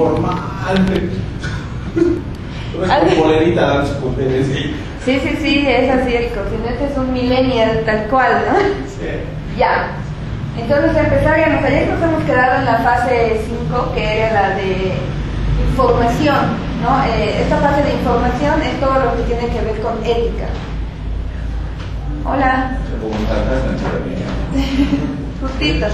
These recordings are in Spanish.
informal. Como polerita dan sus conferencias. Sí, es así, el cocinete es un millennial tal cual, ¿no? Sí. Ya. Entonces empezaríamos, ayer nos hemos quedado en la fase 5, que era la de información, ¿no? Esta fase de información es todo lo que tiene que ver con ética. Hola. Justito.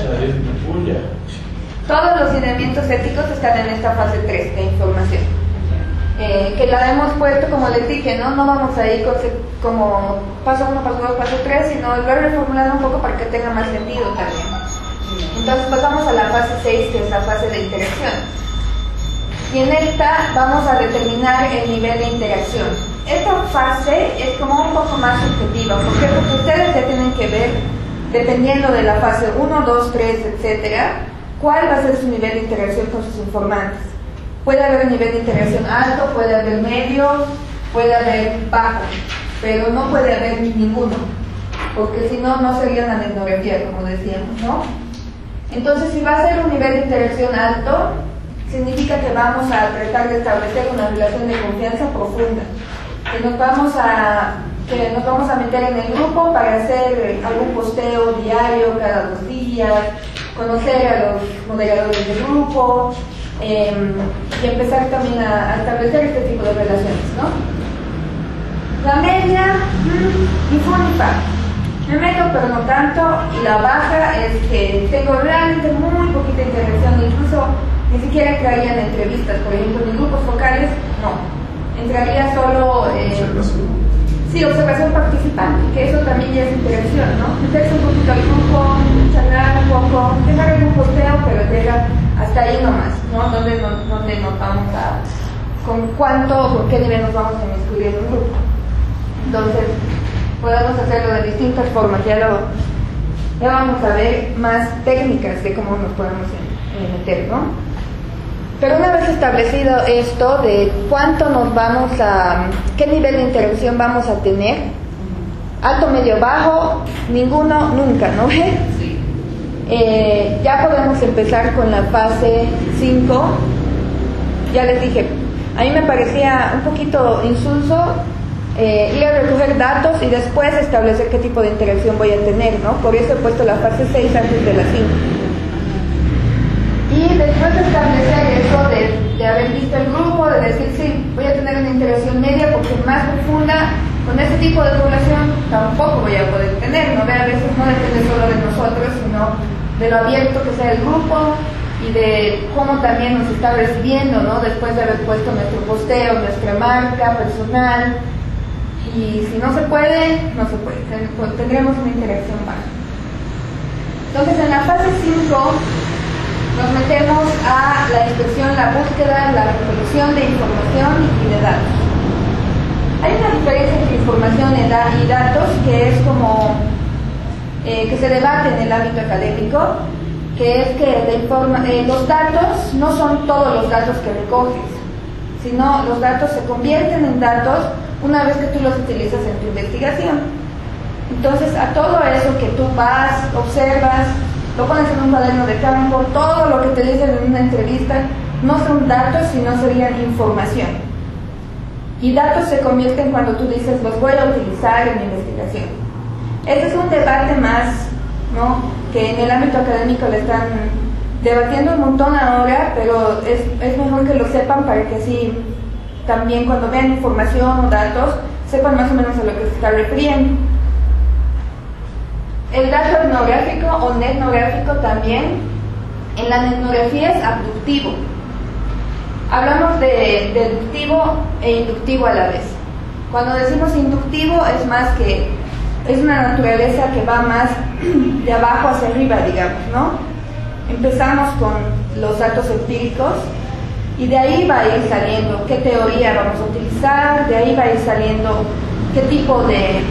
Todos los lineamientos éticos están en esta fase 3 de información. Que la hemos puesto, como les dije, no vamos a ir como paso 1, paso 2, paso 3, sino lo he reformulado un poco para que tenga más sentido también. Entonces pasamos a la fase 6, que es la fase de interacción. Y en esta vamos a determinar el nivel de interacción. Esta fase es como un poco más subjetiva. ¿Por qué? Porque ustedes ya tienen que ver, dependiendo de la fase 1, 2, 3, etcétera, cuál va a ser su nivel de interacción con sus informantes. Puede haber un nivel de interacción alto, puede haber medio, puede haber bajo, pero no puede haber ninguno, porque si no, no sería una etnografía, como decíamos, ¿no? Entonces, si va a ser un nivel de interacción alto, significa que vamos a tratar de establecer una relación de confianza profunda, que nos vamos a meter en el grupo para hacer algún posteo diario cada 2 días, conocer a los moderadores del grupo, y empezar también a establecer este tipo de relaciones, ¿no? La media, ni fu ni fa. Me meto pero no tanto, y la baja es que tengo realmente muy poquita interacción, incluso ni siquiera entraría en entrevistas, por ejemplo, en grupos focales, no. Entraría solo observación participante, que eso también ya es interacción, ¿no? Meterse un poquito al grupo, charlar un poco, dejar algún posteo, pero llega hasta ahí nomás, ¿no? Donde nos vamos con qué nivel nos vamos a inmiscuir en un grupo. Entonces, podemos hacerlo de distintas formas, ya vamos a ver más técnicas de cómo nos podemos meter, ¿no? Pero una vez establecido esto de qué nivel de interacción vamos a tener, alto, medio, bajo, ninguno, nunca, ¿no? Sí. Ya podemos empezar con la fase 5. Ya les dije, a mí me parecía un poquito insulso ir a recoger datos y después establecer qué tipo de interacción voy a tener, ¿no? Por eso he puesto la fase 6 antes de la 5. Y después de establecer eso de haber visto el grupo, de decir, sí, voy a tener una interacción media porque más profunda, con ese tipo de población tampoco voy a poder tener, ¿no? A veces no depende solo de nosotros, sino de lo abierto que sea el grupo y de cómo también nos está recibiendo, ¿no? Después de haber puesto nuestro posteo, nuestra marca personal. Y si no se puede, no se puede, tendremos una interacción baja. Entonces, en la fase 5 nos metemos a la inspección, la búsqueda, la recolección de información y de datos. Hay una diferencia entre información y datos que es como que se debate en el ámbito académico, que es que los datos no son todos los datos que recoges, sino los datos se convierten en datos una vez que tú los utilizas en tu investigación. Entonces, a todo eso que tú vas, observas, lo pones en un cuaderno de campo, todo lo que te dicen en una entrevista no son datos, sino serían información. Y datos se convierten cuando tú dices, los voy a utilizar en mi investigación. Este es un debate más, ¿no?, que en el ámbito académico le están debatiendo un montón ahora, pero es mejor que lo sepan para que así también cuando vean información o datos sepan más o menos a lo que se está refiriendo. El dato etnográfico o netnográfico también, en la netnografía es abductivo. Hablamos de deductivo e inductivo a la vez. Cuando decimos inductivo es más que, es una naturaleza que va más de abajo hacia arriba, digamos, ¿no? Empezamos con los datos empíricos y de ahí va a ir saliendo qué teoría vamos a utilizar, de ahí va a ir saliendo qué tipo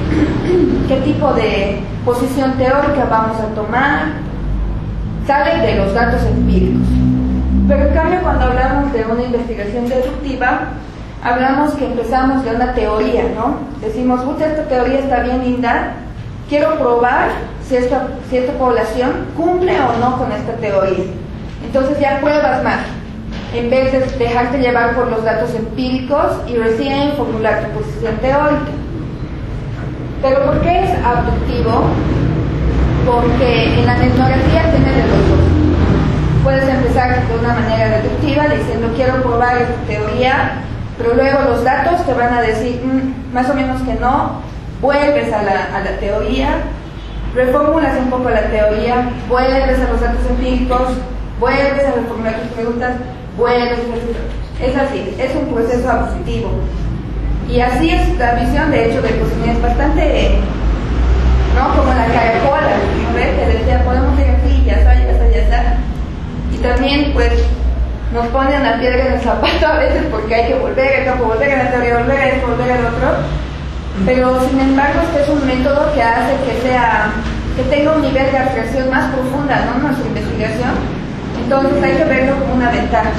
de posición teórica vamos a tomar, sale de los datos empíricos. Pero en cambio, cuando hablamos de una investigación deductiva, hablamos que empezamos de una teoría, ¿no? Decimos, esta teoría está bien linda, quiero probar si esta población cumple o no con esta teoría. Entonces ya pruebas más. en vez de dejarte llevar por los datos empíricos y recién formular tu posición teórica. Pero ¿por qué es abductivo? Porque en la etnografía tiene de los dos. Puedes empezar de una manera deductiva diciendo quiero probar esta teoría, pero luego los datos te van a decir más o menos que no, vuelves a la teoría, reformulas un poco la teoría, vuelves a los datos empíricos, vuelves a reformular tus preguntas, vuelves a... Es así, es un proceso abductivo. Y así es la visión, de hecho, de Cosín, es bastante, ¿no? Como la caracola, ¿no? Que decía, podemos ir aquí, ya está, ya está, ya está. Y también, pues, nos pone una piedra en el zapato a veces porque hay que volver al campo, volver a la teoría, volver a esto, volver al otro. Pero, sin embargo, este es un método que hace que tenga un nivel de abstracción más profunda, ¿no? En nuestra investigación. Entonces hay que verlo como una ventaja.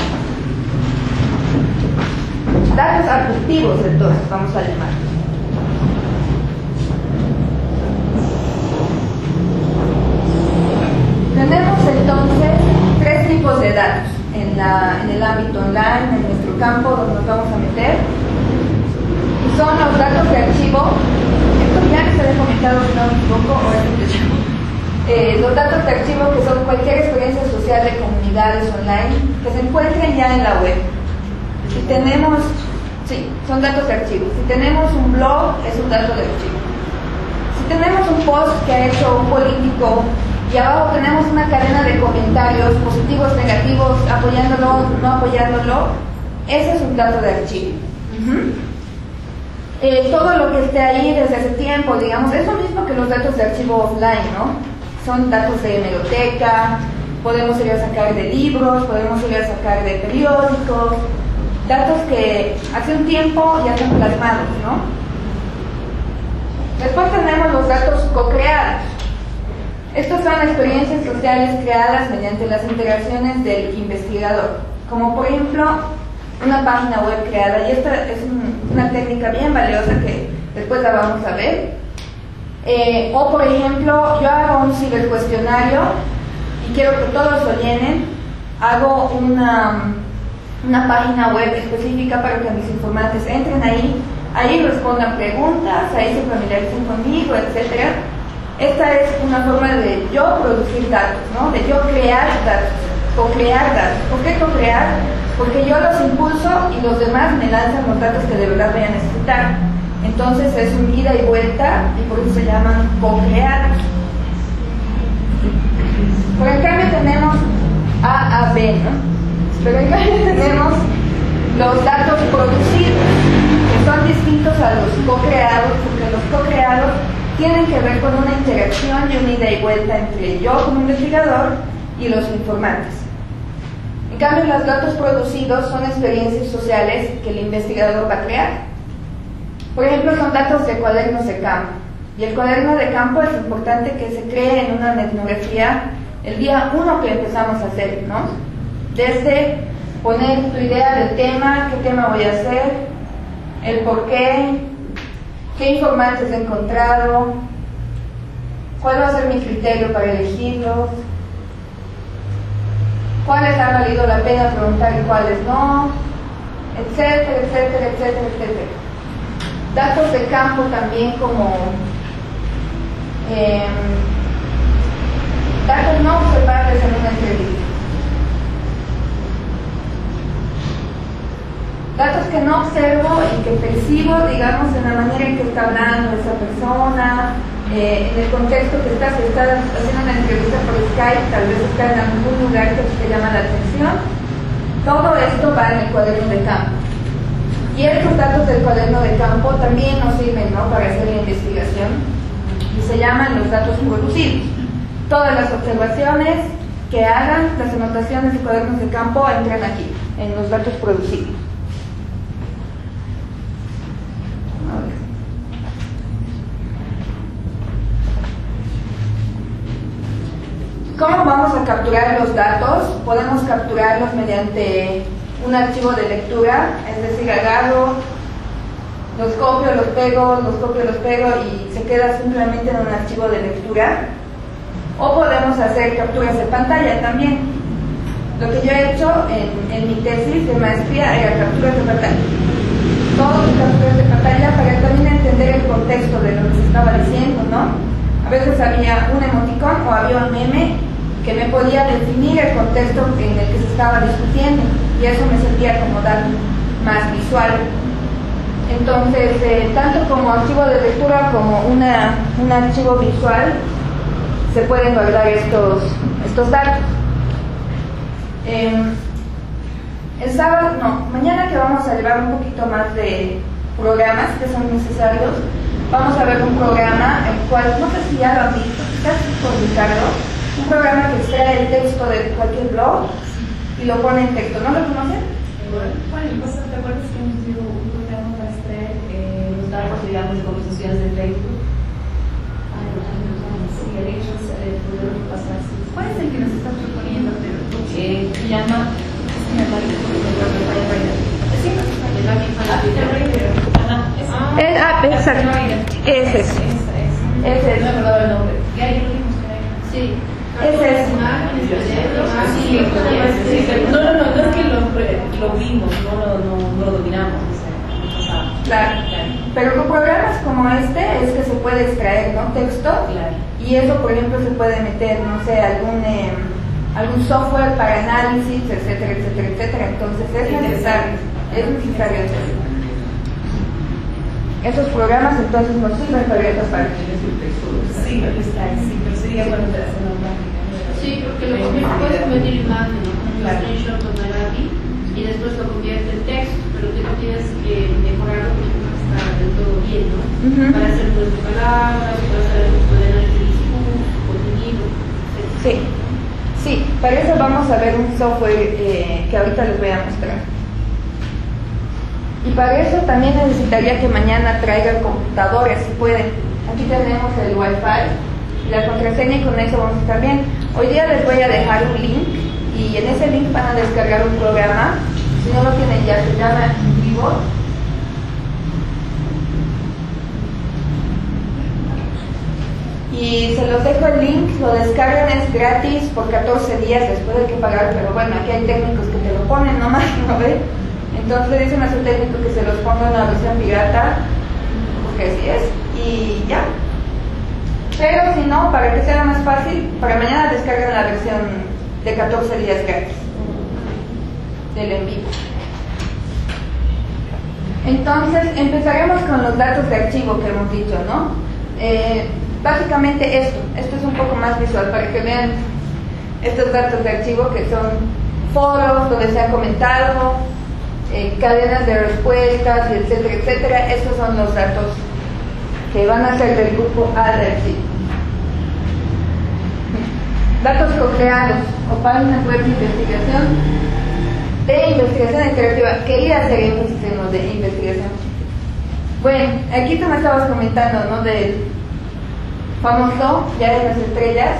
Datos abductivos, entonces, vamos a llamar. Tenemos entonces tres tipos de datos en el ámbito online, en nuestro campo donde nos vamos a meter. Y son los datos de archivo. Esto ya se había comentado, si no me equivoco, ahora los datos de archivo, que son cualquier experiencia social de comunidades online que se encuentren ya en la web. Si tenemos, sí, son datos de archivo. Si tenemos un blog, es un dato de archivo. Si tenemos un post que ha hecho un político y abajo tenemos una cadena de comentarios positivos, negativos, apoyándolo, no apoyándolo, ese es un dato de archivo. Todo lo que esté ahí desde hace tiempo, digamos, es lo mismo que los datos de archivo offline, ¿no? Son datos de hemeroteca, podemos ir a sacar de libros, podemos ir a sacar de periódicos, datos que hace un tiempo ya están plasmados, ¿no? Después tenemos los datos co-creados. Estos son experiencias sociales creadas mediante las interacciones del investigador, como por ejemplo una página web creada, y esta es una técnica bien valiosa que después la vamos a ver. O por ejemplo, yo hago un cibercuestionario y quiero que todos lo llenen, hago una página web específica para que mis informantes entren ahí respondan preguntas, ahí se familiaricen conmigo, etc. Esta es una forma de yo producir datos, ¿no? De yo crear datos, co-crear datos. ¿Por qué co-crear? Porque yo los impulso y los demás me lanzan los datos que de verdad voy a necesitar. Entonces es un ida y vuelta y por eso se llaman co-creados. Por el cambio tenemos A, B, ¿no? Pero en cambio tenemos los datos producidos, que son distintos a los co-creados, porque los co-creados tienen que ver con una interacción y una ida y vuelta entre yo como investigador y los informantes. En cambio, los datos producidos son experiencias sociales que el investigador va a crear. Por ejemplo, son datos de cuadernos de campo. Y el cuaderno de campo es importante que se cree en una etnografía el día 1 que empezamos a hacer, ¿no? Desde poner tu idea del tema, qué tema voy a hacer, el por qué informantes he encontrado, cuál va a ser mi criterio para elegirlos, cuáles ha valido la pena preguntar y cuáles no, etcétera, etcétera, etcétera, etcétera. Datos de campo también como datos no observables en una entrevista. Datos que no observo y que percibo, digamos, en la manera en que está hablando esa persona, en el contexto que está, si estás haciendo una entrevista por Skype, tal vez está en algún lugar que te llama la atención. Todo esto va en el cuaderno de campo. Y estos datos del cuaderno de campo también nos sirven, ¿no?, para hacer la investigación, y se llaman los datos producidos. Todas las observaciones que hagan, las anotaciones y cuadernos de campo entran aquí, en los datos producidos. ¿Cómo vamos a capturar los datos? Podemos capturarlos mediante un archivo de lectura, es decir, agarro, los copio, los pego, los copio, los pego y se queda simplemente en un archivo de lectura. O podemos hacer capturas de pantalla también. Lo que yo he hecho en mi tesis de maestría era capturas de pantalla. Todas las capturas de pantalla para también entender el contexto de lo que se estaba diciendo, ¿no? A veces había un emoticón o había un meme que me podía definir el contexto en el que se estaba discutiendo y eso me servía como dato más visual. Entonces, tanto como archivo de lectura como un archivo visual se pueden guardar estos datos. El sábado, mañana que vamos a llevar un poquito más de programas que son necesarios, vamos a ver un programa el cual, no sé si ya lo han visto, quizás por Ricardo, un programa que extrae el texto de cualquier blog y lo pone en texto, ¿no lo conocen? Bueno, ¿te acuerdas que hemos hecho un programa para extraer los datos, digamos, de conversaciones de Facebook? Sí, el hecho de poder pasar. ¿Cuál es el que nos estás proponiendo? Se llama... Exacto. Ese es. No me acuerdo el nombre. ¿Qué hay? Sí. Ese es. No es que lo vimos, no lo dominamos. Claro. Pero con programas como este es que se puede extraer, ¿no? Texto. Claro. Y eso, por ejemplo, se puede meter, no sé, algún software para análisis, etcétera, etcétera, etcétera. Entonces es necesario hacerlo. Esos programas entonces nos sirven para estas partes. Sí, pero sería bueno hacerlo en práctica. Sí, porque lo puedes convertir en imagen, ¿no? Un screenshot o aquí y después lo convierte en texto, pero tú tienes que mejorarlo porque no está del todo bien, ¿no? Para hacer un juego de palabras, para hacer un juego de análisis de discurso, contenido, etc. Sí, para eso vamos a ver un software que ahorita les voy a mostrar. Y para eso también necesitaría que mañana traigan computadores, si pueden. Aquí tenemos el Wi-Fi y la contraseña y con eso vamos a estar bien. Hoy día les voy a dejar un link y en ese link van a descargar un programa. Si no lo tienen ya, se llama Vivo. Y se los dejo el link, lo descargan, es gratis por 14 días, después hay que pagar, pero bueno, aquí hay técnicos que te lo ponen nomás, ¿no ves? Entonces le dicen a su técnico que se los ponga en una versión pirata, porque así es, y ya. Pero si no, para que sea más fácil, para mañana descargan la versión de 14 días gratis del en vivo. Entonces empezaremos con los datos de archivo que hemos dicho, ¿no? Básicamente esto es un poco más visual para que vean estos datos de archivo que son foros donde se ha comentado, cadenas de respuestas, etcétera, etcétera. Estos son los datos que van a ser del grupo A de archivo. Datos co-creados o páginas web de investigación interactiva. Quería hacer énfasis en lo de investigación. Bueno, aquí tú me estabas comentando, ¿no? Del famoso ya de las estrellas.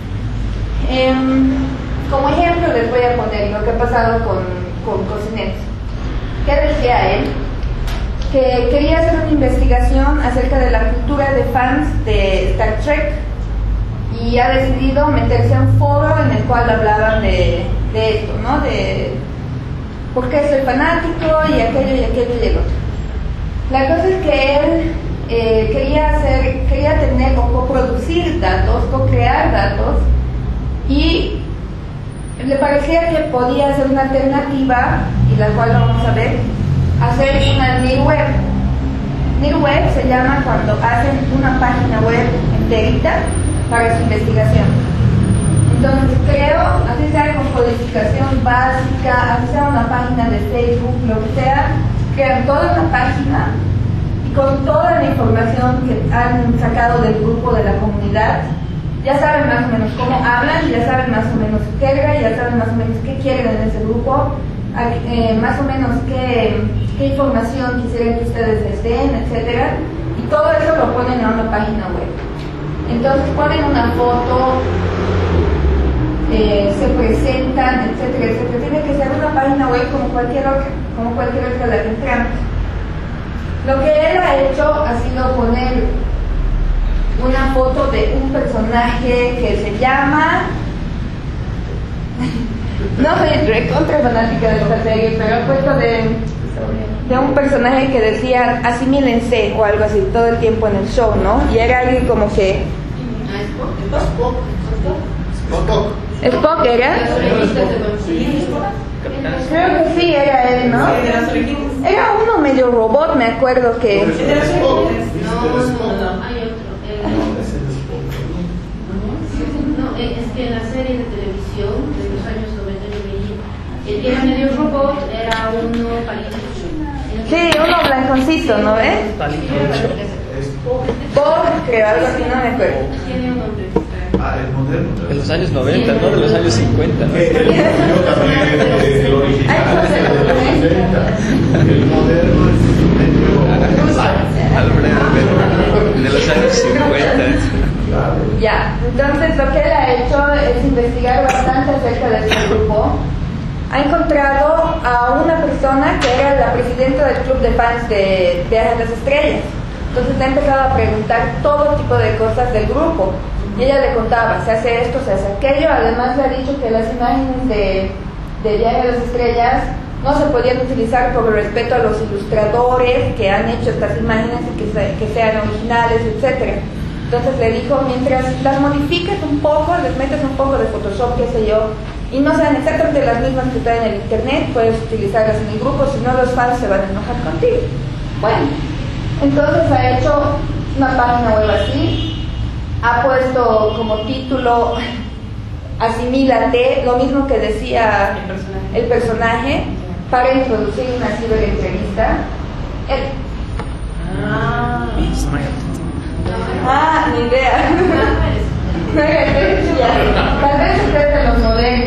Como ejemplo les voy a poner lo que ha pasado con Cocinet. ¿Qué decía él? Que quería hacer una investigación acerca de la cultura de fans de Star Trek y ha decidido meterse a un foro en el cual hablaban de esto, ¿no? De por qué soy fanático y aquello y aquello y el otro. La cosa es que él quería tener o coproducir datos, co-crear datos, y le parecía que podía ser una alternativa, y la cual vamos a ver, hacer una near web. Near web se llama cuando hacen una página web enterita para su investigación. Entonces creo, así sea con codificación básica, así sea una página de Facebook, lo que sea, crean toda una página y con toda la información que han sacado del grupo, de la comunidad, ya saben más o menos cómo hablan, ya saben más o menos su jerga, ya saben más o menos qué quieren en ese grupo, más o menos qué información quisieran que ustedes les den, etcétera, y todo eso lo ponen en una página web. Entonces ponen una foto, se presentan, etcétera, etcétera. Tiene que ser una página web como cualquier otra de la que entramos. Lo que él ha hecho ha sido poner una foto de un personaje que se llama No soy recontra fanática de esta serie, pero he puesto de un personaje que decía asimílense o algo así todo el tiempo en el show, ¿no? Y era alguien como que Spock era. Creo que sí, era él, ¿no? Era uno medio robot, me acuerdo que. No, hay otro. No, es que en la serie de televisión de los años 90 yo veía, el que era medio robot era uno palitucho. Sí, uno blanconcito, ¿no ves? Spock, creo, algo así, no me acuerdo. Tiene un nombre. El moderno. De los años 90, ¿no? De los años 50. ¿no? El original es el de los 60. El moderno es De los años 50. Ya, entonces lo que él ha hecho es investigar bastante acerca de este grupo. Ha encontrado a una persona que era la presidenta del club de fans de Viaje a las Estrellas. Entonces ha empezado a preguntar todo tipo de cosas del grupo. Y ella le contaba, se hace esto, se hace aquello. Además le ha dicho que las imágenes de Viaje a las Estrellas no se podían utilizar por respeto a los ilustradores que han hecho estas imágenes y que sean originales, etc. Entonces le dijo, mientras las modifiques un poco, les metes un poco de Photoshop, qué sé yo, y no sean exactamente las mismas que están en el internet, puedes utilizarlas en el grupo, si no los fans se van a enojar contigo. Bueno, entonces ha hecho una página web así, ha puesto como título asimílate, lo mismo que decía el personaje, para introducir una ciberentrevista. Ni idea. Tal vez se trata de los modelos.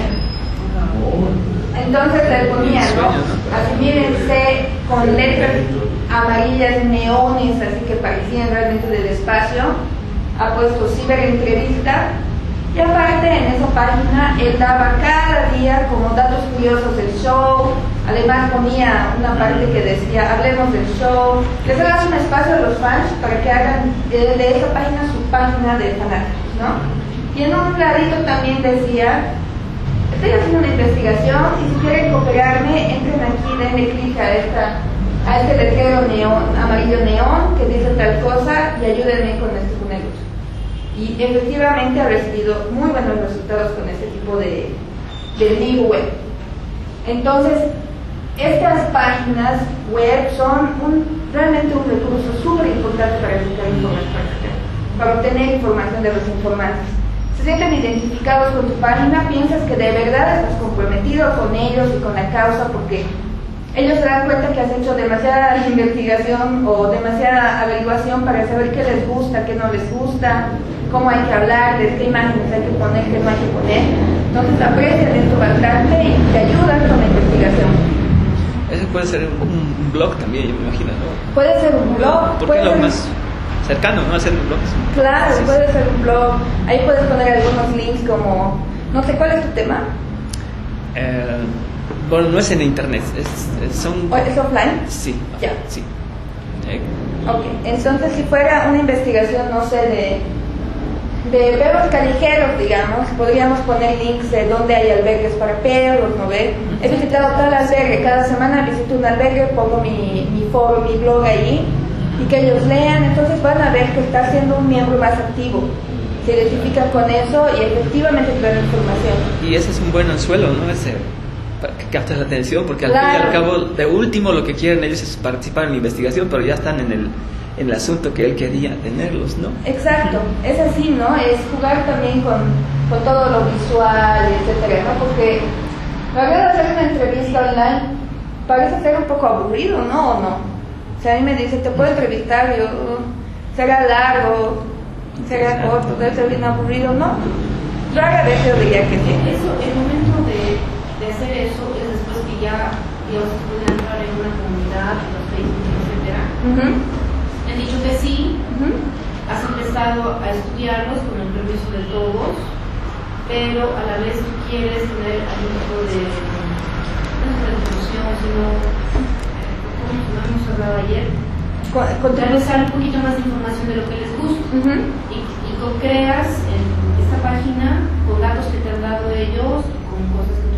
Entonces le ponía, ¿no? Asimílense con letras amarillas, neones, así que parecían realmente de despacio. Ha puesto ciberentrevista. Y aparte en esa página él daba cada día como datos curiosos del show. Además ponía una parte que decía hablemos del show. Les daba un espacio a los fans para que hagan de esa página su página de fanáticos, ¿no? Y en un ladito también decía, estoy haciendo una investigación y si quieren cooperarme, entren aquí, denle clic a este letrero neón, amarillo neón que dice tal cosa y ayúdenme con este negocio. Y efectivamente ha recibido muy buenos resultados con este tipo de link web. Entonces, estas páginas web son realmente un recurso súper importante para buscar información, para obtener información de los informantes. Se sienten identificados con tu página, piensas que de verdad estás comprometido con ellos y con la causa, porque ellos se dan cuenta que has hecho demasiada investigación o demasiada averiguación para saber qué les gusta, qué no les gusta, cómo hay que hablar, de qué imágenes hay que poner, qué no hay que poner. Entonces aprecian esto bastante y te ayudan con la investigación. Eso puede ser un blog también, yo me imagino, ¿no? Puede ser un blog. Porque es lo más cercano, ¿no? Hacer un blog. Claro, sí, puede ser un blog. Ahí puedes poner algunos links como... No sé, ¿cuál es tu tema? Bueno, no es en internet, son... ¿Es offline? Sí, ya. Sí. Ok, entonces si fuera una investigación, no sé, de perros callejeros, digamos, podríamos poner links de dónde hay albergues para perros, ¿no ve? He visitado tal albergue, cada semana visito un albergue, pongo mi foro, mi blog ahí, y que ellos lean, entonces van a ver que está siendo un miembro más activo. Se identifican con eso y efectivamente te dan información. Y ese es un buen anzuelo, ¿no? Para que captes la atención, porque al claro. fin y al cabo, de último, lo que quieren ellos es participar en la investigación, pero ya están en el asunto que él quería tenerlos, ¿no? Exacto, es así, ¿no? Es jugar también con todo lo visual, etcétera, ¿no? Porque la verdad, hacer una entrevista online parece ser un poco aburrido, ¿no? ¿O no? O sea, a mí me dicen, ¿te puedo entrevistar? Yo, ¿será largo? ¿Será corto? ¿Debe ser bien aburrido? ¿No? Rara vez yo diría que sí. Eso, el momento de hacer eso es después que ya Dios puede entrar en una comunidad, en los Facebook, etcétera. Han dicho que sí, has empezado a estudiarlos con el permiso de todos, pero a la vez tú quieres tener algún tipo de introducción, sino, como hemos hablado ayer, realizar un poquito más de información de lo que les gusta y creas en esta página con datos que te han dado ellos, con cosas que tú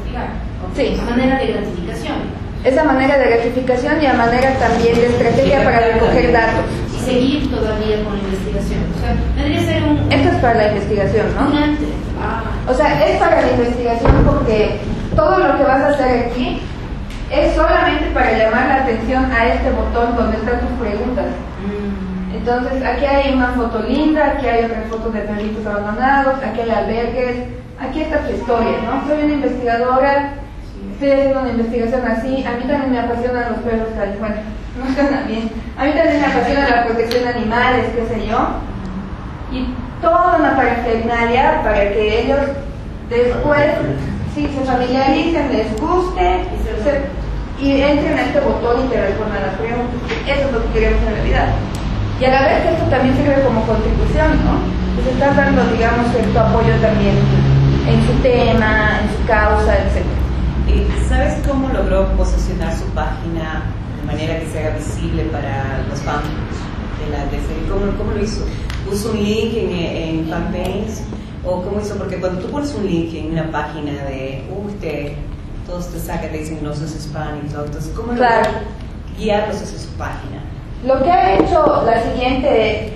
Claro. Sí. A manera de gratificación. Esa manera de gratificación y a manera también de estrategia para recoger datos. Y seguir todavía con la investigación. O sea, tendría que ser un... Esto es para la investigación, ¿no? Un antes. O sea, es para la investigación porque todo lo que vas a hacer aquí es solamente para llamar la atención a este botón donde están tus preguntas. Entonces, aquí hay una foto linda, aquí hay otras fotos de perritos abandonados, aquí hay albergues, aquí está tu historia, ¿no? Soy una investigadora, estoy haciendo una investigación así, a mí también me apasionan los perros callejones, no suena bien, a mí también me apasiona la protección de animales, qué sé yo, y toda una parafernalia para que ellos después sí, se familiaricen, les guste y entren a este botón y te respondan las preguntas. Eso es lo que queremos en realidad. Y a la vez que esto también sirve como contribución, ¿no? Pues estás dando, digamos, cierto apoyo también en su tema, en su causa, etc. ¿Y sabes cómo logró posicionar su página de manera que se haga visible para los fans de la serie? ¿Cómo lo hizo? ¿Puso un link en fanpage? ¿O cómo hizo? Porque cuando tú pones un link en una página de todos te sacan, te dicen no sos spam y todo, entonces ¿cómo logró guiarlos hacia su página? Lo que ha hecho el siguiente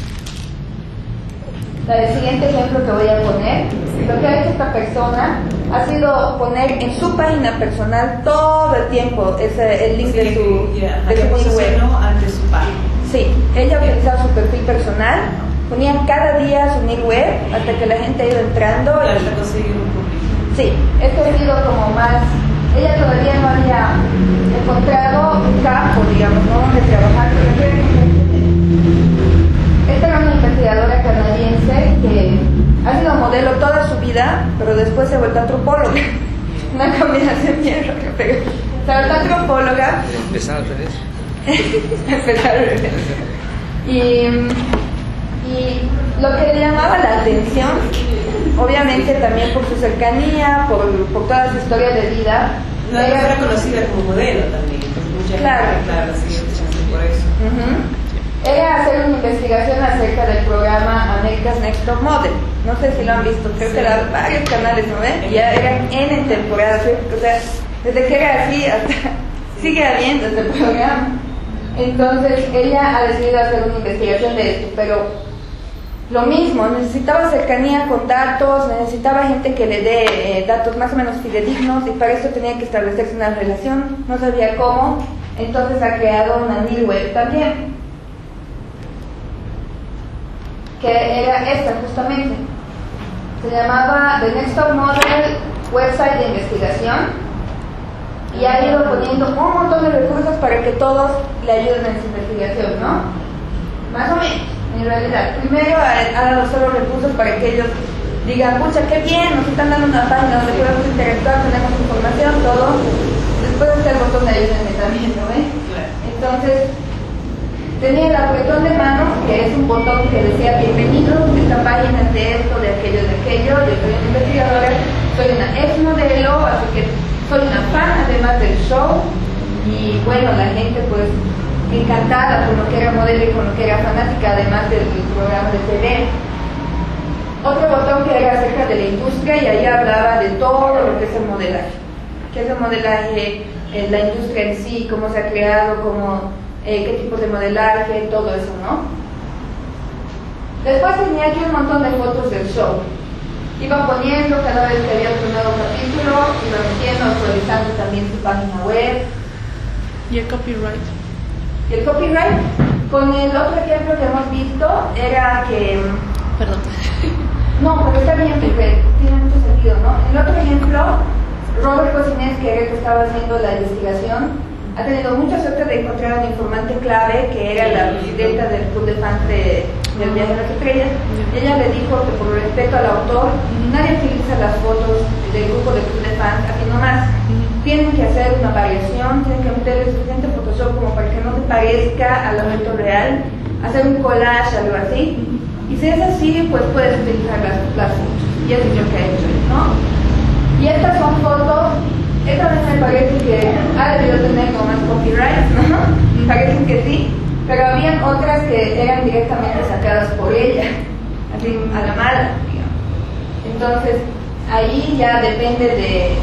ejemplo que voy a poner, lo que ha hecho esta persona ha sido poner en su página personal todo el tiempo el link de su sitio web. Ante su página. Sí, ella utilizaba su perfil personal, ponía cada día su nick web hasta que la gente ha ido entrando. Hasta conseguir un público. Sí, esto ha sido como más. Ella todavía no había encontrado un campo, digamos, ¿no? Donde trabajar. Esta era una investigadora canadiense que ha sido modelo toda su vida, pero después se ha vuelto antropóloga. Una combinación bien rara, pero se ha vuelto antropóloga. Empezar al revés. Empezar al revés. Y lo que le llamaba la atención, obviamente también por su cercanía, por toda su historia de vida. No, ella era conocida como modelo también, mucha gente, claro, sí, por eso. Era hacer una investigación acerca del programa America's Next Top Model. No sé si lo han visto, creo que eran varios canales, ¿no ven? Ya eran N temporadas, o sea, desde que era así hasta sigue habiendo este programa. Entonces ella ha decidido hacer una investigación de esto, pero lo mismo, necesitaba cercanía con datos, necesitaba gente que le dé datos más o menos fidedignos y para eso tenía que establecerse una relación, no sabía cómo, entonces ha creado una new web también, que era esta justamente, se llamaba The Next Top Model Website de Investigación y ha ido poniendo un montón de recursos para que todos le ayuden en su investigación, ¿no? Más o menos. En realidad, primero ha dado solo recursos para que ellos digan, pucha, qué bien, nos están dando una página donde podemos interactuar, tenemos información, todo. Después está el botón de ayúdenme también, ¿no ven? Entonces, tenía el apretón de mano, que es un botón que decía, bienvenido, esta página es de esto, de aquello, yo soy una investigadora, soy una ex modelo, así que soy una fan además del show, y bueno, la gente pues encantada con lo que era modelo y con lo que era fanática, además del programa de TV. Otro botón que era acerca de la industria y ahí hablaba de todo lo que es el modelaje. ¿Qué es el modelaje? La industria en sí, cómo se ha creado, qué tipo de modelaje, todo eso, ¿no? Después tenía aquí un montón de fotos del show. Iba poniendo cada vez que había otro nuevo capítulo, iba metiendo, actualizando también su página web. ¿Y el copyright? Y el copyright, con el otro ejemplo que hemos visto, era que... Perdón. No, pero está bien, porque tiene mucho sentido, ¿no? En el otro ejemplo, Robert Cosinés, que era el que estaba haciendo la investigación, ha tenido mucha suerte de encontrar un informante clave, que era la presidenta del club de fans del Viaje a las Estrellas. Ella le dijo que por respeto al autor, nadie utiliza las fotos del grupo del club de fans, aquí nomás. Tienen que hacer una variación, tienen que meterle suficiente Photoshop como para que no se parezca al momento real, hacer un collage, algo así. Y si es así, pues puedes utilizar las fotos. Y eso es lo que ha hecho, ¿no? Y estas son fotos, esta vez me parece que ha debido tener como más copyright, ¿no? Me parece que sí, pero habían otras que eran directamente sacadas por ella, así a la mala, digamos. Entonces, ahí ya depende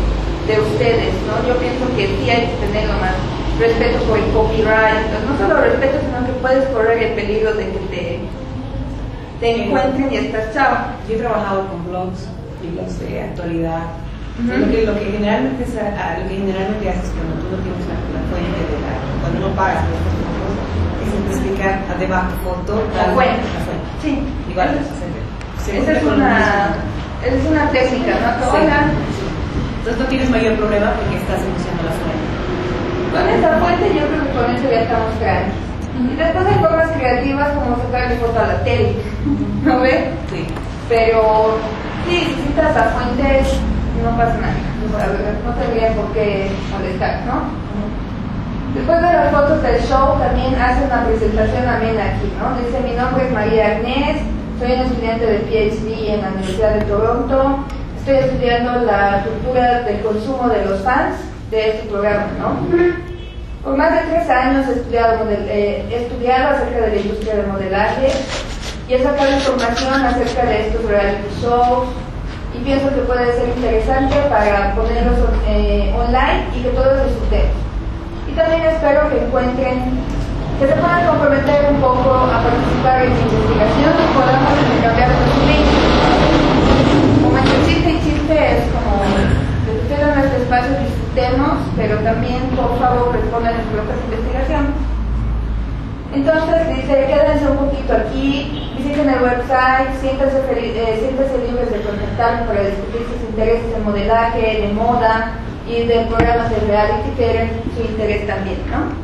de ustedes, ¿no? Yo pienso que sí hay que tener más respeto por el copyright, entonces, no solo respeto, sino que puedes correr el peligro de que te encuentren y estás chao. Yo he trabajado con blogs y blogs de actualidad. Uh-huh. Lo que generalmente haces cuando tú no tienes la fuente de cuando no pagas por estas cosas, es explicar debajo foto La fuente. Sí. Igual Esa es una técnica, ¿no? Sí. Entonces no tienes mayor problema porque estás negociando la fuente. Con esta fuente yo creo que con eso ya estamos grandes. Y después hay formas creativas como sacarle foto a la tele, ¿no ves? Sí. Pero sí, si citas la fuente no pasa nada, no tendría por qué molestar, ¿no? Después de las fotos del show también hace una presentación amena aquí, ¿no? Dice: mi nombre es María Agnés, soy una estudiante de PhD en la Universidad de Toronto, estoy estudiando la cultura del consumo de los fans de este programa, ¿no? Por más de 3 años he estudiado acerca de la industria del modelaje y he sacado información acerca de estos reality shows y pienso que puede ser interesante para ponerlos online y que todos disfrutemos. Y también espero que que se puedan comprometer un poco a participar en mi investigación y podamos intercambiar sus links. Como entre chiste y chiste es como que ustedes en este espacio disfrutemos, pero también por favor respondan en propias investigaciones. Entonces dice: quédense un poquito aquí, visiten el website, siéntense libres de contactarme para discutir sus intereses en modelaje, de moda y de programas de reality que eran su interés también, ¿no?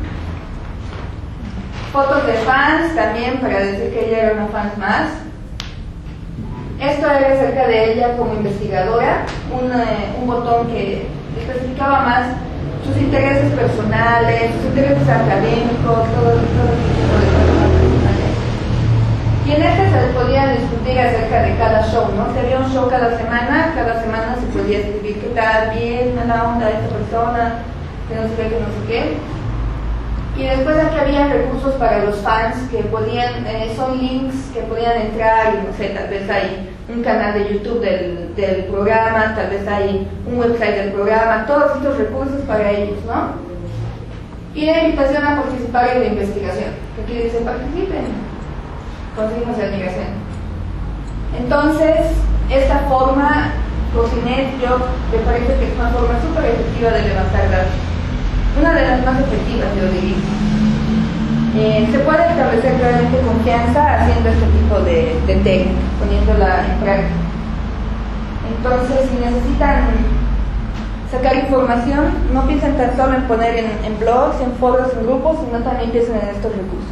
Fotos de fans también para decir que ella era una fan más. Esto era acerca de ella como investigadora, un botón que especificaba más sus intereses personales, sus intereses académicos, todo tipo de cosas personales. Y en este se podía discutir acerca de cada show, ¿no? Si había un show cada semana se podía escribir qué tal, bien, la onda de esta persona, que no sé qué, que no sé qué. Y después aquí había recursos para los fans que podían, son links que podían entrar y no sé, tal vez hay un canal de YouTube del programa, tal vez hay un website del programa, todos estos recursos para ellos, ¿no? Y la invitación a participar en la investigación, que aquí dice: participen, conseguimos la migración. Entonces, esta forma, Cocinet, yo me parece que es una forma súper efectiva de levantar datos. Una de las más efectivas, yo diría. Se puede establecer realmente confianza haciendo este tipo de técnica, poniéndola en práctica. Entonces, si necesitan sacar información, no piensen tan solo en poner en blogs, en foros, en grupos, sino también piensen en estos recursos.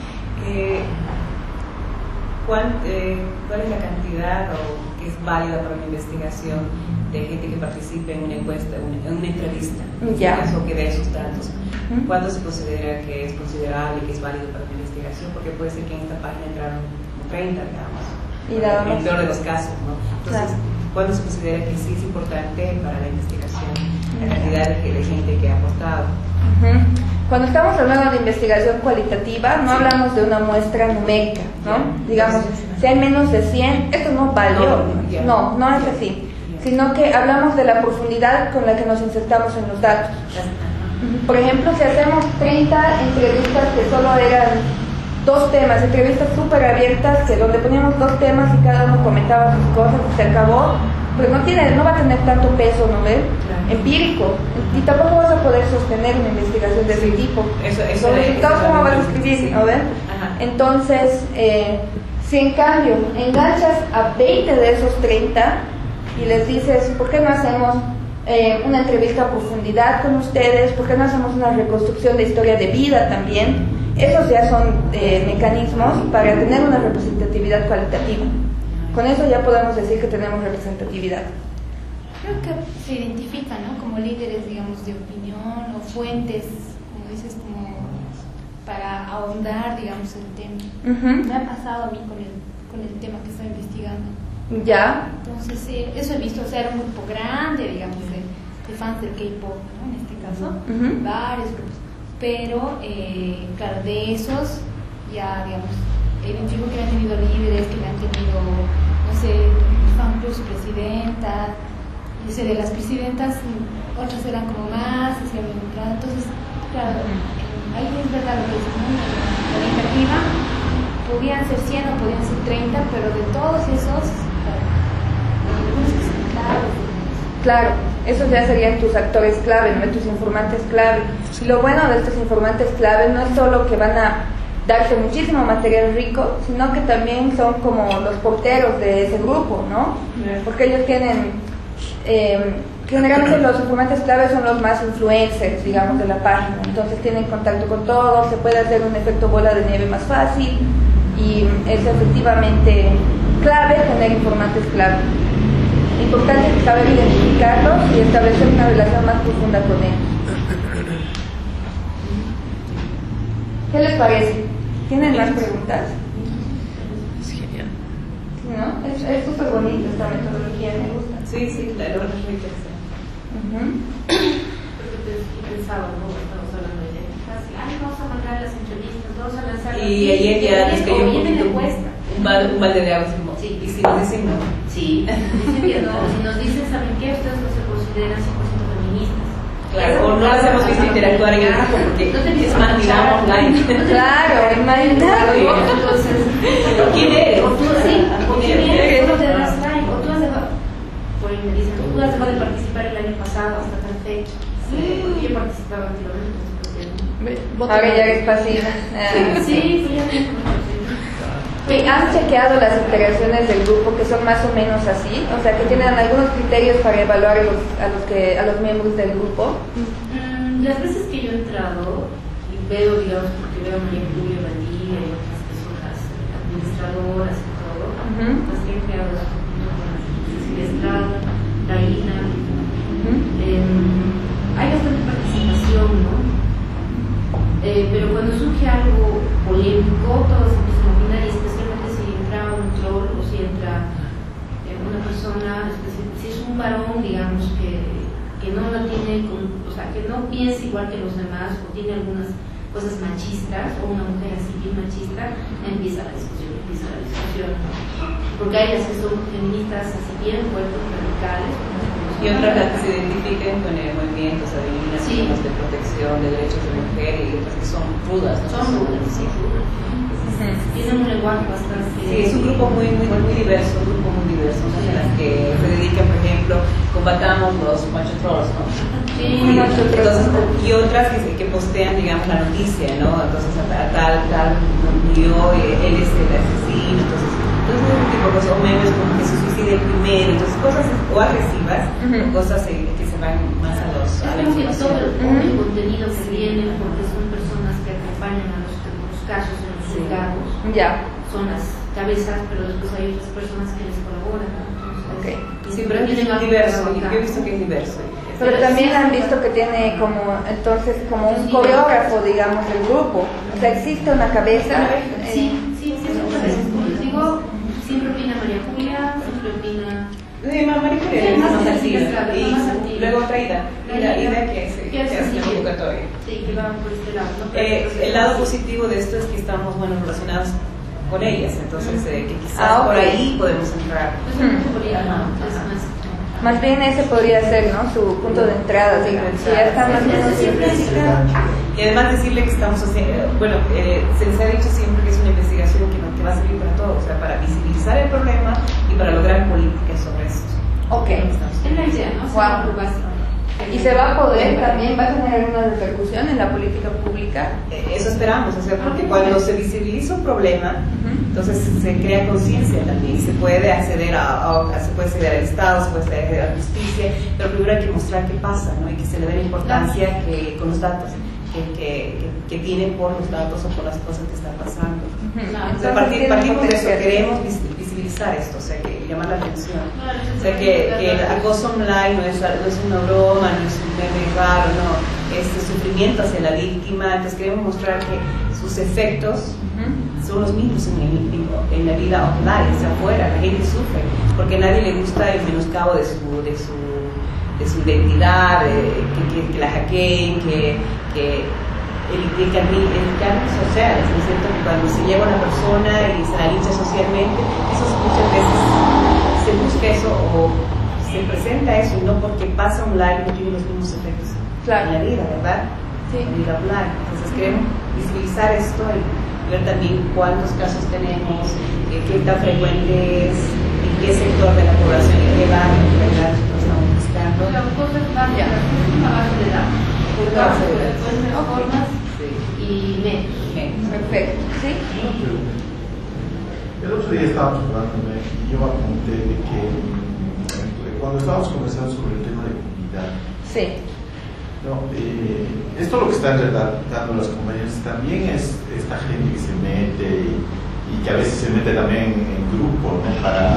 ¿Cuál es la cantidad que es válida para una investigación de gente que participe en una encuesta, en una entrevista, o que dé sus datos? ¿Cuándo se considera que es considerable, que es válido para una investigación? Porque puede ser que en esta página entraron 30, digamos, en el peor de los casos, ¿no? Entonces, ¿cuándo se considera que sí es importante para la investigación la cantidad de gente que ha aportado? Cuando estamos hablando de investigación cualitativa, no hablamos de una muestra numérica, ¿no? Digamos, si hay menos de 100, esto no valió. No es así. Sino que hablamos de la profundidad con la que nos insertamos en los datos. Por ejemplo, si hacemos 30 entrevistas que solo eran 2 temas, entrevistas súper abiertas, que donde poníamos 2 temas y cada uno comentaba sus cosas y se acabó, pues no va a tener tanto peso, ¿no ves? Empírico, y tampoco vas a poder sostener una investigación de ese tipo. Los resultados, ¿cómo vas a escribir? ¿No ves? Entonces, si en cambio enganchas a 20 de esos 30 y les dices: ¿por qué no hacemos una entrevista a profundidad con ustedes? ¿Por qué no hacemos una reconstrucción de historia de vida también? Esos ya son mecanismos para tener una representatividad cualitativa. Con eso ya podemos decir que tenemos representatividad. Creo que se identifican, ¿no?, como líderes, digamos, de opinión o fuentes, como dices, como para ahondar, digamos, el tema. Me ha pasado a mí con el tema que estoy investigando. Ya. Entonces, eso he visto, o sea, era un grupo grande, digamos, de fans del K-pop, ¿no?, en este caso, varios grupos. Pero, claro, de esos, ya, digamos, identifico que han tenido líderes, que han tenido, no sé, fan club, su presidenta, dice, de las presidentas, otras eran como más, se habían entrado. Entonces, claro, ahí es verdad lo que dices, ¿no? La iniciativa podían ser 100 o podían ser 30, pero de todos esos, algunos que son claves. Claro, esos ya serían tus actores clave, ¿no? Tus informantes clave. Y lo bueno de estos informantes clave no es solo que van a darse muchísimo material rico, sino que también son como los porteros de ese grupo, ¿no? Porque ellos tienen, generalmente los informantes clave son los más influencers, digamos, de la página. Entonces tienen contacto con todos, se puede hacer un efecto bola de nieve más fácil y es efectivamente clave tener informantes clave. Importante es saber identificarlos y establecer una relación más profunda con ellos. ¿Qué les parece? ¿Tienen más preguntas? Es genial. ¿No? Es súper bonita esta metodología, me gusta. Sí, claro, es muy interesante. Porque pensaba, ¿no? Estamos hablando de casi, vamos a mandar las entrevistas, vamos a lanzar. Y ayer ya les cayó un poquito un balde de agua. Sí. Y si nos dicen no. Sí, dicen que no. Si nos dicen, ¿saben qué? Ustedes no se consideran 100% feministas. Claro, o no las hemos visto interactuar en el grupo porque no te es más, miramos online. Claro, imagínate. Entonces, ¿quién eres? o tú sí, o quién eres, tú no te das like, o tú has dejado, por ahí me dicen, tú has dejado de participar el año pasado hasta tal fecha. Porque yo participaba anteriormente. Ahora ya eres pasiva. Sí, fui ya. ¿Han chequeado las interacciones del grupo que son más o menos así? O sea, que tienen algunos criterios para evaluar a los miembros del grupo. Las veces que yo he entrado y veo, digamos, porque veo a María Julia Valdía y otras que son las administradoras y todo, las que han creado la comunidad, Cecilia Estrada, Laína, hay bastante participación, ¿no? Pero cuando surge algo polémico, todos empiezan a opinar, y especialmente si entra un troll o si entra una persona, si es un varón, digamos, que no lo tiene, o sea, que no piensa igual que los demás o tiene algunas cosas machistas, o una mujer así bien machista, empieza la discusión. Porque hay las que son feministas así bien fuertes, radicales. Y otras las que se identifiquen con el movimiento, o sea, de de protección de derechos de mujer, y otras que son rudas, ¿no? Son rudas, sí. Tienen un lenguaje bastante... Sí, es un grupo muy diverso, ¿no? En las que se dedican, por ejemplo, combatamos los macho trolls, ¿no? Sí, entonces, y otras que postean, digamos, la noticia, ¿no? Entonces, tal murió, él es el asesino, entonces ese tipo de cosas, o memes como que se suicide el primero, entonces cosas o agresivas, o cosas que se van más a la información. Todo el contenido que viene, porque son personas que acompañan a los casos en los juzgados, son las cabezas, pero después hay otras personas que les colaboran, ¿no? Okay. Sí, pero es diverso, yo he visto que es diverso. Pero también han visto que tiene como un coreógrafo, digamos, del grupo. O sea, existe una cabeza. Sí, son cabezas. Como les digo, siempre opina María Julia, siempre opina... María Julia es más activa. Y luego otra Ida que hace la convocatoria. Sí, que va por este lado, ¿no? El lado positivo de esto es que estamos, relacionados con ellas, entonces que quizás por ahí podemos entrar. Más bien ese podría ser, ¿no? Su punto de entrada, digamos. Si ya está más o menos y además decirle que estamos haciendo, se les ha dicho siempre que es una investigación que va a servir para todo, o sea, para visibilizar el problema y para lograr políticas sobre esto. Ok. Es la idea, ¿no? Wow. ¿Y se va a poder también, va a tener alguna repercusión en la política pública? Eso esperamos, o sea, porque cuando se visibiliza un problema, entonces se crea conciencia también y se puede acceder al Estado, se puede acceder a la justicia, pero primero hay que mostrar qué pasa, ¿no? Y que se le dé la importancia con los datos que tienen por los datos o por las cosas que están pasando. Entonces, partimos de eso, queremos visibilizar esto, o sea, que llamar la atención. O sea, que el acoso online no es una broma, no es un meme raro, no, es sufrimiento hacia la víctima. Entonces queremos mostrar que sus efectos son los mismos en la vida online, o sea, afuera, la gente sufre, porque a nadie le gusta el menoscabo de su identidad, que la hackeen, que el cambio social, ¿no es cierto? Que cuando se lleva a una persona y se la lincha socialmente, eso muchas veces se busca eso o se presenta eso, y no porque pasa un live no tiene los mismos efectos en la vida, ¿verdad? Sí. En vida online. Entonces queremos visibilizar esto y ver también cuántos casos tenemos, qué tan frecuente es, en qué sector de la población, en qué barrio, ¿verdad? Estamos buscando. Pero cosas básicas, es una base de datos. Después formas y medios. Perfecto. ¿Sí? El otro día estábamos hablando y yo apunté de que cuando estábamos conversando sobre el tema de comunidad, Sí. no, esto lo que están dando las compañeras también es esta gente que se mete y que a veces se mete también en grupo, ¿no? Para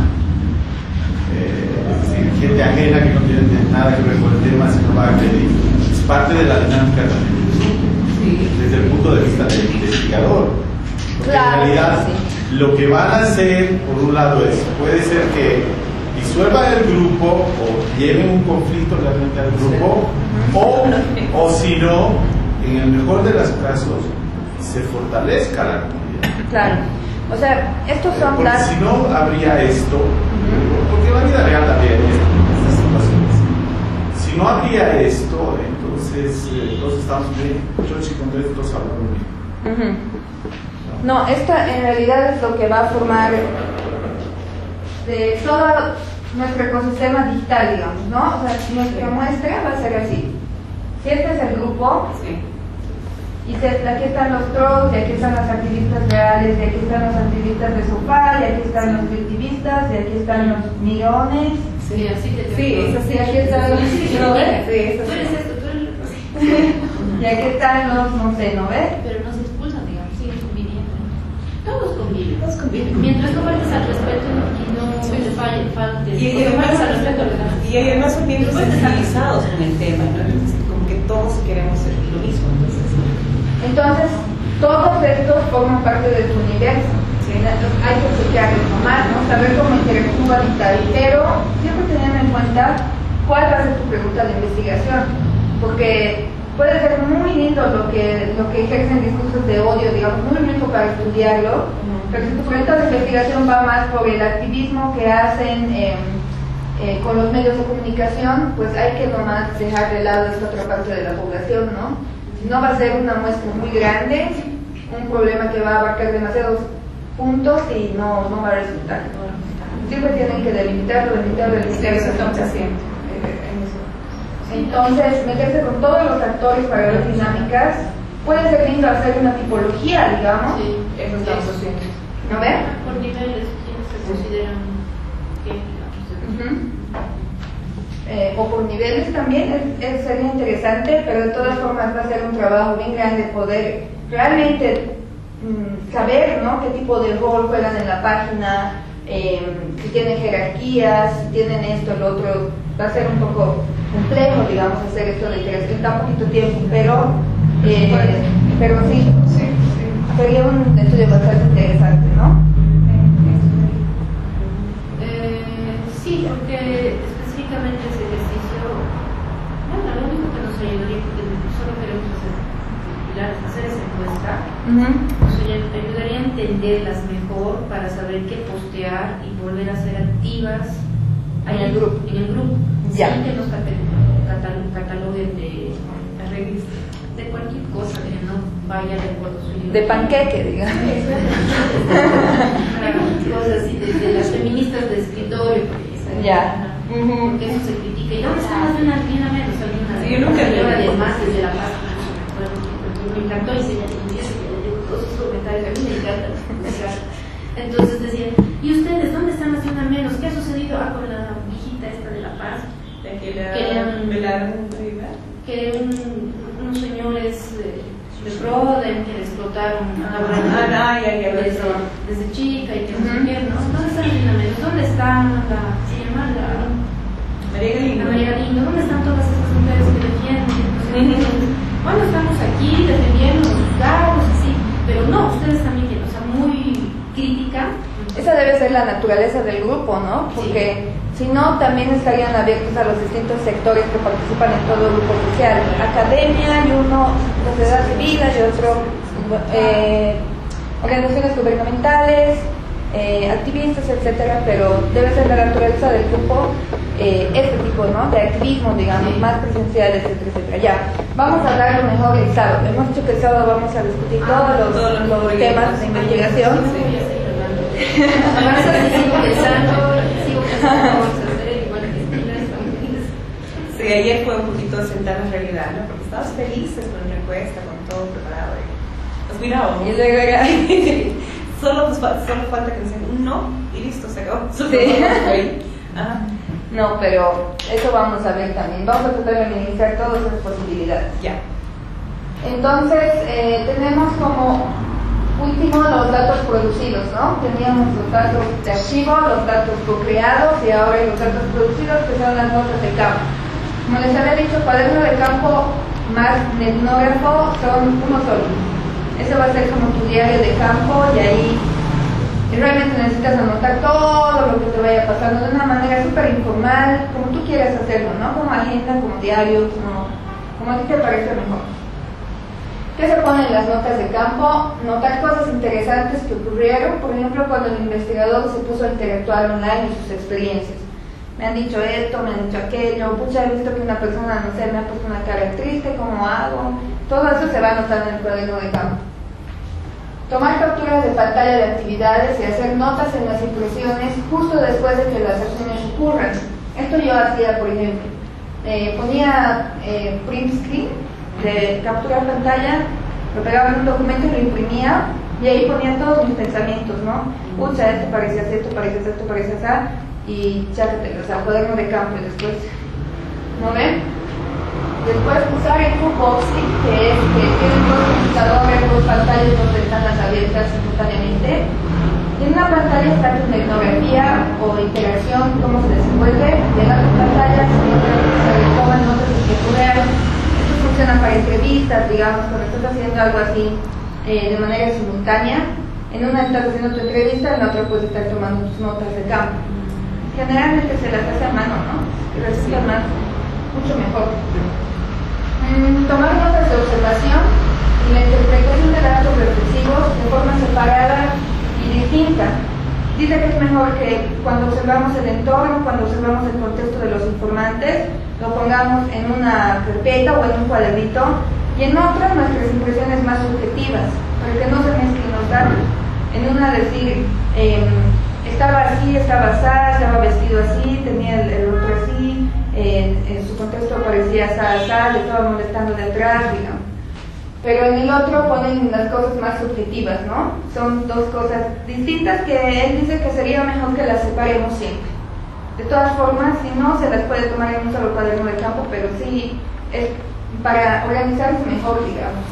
es decir, gente ajena que no tiene nada que ver con el tema, sino va a agredir. Es parte de la dinámica también del grupo, desde el punto de vista del investigador. Porque Claro, en realidad sí. lo que van a hacer, por un lado, puede ser que disuelvan el grupo o lleven un conflicto realmente al grupo, o si no, en el mejor de los casos, se fortalezca la comunidad. Claro. O sea, estos son Porque las... si no habría esto, porque en la vida real también estas situaciones. Si no habría esto, entonces estamos bien, chochi con estos hablando bien. No, esta en realidad es lo que va a formar de todo nuestro ecosistema digital, digamos, ¿no? O sea, nuestra muestra va a ser así. Si este es el grupo, y aquí están los trolls, y aquí están las activistas reales, y aquí están los activistas de sofá, y aquí están los activistas, y aquí están los millones. Sí, así te Sí, es así. Y aquí están los... ¿no ves? Sí, es Tú así. eres esto, tú eres... Y aquí están los, no sé, ¿no ves? Pero no se expulsan, digamos, siguen conviviendo. Todos conviven. Todos conviven. Mientras no faltes al respeto y no te faltes. Y faltes al respeto a los demás. Y además son bien sensibilizados con el tema, ¿no? Entonces, como que todos queremos lo mismo. Entonces, todos estos forman parte de tu universo. ¿Sí? Hay que chequearlos nomás, ¿no? Saber cómo interactúan y tal. Pero siempre teniendo en cuenta cuál va a ser tu pregunta de investigación. Porque puede ser muy lindo lo que ejercen discursos de odio, digamos, muy rico para estudiarlo. Pero si tu pregunta de investigación va más por el activismo que hacen con los medios de comunicación, pues hay que nomás dejar de lado esta otra parte de la población, ¿no? Si no va a ser una muestra muy grande, un problema que va a abarcar demasiados puntos y no va a resultar. Siempre tienen que delimitarlo. Eso estamos haciendo. Entonces, meterse con todos los actores para ver dinámicas, puede ser lindo hacer una tipología, digamos. Sí, Eso estamos haciendo. ¿No ven? Por niveles, quienes se consideran que, digamos, O por niveles también sería interesante, pero de todas formas va a ser un trabajo bien grande poder realmente saber, ¿no?, qué tipo de rol juegan en la página, si tienen jerarquías, si tienen esto, lo otro. Va a ser un poco complejo, digamos, hacer esto de interacción, está poquito tiempo, pero sí, sería un estudio bastante interesante, ¿no? Sí, porque específicamente ese ejercicio, bueno, lo único que nos ayudaría, porque solo queremos hacer esa encuesta, nos ayudaría a entenderlas mejor para saber qué postear y volver a ser activas En el grupo. Ya. Sin que nos cataloguen de arreglos de cualquier cosa que no vaya de acuerdo a su libro. De panqueque, digamos. Cosas así, de las feministas de escritorio. Ya. Porque eso se critica. ¿Y dónde están las de una menos? Yo nunca vi de más desde la página. Me encantó enseñar todos esos comentarios. A mí me encanta. Entonces decían, ¿y ustedes dónde están las de una menos? ¿Qué ha sucedido con la viejita esta de La Paz? Que unos señores de Froden que le explotaron desde chica y que no sé qué, ¿no? ¿Dónde están las de una menos? ¿Dónde están María Galindo? ¿Dónde están todas esas mujeres que defienden? Bueno, estamos aquí defendiendo los juzgados, así, pero no, ustedes también, o sea, muy crítica. Esa debe ser la naturaleza del grupo, ¿no? Porque si no, también estarían abiertos a los distintos sectores que participan en todo el grupo social. Academia y uno, sociedad civil y otro, organizaciones gubernamentales, activistas, etcétera. Pero debe ser la naturaleza del grupo este tipo, ¿no?, de activismo, digamos, más presencial, etcétera, etcétera. Ya, vamos a hablar mejor el sábado. Hemos dicho que el sábado vamos a discutir todos los temas de investigación. Sigo pensando cosas, igual que Sí, ayer fue un poquito sentar en realidad, ¿no? Porque estabas felices con la encuesta, con todo preparado. Pues mira, Y luego era... solo falta que dicen un no y listo, se acabó. Sí. Ajá. No, pero eso vamos a ver también. Vamos a tratar de minimizar todas esas posibilidades. Ya. Entonces, tenemos como último los datos producidos, ¿no? Teníamos los datos de archivo, los datos co-creados y ahora los datos producidos, que son las notas de campo. Como les había dicho, cuaderno de campo más etnógrafo son uno solo. Eso va a ser como tu diario de campo y ahí realmente necesitas anotar todo lo que te vaya pasando de una manera súper informal, como tú quieras hacerlo, ¿no? Como agenda, como diario, como a ti te parece mejor. ¿Qué se pone en las notas de campo? Notar cosas interesantes que ocurrieron, por ejemplo, cuando el investigador se puso a interactuar online y sus experiencias. Me han dicho esto, me han dicho aquello, pucha, he visto que una persona, no sé, me ha puesto una cara triste, ¿cómo hago? Todo eso se va a anotar en el cuaderno de campo. Tomar capturas de pantalla de actividades y hacer notas en las impresiones justo después de que las acciones ocurran. Esto yo hacía, por ejemplo. Ponía print screen de captura de pantalla, lo pegaba en un documento y lo imprimía y ahí ponía todos mis pensamientos, ¿no? Pucha, esto parece así, esto parece así, esto parece así, y chácate, o sea, cuaderno de campo y después, ¿no ven? Después usar el boxing, que es que tienen dos computadores, dos pantallas, dos ventanas abiertas simultáneamente. Y en una pantalla está tu tecnología o interacción, cómo se desenvuelve, de las pantallas, mientras se toman notas escrituras. Esto funciona para entrevistas, digamos, cuando estás haciendo algo así de manera simultánea. En una estás haciendo tu entrevista, en la otra puedes estar tomando tus notas de campo. Generalmente se las hace a mano, ¿no? Resulta más, mucho mejor. Tomar notas de observación y la interpretación de datos reflexivos de forma separada y distinta. Dice que es mejor que cuando observamos el entorno, cuando observamos el contexto de los informantes, lo pongamos en una carpeta o en un cuadernito, y en otras nuestras impresiones más subjetivas, para que no se mezclen los datos. En una decir, estaba así, estaba así, estaba vestido así, tenía el otro así, en su contexto parecía así, le estaba molestando de atrás, digamos. Pero en el otro ponen las cosas más subjetivas, ¿no? Son dos cosas distintas que él dice que sería mejor que las separemos siempre. De todas formas, si no, se las puede tomar en un solo cuaderno de campo, pero sí es para organizarse mejor, digamos.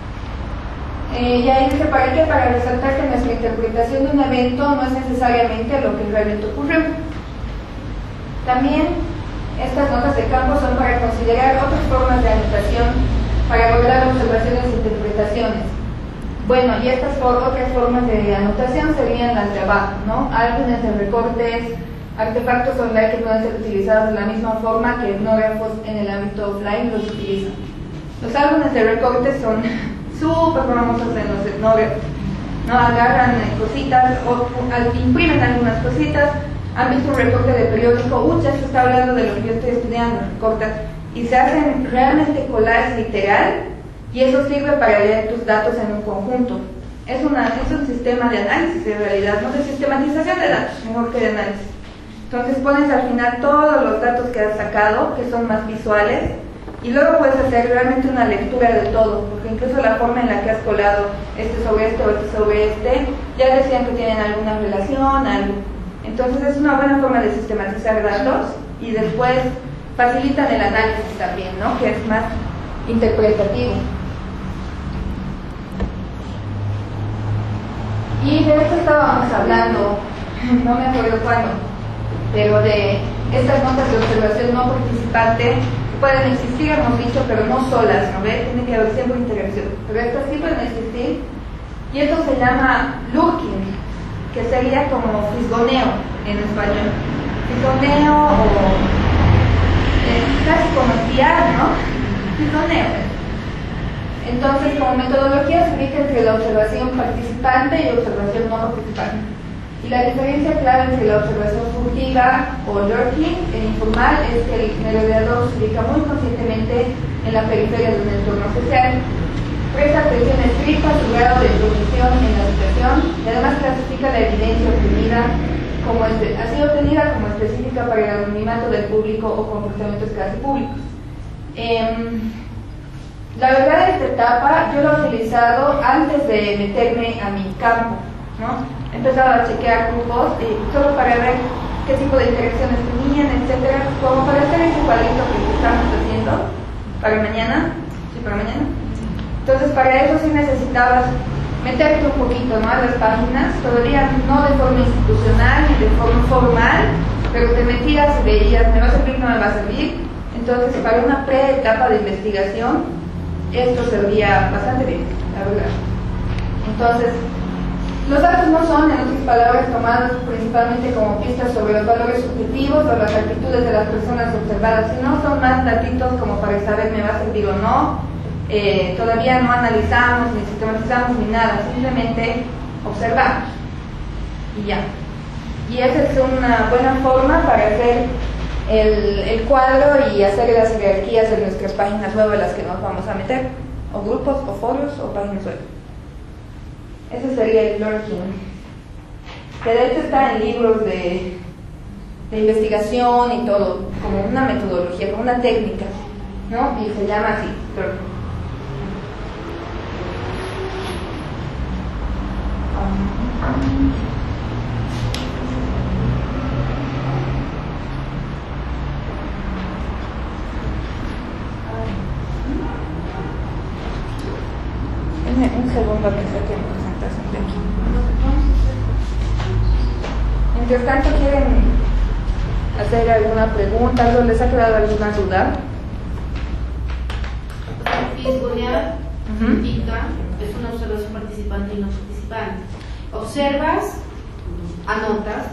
Y ahí dice, ¿para qué? Para resaltar que nuestra interpretación de un evento no es necesariamente lo que realmente ocurrió. También estas notas de campo son para considerar otras formas de anotación, para lograr observaciones e interpretaciones. Bueno, y estas otras formas de anotación serían las de abajo, ¿no? Álbumes de recortes, artefactos online que pueden ser utilizados de la misma forma que etnógrafos en el ámbito offline los utilizan. Los álbumes de recortes son súper famosos en los etnógrafos, ¿no? Agarran cositas o imprimen algunas cositas. Han visto un recorte de periódico, esto está hablando de lo que yo estoy estudiando, recortan, y se hacen realmente collage literal, y eso sirve para leer tus datos en un conjunto. Es un sistema de análisis en realidad, no de sistematización de datos, mejor que de análisis. Entonces pones al final todos los datos que has sacado, que son más visuales, y luego puedes hacer realmente una lectura de todo, porque incluso la forma en la que has colado este sobre este o este sobre este, ya decían que tienen alguna relación, algo. Entonces es una buena forma de sistematizar datos y después facilitan el análisis también, ¿no? Que es más interpretativo. Y de esto estábamos hablando, no me acuerdo cuándo, pero de estas notas de observación no participante pueden existir, hemos dicho, pero no solas, ¿no ve? Tiene que haber siempre interacción, pero estas sí pueden existir, y esto se llama lurking, que sería como fisgoneo en español. Fisgoneo o casi como espiar, ¿no? Fisgoneo. Entonces, como metodología se ubica entre la observación participante y observación no participante. Y la diferencia clave entre la observación furtiva o lurking e informal es que el merodeador se ubica muy conscientemente en la periferia de un entorno social, presta atención estricta a su grado de intromisión en la situación y además clasifica la evidencia obtenida como así obtenida como específica para el anonimato del público o comportamientos casi públicos. La verdad, esta etapa yo la he utilizado antes de meterme a mi campo, ¿no? He empezado a chequear grupos solo para ver qué tipo de interacciones tenían, etcétera, como para hacer ese cuadrito que estamos haciendo para mañana. Sí, para mañana. Entonces, para eso sí necesitabas meterte un poquito, ¿no?, a las páginas, todavía no de forma institucional ni de forma formal, pero te metías y veías, ¿me va a servir, no me va a servir? Entonces, para una pre-etapa de investigación, esto servía bastante bien, la verdad. Entonces, los datos no son, en otras palabras, tomados principalmente como pistas sobre los valores subjetivos o las actitudes de las personas observadas, sino son más datitos como para saber me va a servir o no. Todavía no analizamos, ni sistematizamos, ni nada, simplemente observamos y ya. Y esa es una buena forma para hacer el cuadro y hacer las jerarquías de nuestras páginas web a las que nos vamos a meter, o grupos, o foros, o páginas web. Ese sería el lurking, que de hecho está en libros de investigación y todo, como una metodología, como una técnica, ¿no? Y se llama así, lurking. Un segundo que saque mi presentación de aquí. Mientras tanto, ¿quieren hacer alguna pregunta? ¿Algo les ha quedado alguna duda? Fisgonear significa, es una observación participante y no participante. Observas, anotas,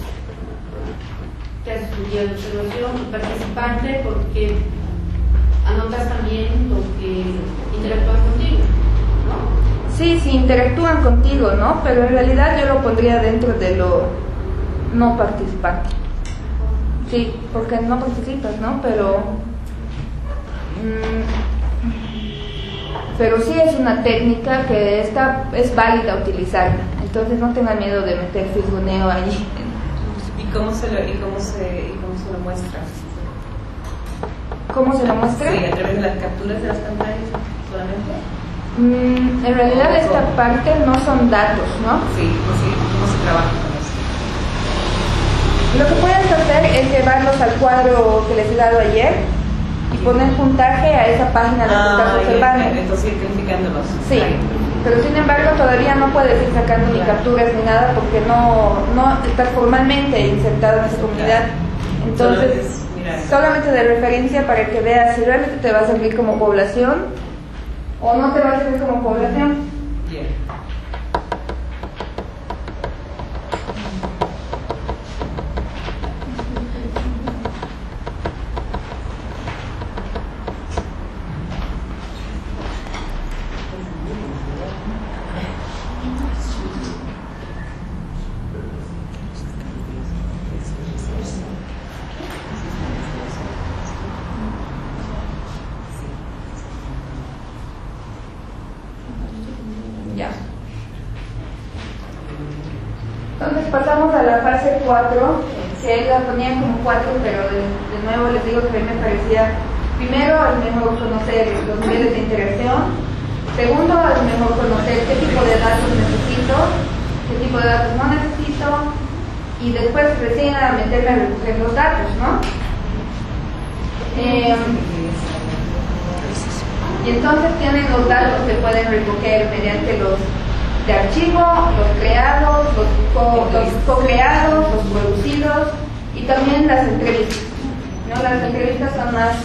te haces un guía de observación, y participante porque anotas también lo que interactúan contigo, ¿no? Sí, interactúan contigo, ¿no? Pero en realidad yo lo pondría dentro de lo no participante. Sí, porque no participas, ¿no? Pero sí es una técnica que es válida utilizarla. Entonces no tengan miedo de meter fisgoneo ahí. ¿Y cómo se lo muestra? ¿Cómo se lo muestra? Sí, a través de las capturas de las pantallas solamente. En realidad esta parte no son datos, ¿no? Sí, ¿cómo se trabaja con eso? Lo que puedes hacer es llevarlos al cuadro que les he dado ayer y poner puntaje a esa página de la que estás observando. Entonces ir calificándolos. Sí, pero sin embargo todavía no puedes ir sacando ni capturas ni nada porque no estás formalmente insertado en esa comunidad. Entonces, solamente de referencia para que veas si realmente te va a servir como población o no te va a servir como población. Bien. Ya. Entonces pasamos a la fase 4, que la ponían como 4, pero de nuevo les digo que a mí me parecía, primero, a lo mejor conocer los niveles de interacción, segundo, a lo mejor conocer qué tipo de datos necesito, qué tipo de datos no necesito, y después recién a meterme a recoger los datos, ¿no? Y entonces tienen los datos que pueden recoger mediante los de archivo, los creados, los co-creados, los producidos y también las entrevistas, ¿no? Las entrevistas son más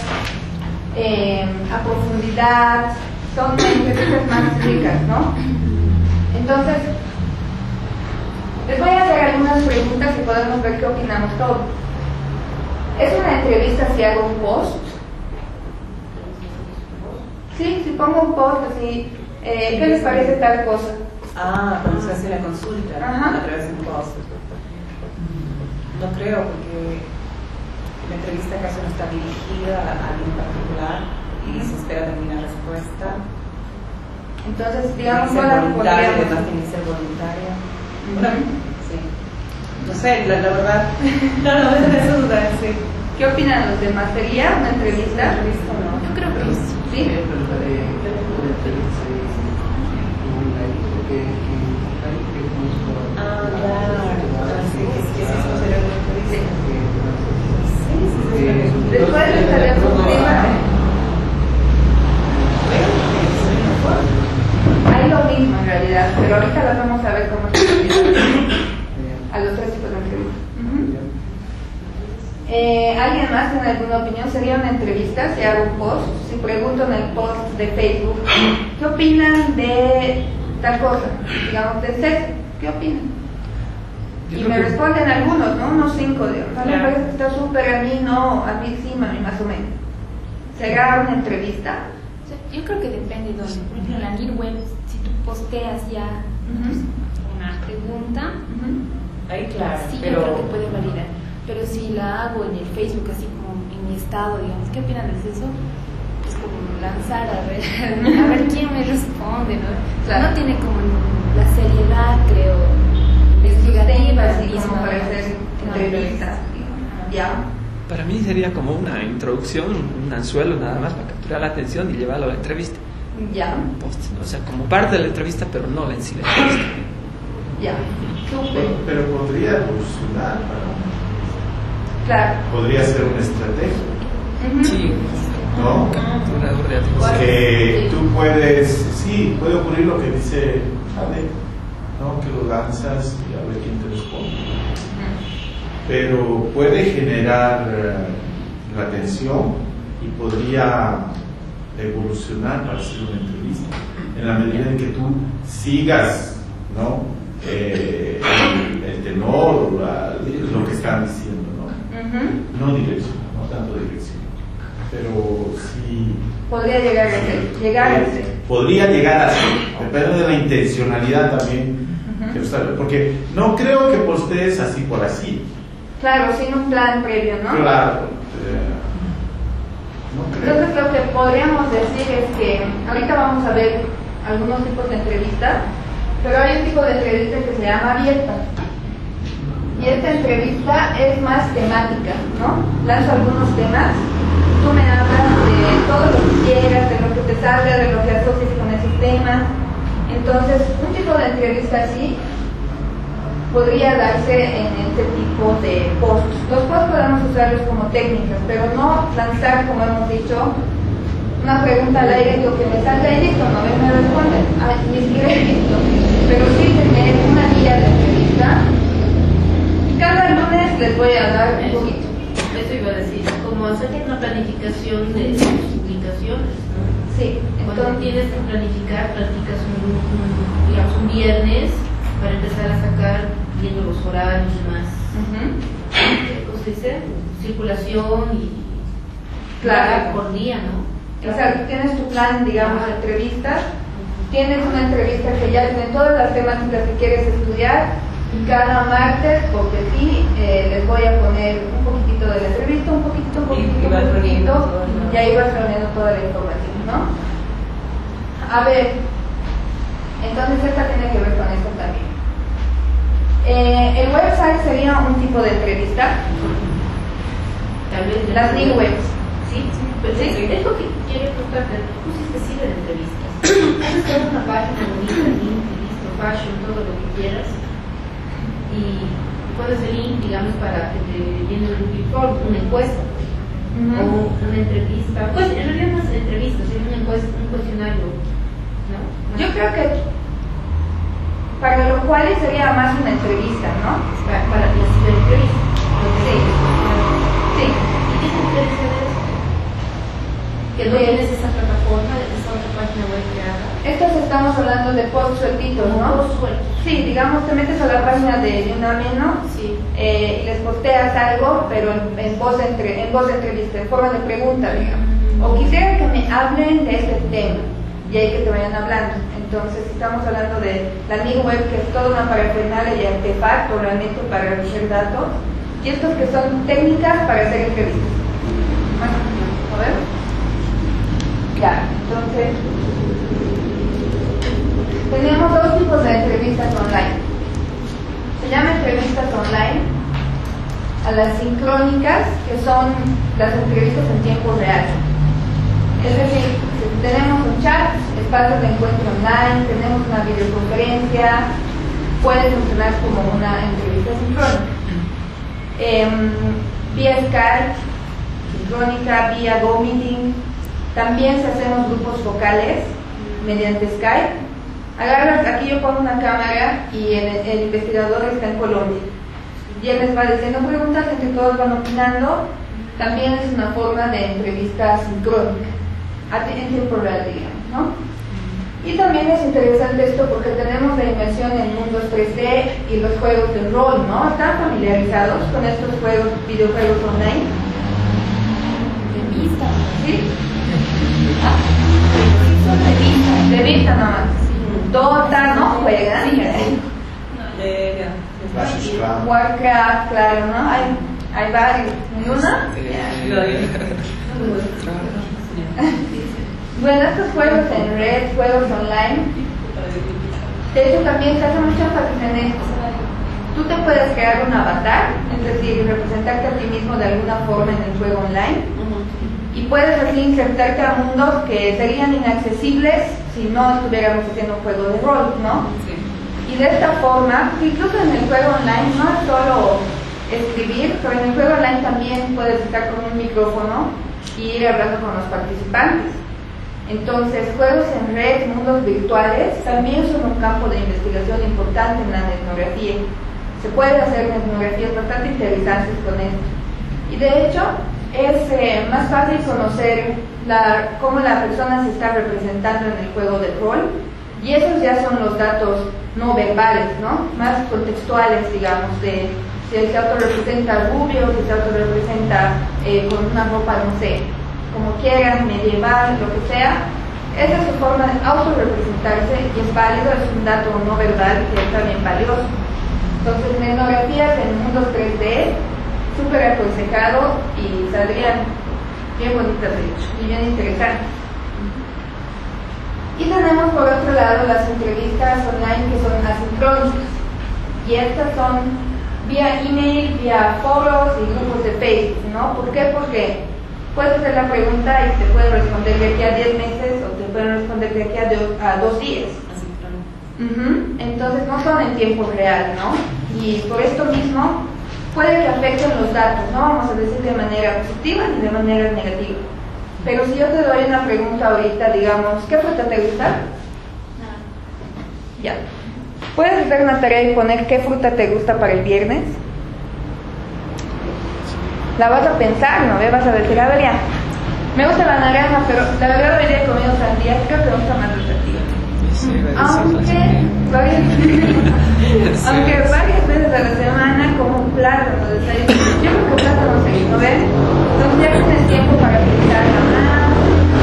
a profundidad, son entrevistas más ricas, ¿no? Entonces, les voy a hacer algunas preguntas y podemos ver qué opinamos todos. ¿Es una entrevista si hago un post? Sí, si pongo un post así, ¿qué les parece tal cosa? Cuando se hace la consulta a través de un post. No creo, porque la entrevista casi no está dirigida a alguien particular y se espera también una respuesta. Entonces, digamos, tiene que ser voluntaria, además tiene que ser voluntaria. Sí. No sé, la verdad, no me duda, sí. ¿Qué opinan los demás? ¿Sería una entrevista? No. Yo creo que sí. Después de estaría hay lo mismo en realidad, pero ahorita las vamos a ver cómo se a los 3 tipos de entrevistas. ¿Alguien más tiene alguna opinión? ¿Sería una entrevista si hago un post? Si pregunto en el post de Facebook, ¿qué opinan de tal cosa? Digamos, de sexo, ¿qué opinan? Y me responden algunos, ¿no? Unos 5, digamos. A mí me parece que está súper, a mí no, a mí sí, a mí más o menos. ¿Será una entrevista? Yo creo que depende de dónde. Por ejemplo, en la Lead Web, si tú posteas ya una pregunta, ahí claro, sí, pero... yo creo que puede validar. Pero si la hago en el Facebook, así como en mi estado, digamos, ¿qué opinan de eso? Es como lanzar a ver quién me responde, ¿no? Claro. No tiene como la seriedad, creo, investigativa, así misma, como para hacer entrevistas. Ya. Para mí sería como una introducción, un anzuelo nada más para capturar la atención y llevarlo a la entrevista. Ya. Un post, ¿no? O sea, como parte de la entrevista, pero no en sí la entrevista. Ya. Súper. Pero podría evolucionar Claro. podría ser una estrategia, Sí, ¿no? capturador de atención. Que tú puedes, sí, puede ocurrir lo que dice Ale, ¿no? Que lo lanzas y a ver quién te responde. Pero puede generar la atención y podría evolucionar para hacer una entrevista en la medida en que tú sigas, ¿no? El tenor o lo que están diciendo, ¿no? No dirección, no tanto dirección, pero sí podría llegar a ser. Podría llegar a ser, depende de la intencionalidad también que usted, porque no creo que postees así por así. Claro, sin un plan previo, ¿no? Claro. No creo. Entonces lo que podríamos decir es que ahorita vamos a ver algunos tipos de entrevistas, pero hay un tipo de entrevista que se llama abierta. Y esta entrevista es más temática, ¿no? Lanzo algunos temas, tú me hablas de todo lo que quieras, de lo que te salga, de lo que asocies con ese tema. Entonces, un tipo de entrevista así podría darse en este tipo de posts. Los posts podemos usarlos como técnicas, pero no lanzar, como hemos dicho, una pregunta al aire, lo que me salga y listo, no me responden, ni siquiera he visto, pero sí tener una guía de entrevista. Cada lunes les voy a dar un poquito. Eso iba a decir, como hacer una planificación de publicaciones, ¿no? Sí, Cuando entonces, tienes que planificar, platicas digamos un viernes para empezar a sacar, viendo los horarios más, ¿cómo se dice? Circulación y claro, por día, ¿no? exacto, tienes tu plan, digamos, de entrevistas, tienes una entrevista que ya tiene todas las temáticas que quieres estudiar, y cada martes, porque sí, les voy a poner un poquitito de la entrevista, un poquitito, y ahí vas reuniendo toda la información, ¿no? A ver, entonces esta tiene que ver con esto también. El website sería un tipo de entrevista. Tal vez Las Lead Webs. Sí, pero ¿Sí? es lo que quiero preguntarte. Tú sí te sirve de entrevistas. Puedes hacer una página bonita, link, listo, fashion, todo lo que quieras. Y puedes el link, digamos, para que te llene un report, una encuesta, o una entrevista. Pues en realidad no es entrevista, es una encuesta, un cuestionario, ¿no? Yo creo que para lo cual sería más una entrevista, ¿no? Para la entrevista. Sí. ¿Y qué te interesa de eso? Que no tienes esa plataforma, esa otra página web creada. Estos estamos hablando de posts sueltitos, ¿no? Post sueltos. Sí, digamos, te metes a la página de una menos, Sí. les posteas algo, pero en voz de entrevista, en forma de pregunta, digamos. O quisiera que me hablen de este tema. y hay que te vayan hablando. Entonces estamos hablando de la New Web, que es toda una parafernalia y artefacto realmente para recoger datos, y estos que son técnicas para hacer entrevistas. Bueno, a ver. Ya, entonces tenemos dos tipos de entrevistas online. Se llama entrevistas online a las sincrónicas, que son las entrevistas en tiempo real. Es decir, tenemos un chat, espacios de encuentro online, tenemos una videoconferencia, puede funcionar como una entrevista sincrónica. Vía Skype, sincrónica, vía GoMeeting. También si hacemos grupos focales mediante Skype. Agarras, aquí yo pongo una cámara y el investigador está en Colombia. Y él les va diciendo preguntas entre todos van opinando. También es una forma de entrevista sincrónica, en tiempo real, digamos, ¿no? Y también es interesante esto porque tenemos la inmersión en mundos 3D y los juegos de rol, ¿no? ¿Están familiarizados con estos juegos, videojuegos online? De vista. ¿Sí? De vista nomás. Dota, ¿no? Juegan. Warcraft, claro, ¿no? Hay varios. ¿Y una? Bueno, estos juegos en red, juegos online, de hecho también se hace mucho énfasis en esto. Tú te puedes crear un avatar, es decir, representarte a ti mismo de alguna forma en el juego online, y puedes así insertarte a mundos que serían inaccesibles si no estuviéramos haciendo un juego de rol, ¿no? Sí. Y de esta forma, incluso en el juego online no es solo escribir, pero en el juego online también puedes estar con un micrófono y ir hablando con los participantes. Entonces, juegos en red, mundos virtuales, también son un campo de investigación importante en la etnografía. Se puede hacer etnografías bastante interesantes con esto. Y de hecho, es más fácil conocer cómo la persona se está representando en el juego de rol, y esos ya son los datos no verbales, ¿no? Más contextuales, digamos, de si el se autorrepresenta rubio, si se autorrepresenta con una ropa, no sé, como quieran, medieval, lo que sea. Esa es su forma de autorrepresentarse y es válido, es un dato no verbal que es también valioso. Entonces, en etnografías en mundos 3D, súper aconsejado y saldrían bien bonitas de hecho y bien interesantes. Y tenemos por otro lado las entrevistas online que son asincrónicas, y estas son vía email, vía foros y grupos de Facebook, ¿no? ¿Por qué? Porque puedes hacer la pregunta y te pueden responder de aquí a 10 meses o te pueden responder de aquí a 2 días. Entonces no son en tiempo real, ¿no? Y por esto mismo puede que afecten los datos, no vamos a decir de manera positiva ni de manera negativa. Pero si yo te doy una pregunta ahorita, digamos, ¿qué fruta te gusta? Nada. Ya. ¿Puedes hacer una tarea y poner qué fruta te gusta para el viernes? La vas a pensar, ¿no? Vas a decir, a ver ya, me gusta la naranja, pero la verdad hoy día he comido sandía, creo que me gusta más la sandía. Aunque varias veces a la semana como un plátano, desayuno. Yo creo que plátano se ¿no ven? Entonces ya tienes tiempo para pensar más,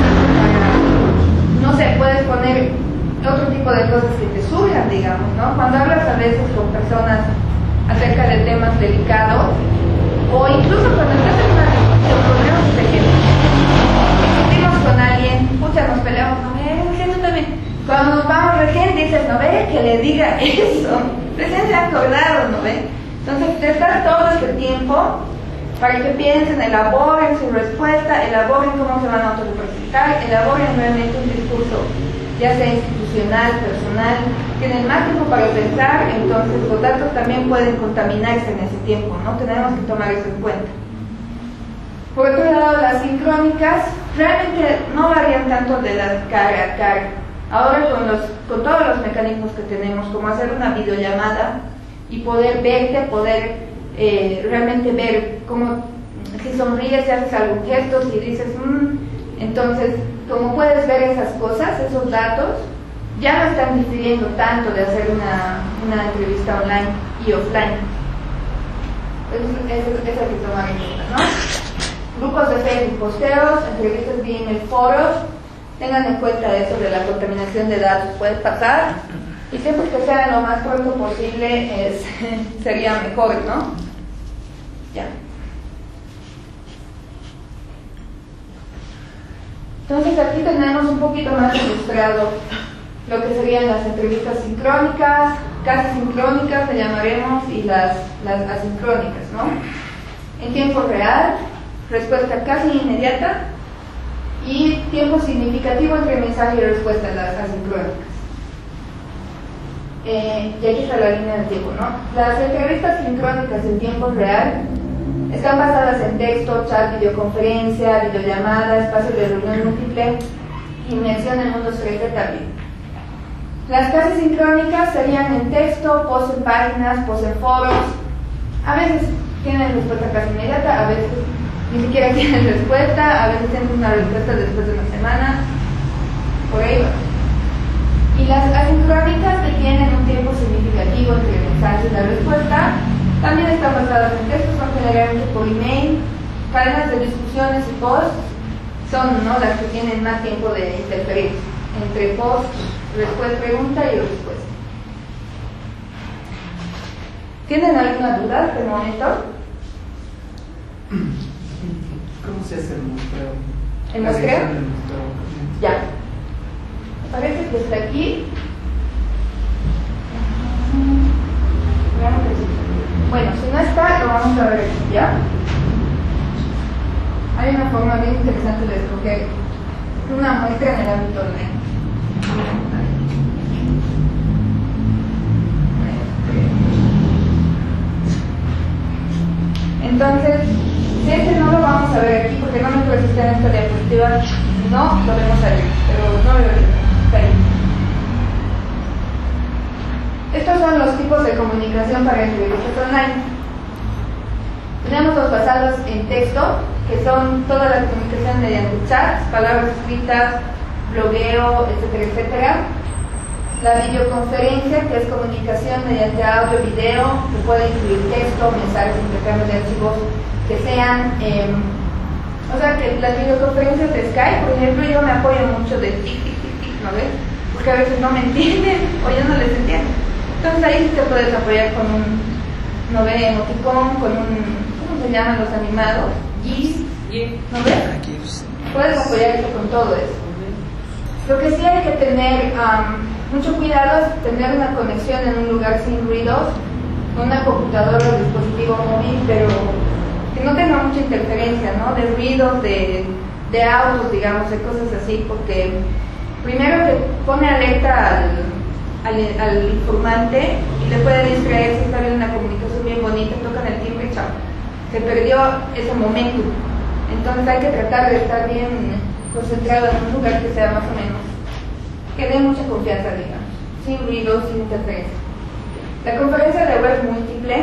no sé, puedes poner otro tipo de cosas que te surjan, digamos, ¿no? Cuando hablas a veces con personas acerca de temas delicados, o incluso cuando estás en una discusión, ponemos un ejemplo, discutimos con alguien, pucha, nos peleamos, no ve, tú también. Cuando nos vamos recién dices, no ve, que le diga eso, recién se ha acordado, no ve. Entonces te estás todo este tiempo para que piensen, elaboren su respuesta, elaboren cómo se van a autorrepresentar, elaboren realmente un discurso, ya sea institucional, personal, tienen más tiempo para pensar, entonces los datos también pueden contaminarse en ese tiempo, ¿no? Tenemos que tomar eso en cuenta. Por otro lado, las sincrónicas realmente no varían tanto de las cara a cara. Ahora con todos los mecanismos que tenemos, como hacer una videollamada y poder verte, poder realmente ver cómo, si sonríes, si haces algún gesto, si dices entonces, como puedes ver esas cosas, esos datos, ya no están difiriendo tanto de hacer una entrevista online y offline. Eso hay que tomar en cuenta, ¿no? Grupos de Facebook, posteos, entrevistas de email, foros. tengan en cuenta eso de la contaminación de datos, puede pasar, y siempre que sea lo más pronto posible sería mejor, ¿no? Ya. Entonces aquí tenemos un poquito más ilustrado lo que serían las entrevistas sincrónicas, casi sincrónicas le llamaremos, y las asincrónicas, ¿no? En tiempo real, respuesta casi inmediata, y tiempo significativo entre mensaje y respuesta, las asincrónicas. Y aquí está la línea del tiempo, ¿no? Las entrevistas sincrónicas en tiempo real están basadas en texto, chat, videoconferencia, videollamada, espacio de reunión múltiple, inmersión en mundos 3D también. Las casi sincrónicas serían en texto, post en páginas, post en foros. A veces tienen respuesta casi inmediata, a veces ni siquiera tienen respuesta, a veces tienen una respuesta después de una semana, por ahí va. Y las asincrónicas que tienen un tiempo significativo entre el mensaje y la respuesta, también están basadas en textos, son generalmente por email, cadenas de discusiones y posts, son, ¿no?, las que tienen más tiempo de interferir entre post, respuesta, pregunta y respuesta. ¿Tienen alguna duda hasta el momento? ¿Cómo se hace el muestreo? ¿El muestreo? Ya. Parece que está aquí. Bueno, si no está, lo vamos a ver aquí, ¿ya? Hay una forma bien interesante de escoger una muestra en el ámbito online. Entonces, si este no lo vamos a ver aquí porque no me parece que esté en esta diapositiva, no lo vemos ahí, pero no lo vemos, está ahí. Estos son los tipos de comunicación para entrevistas online. Tenemos los basados en texto, que son toda la comunicación mediante chats, palabras escritas, blogueo, etcétera, etcétera. La videoconferencia, que es comunicación mediante audio, video, que puede incluir texto, mensajes, intercambio de archivos que sean, o sea, que las videoconferencias de Skype, por ejemplo, yo me apoyo mucho de tic, tic, tic, tic, ¿no ves? Porque a veces no me entienden o yo no les entiendo. Entonces ahí sí te puedes apoyar con un, ¿no ves?, emoticón, con un, ¿cómo se llaman los animados? GIF, ¿no ves? Puedes apoyarte con todo eso. Lo que sí hay que tener mucho cuidado es tener una conexión en un lugar sin ruidos, una computadora o dispositivo móvil, pero que no tenga mucha interferencia, ¿no?, de ruidos, de autos, digamos, de cosas así, porque primero que pone alerta al informante y le puede distraer si está viendo una comunicación bien bonita, tocan el timbre y chao, se perdió ese momento. Entonces hay que tratar de estar bien concentrado en un lugar que sea más o menos, que dé mucha confianza, digamos, sin ruido, sin interferencia. La conferencia de web múltiple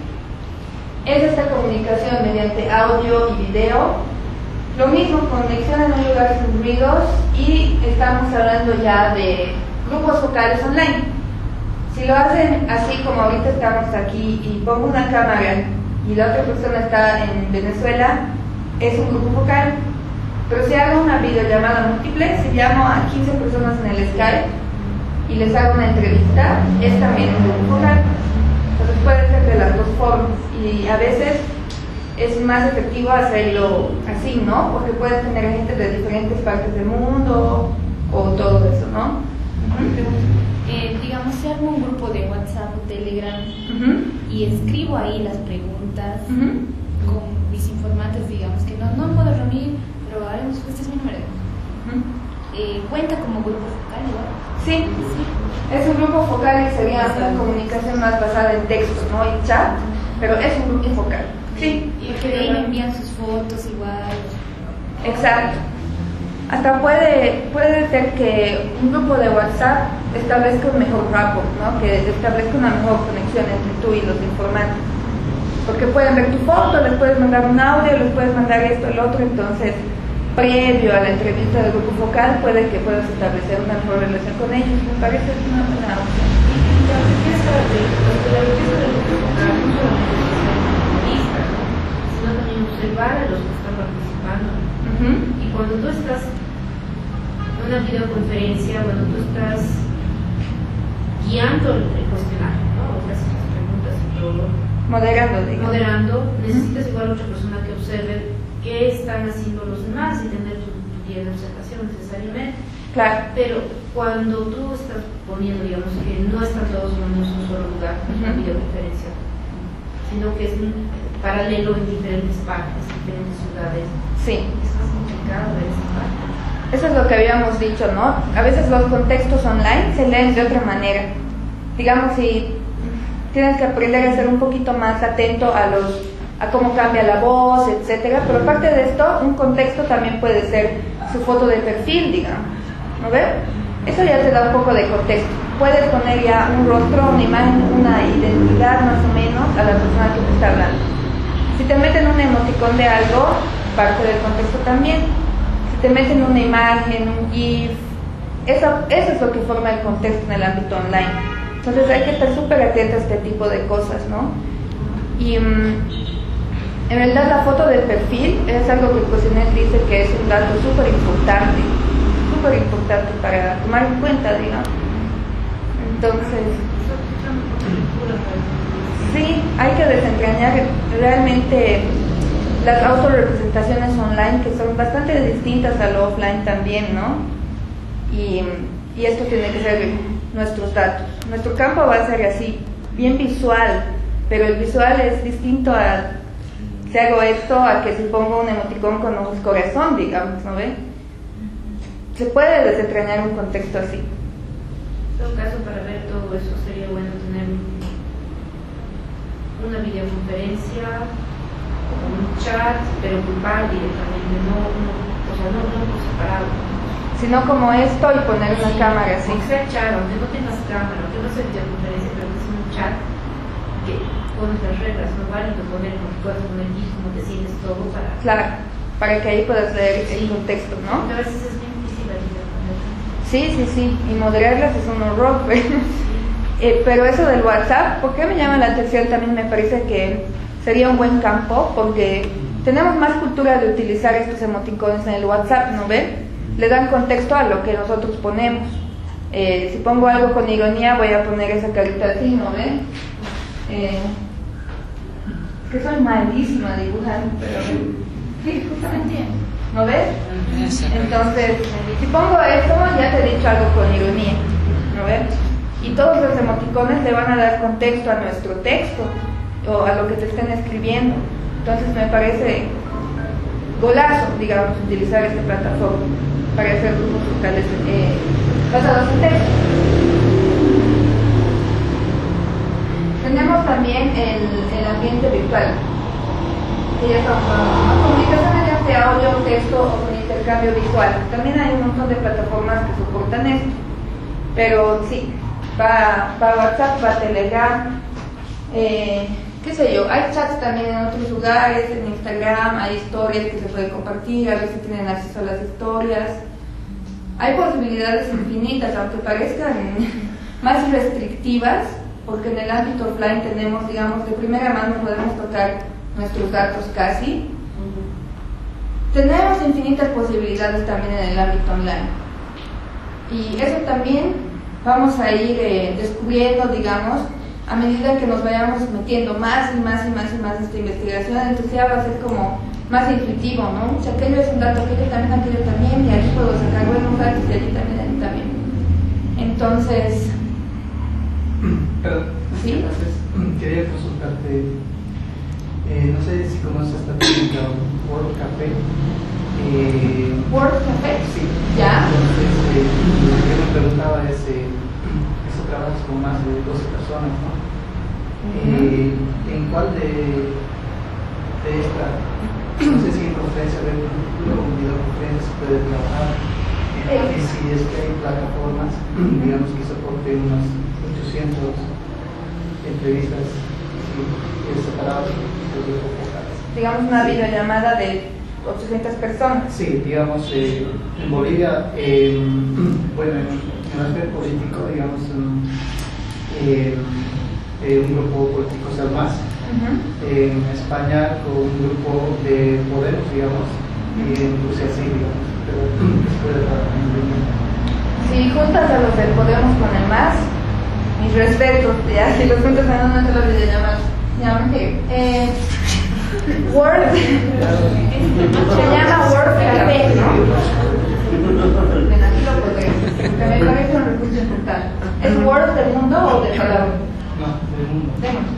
es esta comunicación mediante audio y video. Lo mismo, conexión en un lugar sin ruidos, y estamos hablando ya de grupos focales online. Si lo hacen así como ahorita estamos aquí y pongo una cámara y la otra persona está en Venezuela, es un grupo focal. Pero si hago una videollamada múltiple, si llamo a 15 personas en el Skype y les hago una entrevista, es también un grupo focal. Entonces puede ser de las dos formas, y a veces es más efectivo hacerlo así, ¿no? Porque puedes tener gente de diferentes partes del mundo o todo eso, ¿no? Digamos, si hago un grupo de WhatsApp o Telegram y escribo ahí las preguntas con mis informantes, digamos, que no puedo reunir, pero haremos, este es mi número. ¿Cuenta como grupo focal igual? Sí, es un grupo focal y sería una comunicación más basada en texto, ¿no?, y chat, pero es un grupo focal. Sí. Y que de ahí me envían sus fotos igual. Exacto. Hasta puede ser que un grupo de WhatsApp establezca un mejor rapport, ¿no?, que establezca una mejor conexión entre tú y los informantes. Porque pueden ver tu foto, les puedes mandar un audio, les puedes mandar esto, el otro, entonces previo a la entrevista del grupo focal puede que puedas establecer una mejor relación con ellos. Me parece una buena opción. Sino también observar a los que están participando. Y cuando tú estás, no una videoconferencia, bueno, tú estás guiando el cuestionario, ¿no? O sea, haces las preguntas y todo. Moderando, necesitas igual otra persona que observe qué están haciendo los demás y tener tu guía de observación necesariamente. Claro. Pero cuando tú estás poniendo, digamos, que no están todos en un solo lugar, en una videoconferencia, sino que es paralelo en diferentes partes, diferentes ciudades. Sí. Es más complicado ver esa parte. Eso es lo que habíamos dicho, ¿no? A veces los contextos online se leen de otra manera. Digamos, si tienes que aprender a ser un poquito más atento a cómo cambia la voz, etcétera. Pero aparte de esto, un contexto también puede ser su foto de perfil, digamos, ¿no ves? Eso ya te da un poco de contexto. Puedes poner ya un rostro, una imagen, una identidad más o menos a la persona que te está hablando. Si te meten un emoticón de algo, parte del contexto también. Si te meten una imagen, un GIF, eso es lo que forma el contexto en el ámbito online. Entonces hay que estar súper atento a este tipo de cosas, ¿no? Y en realidad la foto de perfil es algo que el cuestionario dice que es un dato súper importante para tomar en cuenta, digamos. Entonces, sí, hay que desentrañar realmente las autorrepresentaciones online, que son bastante distintas a lo offline también, ¿no? Y esto tiene que ser nuestros datos. Nuestro campo va a ser así, bien visual, pero el visual es distinto a si hago esto a que si pongo un emoticón con un corazón, digamos, ¿no ve? Se puede desentrañar un contexto así. En todo caso, para ver todo eso sería bueno tener una videoconferencia, un chat, pero grupal directamente, no por separado. Sino como esto y poner una cámara así. O sea, chat, aunque no tengas cámara, aunque no sea videoconferencia, pero que sea un chat que pones las reglas, no vale poner emoticones, poner GIF, como te sientes todo para... Claro, para que ahí puedas leer el contexto, ¿no? A veces es bien difícil la videoconferencia. Sí, y moderarlas es un horror, pero eso del WhatsApp, ¿por qué me llama la atención? También me parece que sería un buen campo, porque tenemos más cultura de utilizar estos emoticones en el WhatsApp, ¿no ven? Le dan contexto a lo que nosotros ponemos. Si pongo algo con ironía, voy a poner esa carita así, ¿no ven? Que soy malísima dibujando, pero sí, justamente, ¿no ves? Entonces, si pongo esto, ya te he dicho algo con ironía, ¿no ves? Y todos los emoticones le van a dar contexto a nuestro texto o a lo que te estén escribiendo. Entonces me parece golazo, digamos, utilizar esta plataforma para hacer grupos vocales basados en texto. Tenemos también el ambiente virtual, que ya estamos hablando, comunicación mediante audio, texto o con intercambio visual. También hay un montón de plataformas que soportan esto, pero sí, para WhatsApp, para Telegram, qué sé yo, hay chats también en otros lugares, en Instagram, hay historias que se pueden compartir, a veces tienen acceso a las historias. Hay posibilidades infinitas, aunque parezcan más restrictivas, porque en el ámbito offline tenemos, digamos, de primera mano podemos tocar nuestros datos casi. Tenemos infinitas posibilidades también en el ámbito online. Y eso también vamos a ir descubriendo, digamos, a medida que nos vayamos metiendo más y más a esta investigación. Entonces ya va a ser como más intuitivo, ¿no? Si aquello es un dato, aquello también, y aquí puedo sacar buenos datos y allí también. Entonces, perdón, ¿sí? Quería consultarte, no sé si conoces esta técnica Word Café. ¿Word Café? Sí. ¿Ya? Entonces, lo que yo me preguntaba es, eso trabajas con más de 12 personas, ¿no? ¿En cuál de esta, no sé si en conferencia o en videoconferencia se puede trabajar? Y si es que hay plataformas, digamos, que soporten unas 800 entrevistas separadas de grupos vocales. Digamos una videollamada de 800 personas. Sí, digamos, en Bolivia, bueno, en el aspecto político, digamos, un grupo político es el MAS. En España, con un grupo de Podemos, digamos, y en Rusia sí, digamos. pero después de la pandemia. Si juntas a los del Podemos con el MAS, mis respetos, ya, si los juntas en una sola videollamada, Word, se llama Word Café, ¿no? Ven, aquí lo podré, que me parece un recurso importante. ¿Es Word del mundo o del palabra? No, del mundo. Del mundo.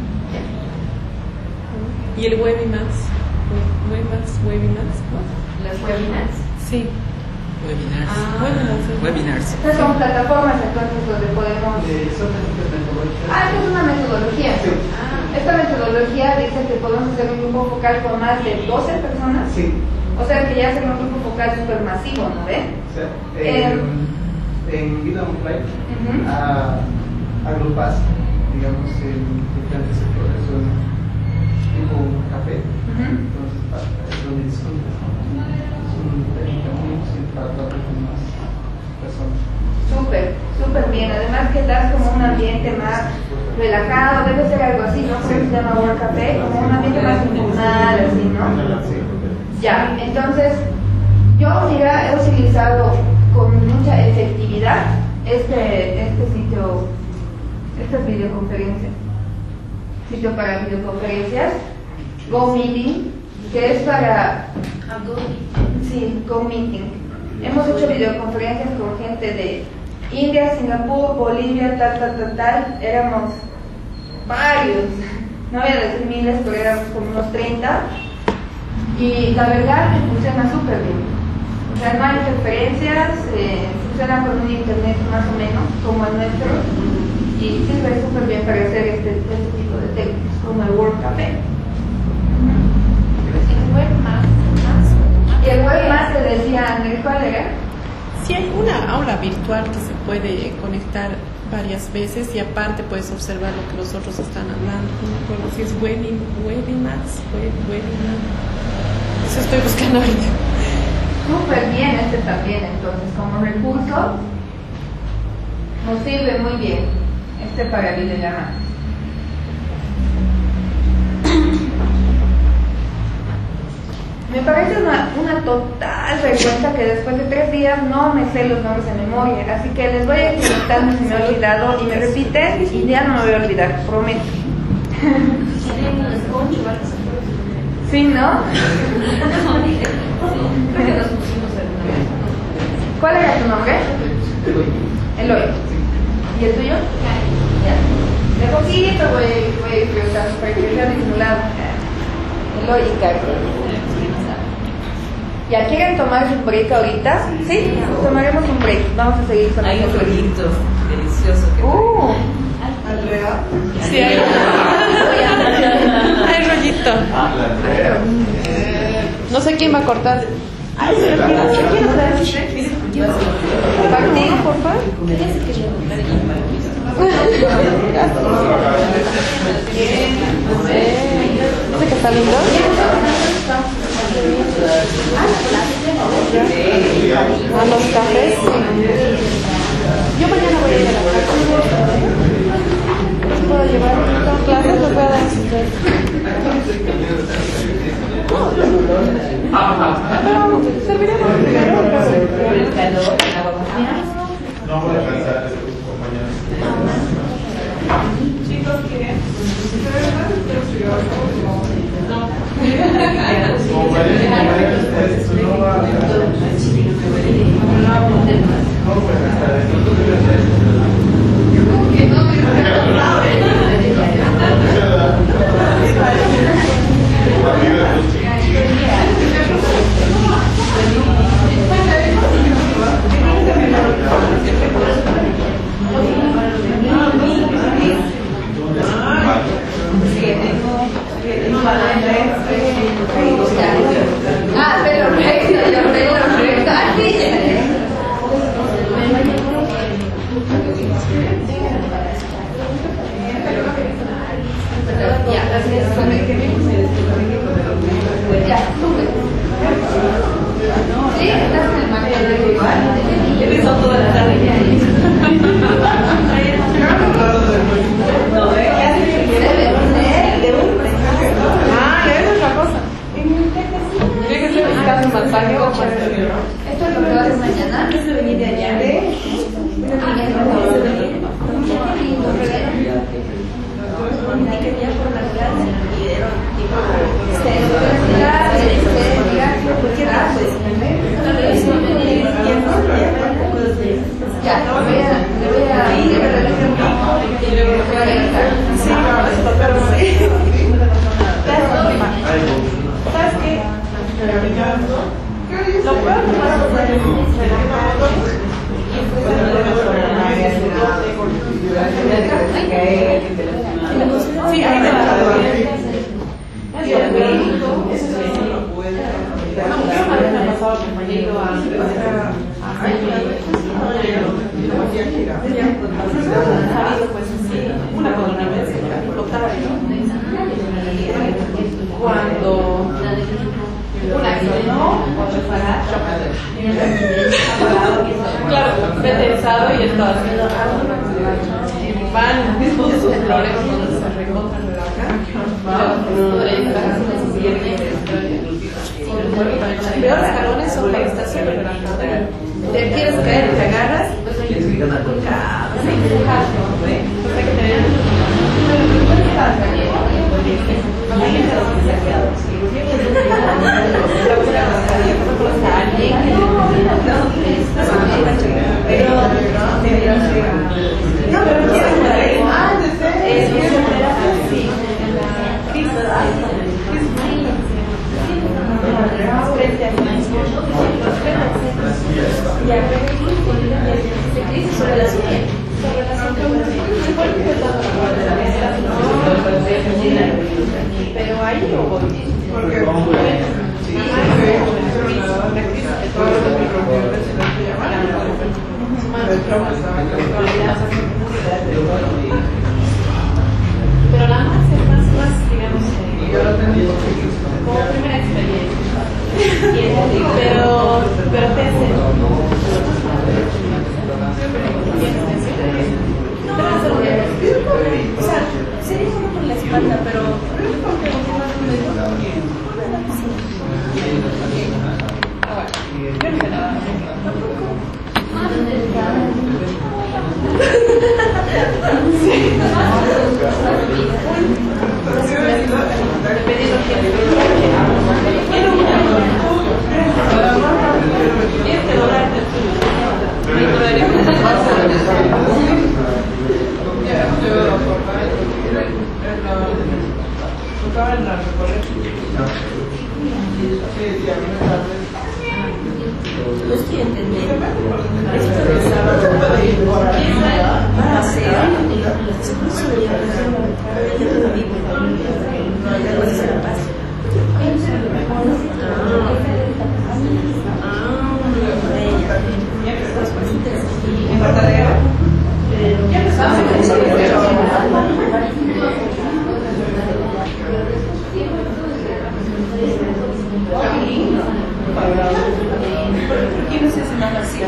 ¿Y el webinars? ¿Webinars? ¿No? Las webinars. Sí. Webinars. Webinars. Webinars. Estas son plataformas entonces donde podemos... Son metodologías. Es una metodología. Sí. Esta metodología dice que podemos hacer un grupo focal con más de 12 personas. Sí. O sea que ya será un grupo focal supermasivo, ¿no ve? O sea, en vida online agrupas, digamos, en diferentes sectores, son tipo un café, entonces es donde disfrutas, ¿no? Es un técnica muy eficiente para tratar con más personas. Súper bien. Además que das como un ambiente más relajado, debe ser algo así, ¿no? Por eso se llama World Café, como un ambiente más informal, así, ¿no? Ya, entonces, yo, mira, he utilizado con mucha efectividad este sitio, esta videoconferencia, sitio para videoconferencias, GoMeeting, que es para... Sí, GoMeeting. Hemos hecho videoconferencias con gente de India, Singapur, Bolivia, tal, éramos varios, no voy a decir miles, pero éramos como unos 30, y la verdad que funciona súper bien. O sea, no hay interferencias, funciona con un internet más o menos como el nuestro, y sirve súper bien para hacer este tipo de técnicas, como el World Café. Y el webmas que decía Andrés, ¿cuál era? Sí, hay una aula virtual que se puede conectar varias veces y aparte puedes observar lo que los otros están hablando. No me acuerdo si es webinars. Eso estoy buscando ahorita. Súper bien este también, entonces, como recurso nos sirve muy bien este para videollamadas. Me parece una total vergüenza que después de 3 días no me sé los nombres en memoria, así que les voy a ir preguntando si me he olvidado y me repiten y ya no me voy a olvidar, prometo. Sí, ¿no? ¿Cuál era tu nombre? Eloy. ¿Y el tuyo? Ya. De poquito voy a ir preguntando para que sea disimulado. Eloy y Carlos. ¿Ya quieren tomar un break ahorita? Sí, tomaremos un break. Vamos a seguir con Hay un rollito delicioso que ¿Andrea? Sí, hay rollito. No sé quién va a cortar. ¿Martín, por favor? No sé qué está lindo. A los cafés. Yo mañana voy a ir a la clase. ¿Puedo llevar? ¿Tengo clases? ¿Me puedo dar? Pero serviremos primero. el calor, el agua caliente. No voy a cansar a tus compañeros. Chicos, ¿quieren? Esto es lo ¿Sabes qué? Lo peor que pasa sí, a mí me pasado compañero una cuando una que no claro, pensado y estaba haciendo van sus problemas cuando se recontra peor escalones son para estar súper te quieres caer, te agarras pero ahí lo voy porque pero la más es más digamos como primera experiencia pero te hace o sea, sería uno por la espalda, pero yo no sé nada. No estoy entendiendo. Esto de sábado ¿por qué no se hace más así?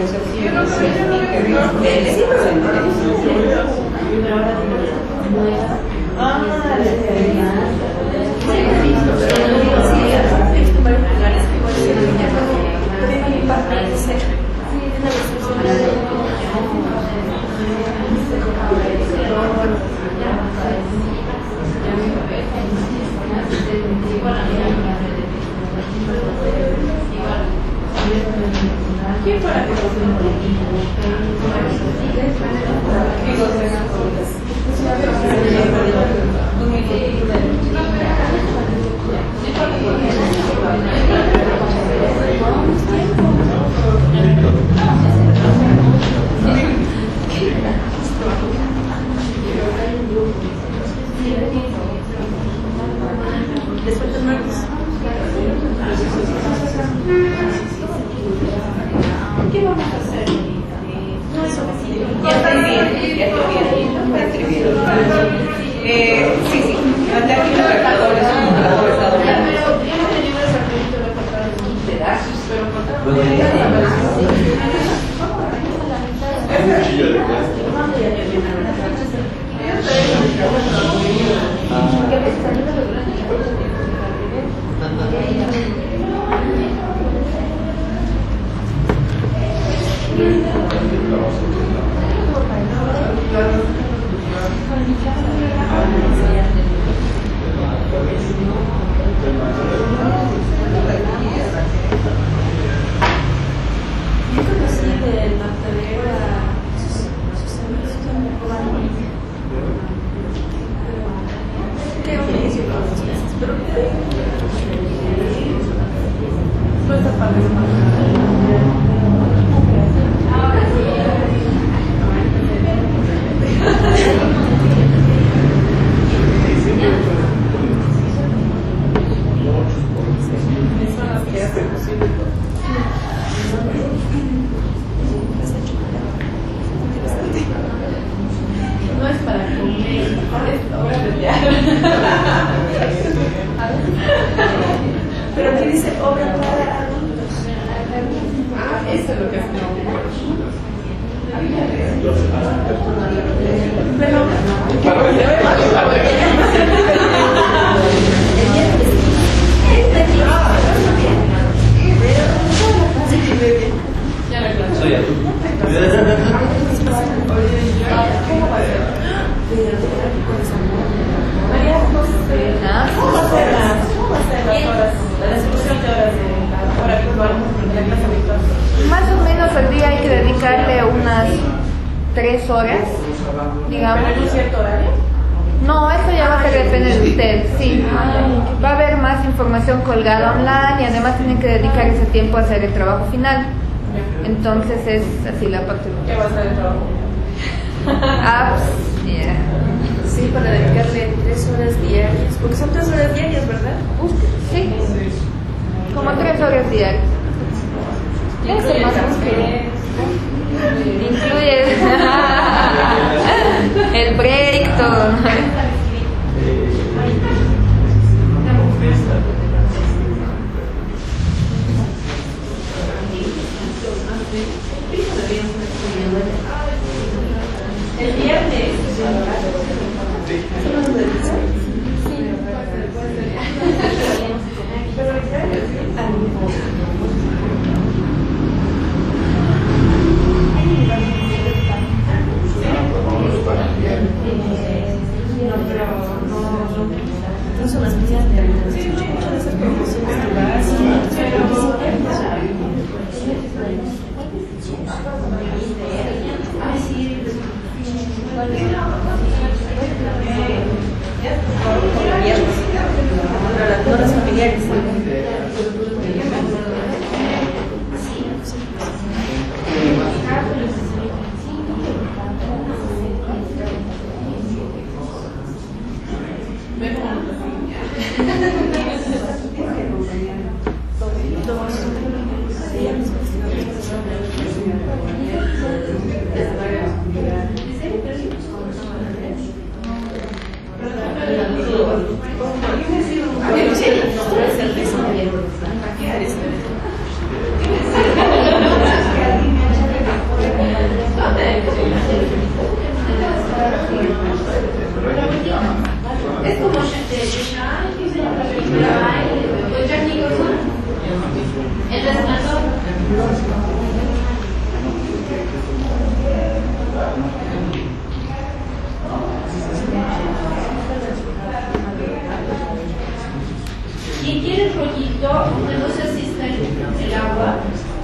¿Quién fuera que ¿qué vamos a dice obra para adultos. Eso es lo que es. Soy tú. ¿Cómo va a ser la distribución de horas de hora virtual, la clase virtual? Más o menos al día hay que dedicarle unas 3 horas, digamos. ¿Pero en un cierto horario? No, eso ya va a ser depende de usted, sí. Va a haber más información colgada online y además tienen que dedicar ese tiempo a hacer el trabajo final. Entonces es así la parte. ¿Qué va a ser el trabajo? Apps, yeah. Sí, para dedicarle 3 horas diarias, porque son 3 horas diarias, ¿verdad? Sí, como 3 horas diarias. Incluye más incluye el break, todo. El viernes. No son las medidas de muchas de esas promociones que Para las familiares. Es como el resplandor. Quien quiere el rollito, que no se asista el agua.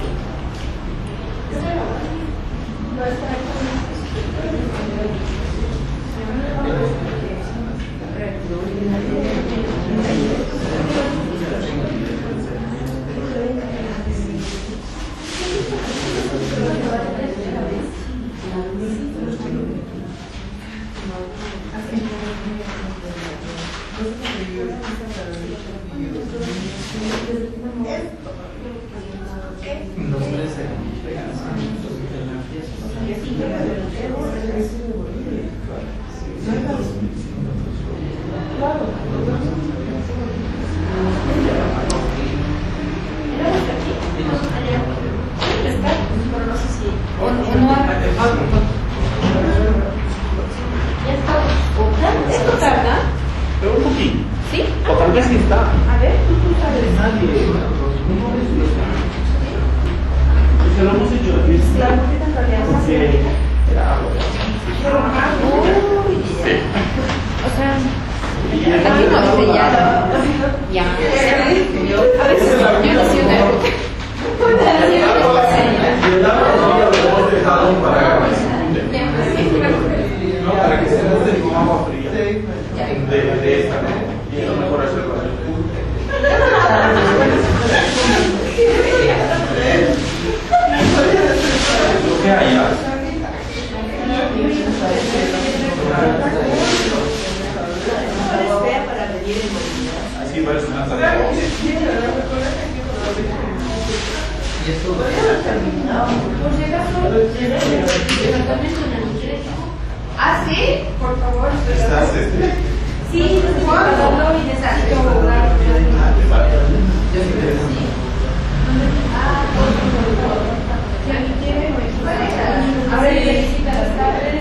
¿Esto tarda? Pero un poquito. ¿Sí? O tal vez sí está. A ver, tú sabes. Nadie. Se lo hemos hecho aquí. La multita en realidad. Sí. Era agua. Sí. O sea, Y aquí no dice ya. Ya. A veces yo no sé una época. Para que se mude con agua fría de esta, ¿no? Y eso mejor hacerlo. Lo que haya. Así parece una tarea. Y esto Por si acaso, departamento energético. Ah, sí, por favor. Estás, Sí, cuando y necesito a ver, visita las tardes.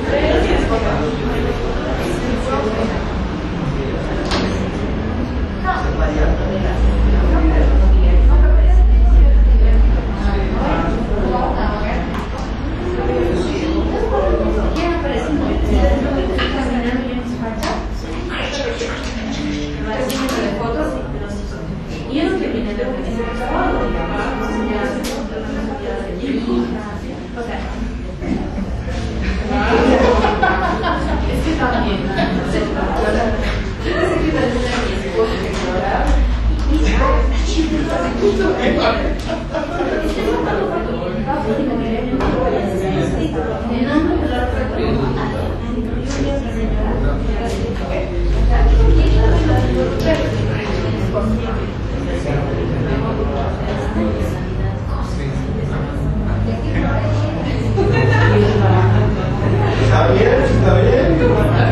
Está bien, está bien.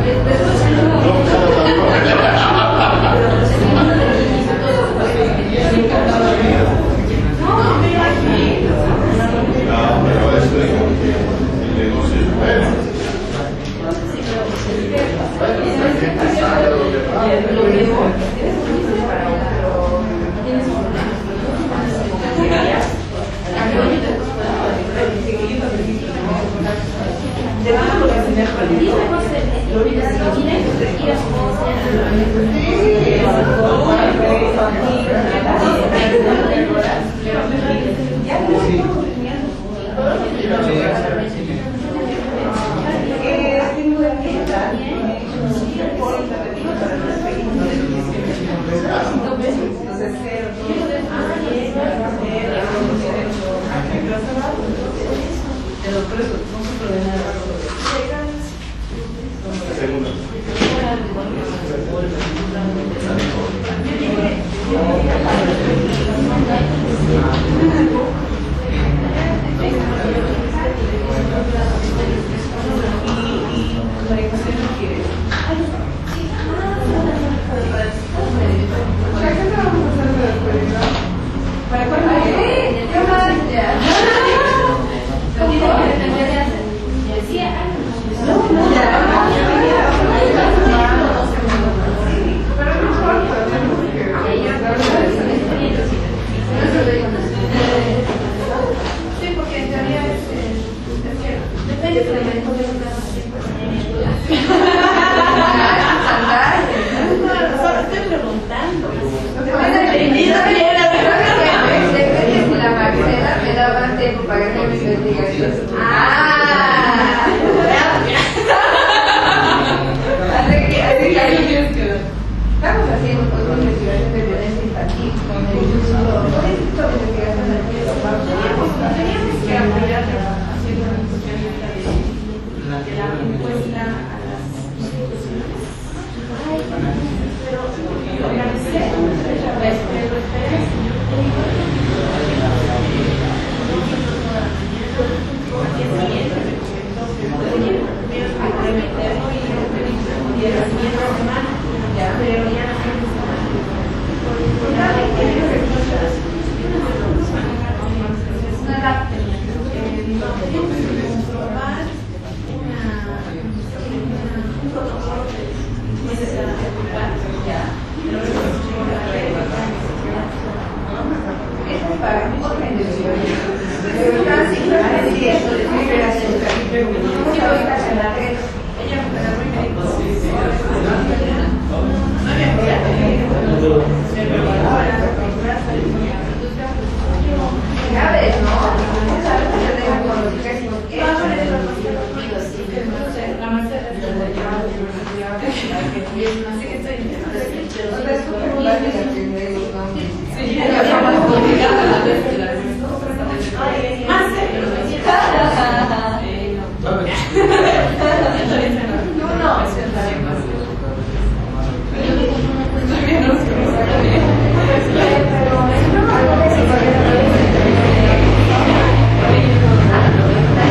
No, pero esto es porque el negocio es bueno.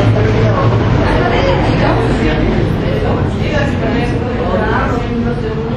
de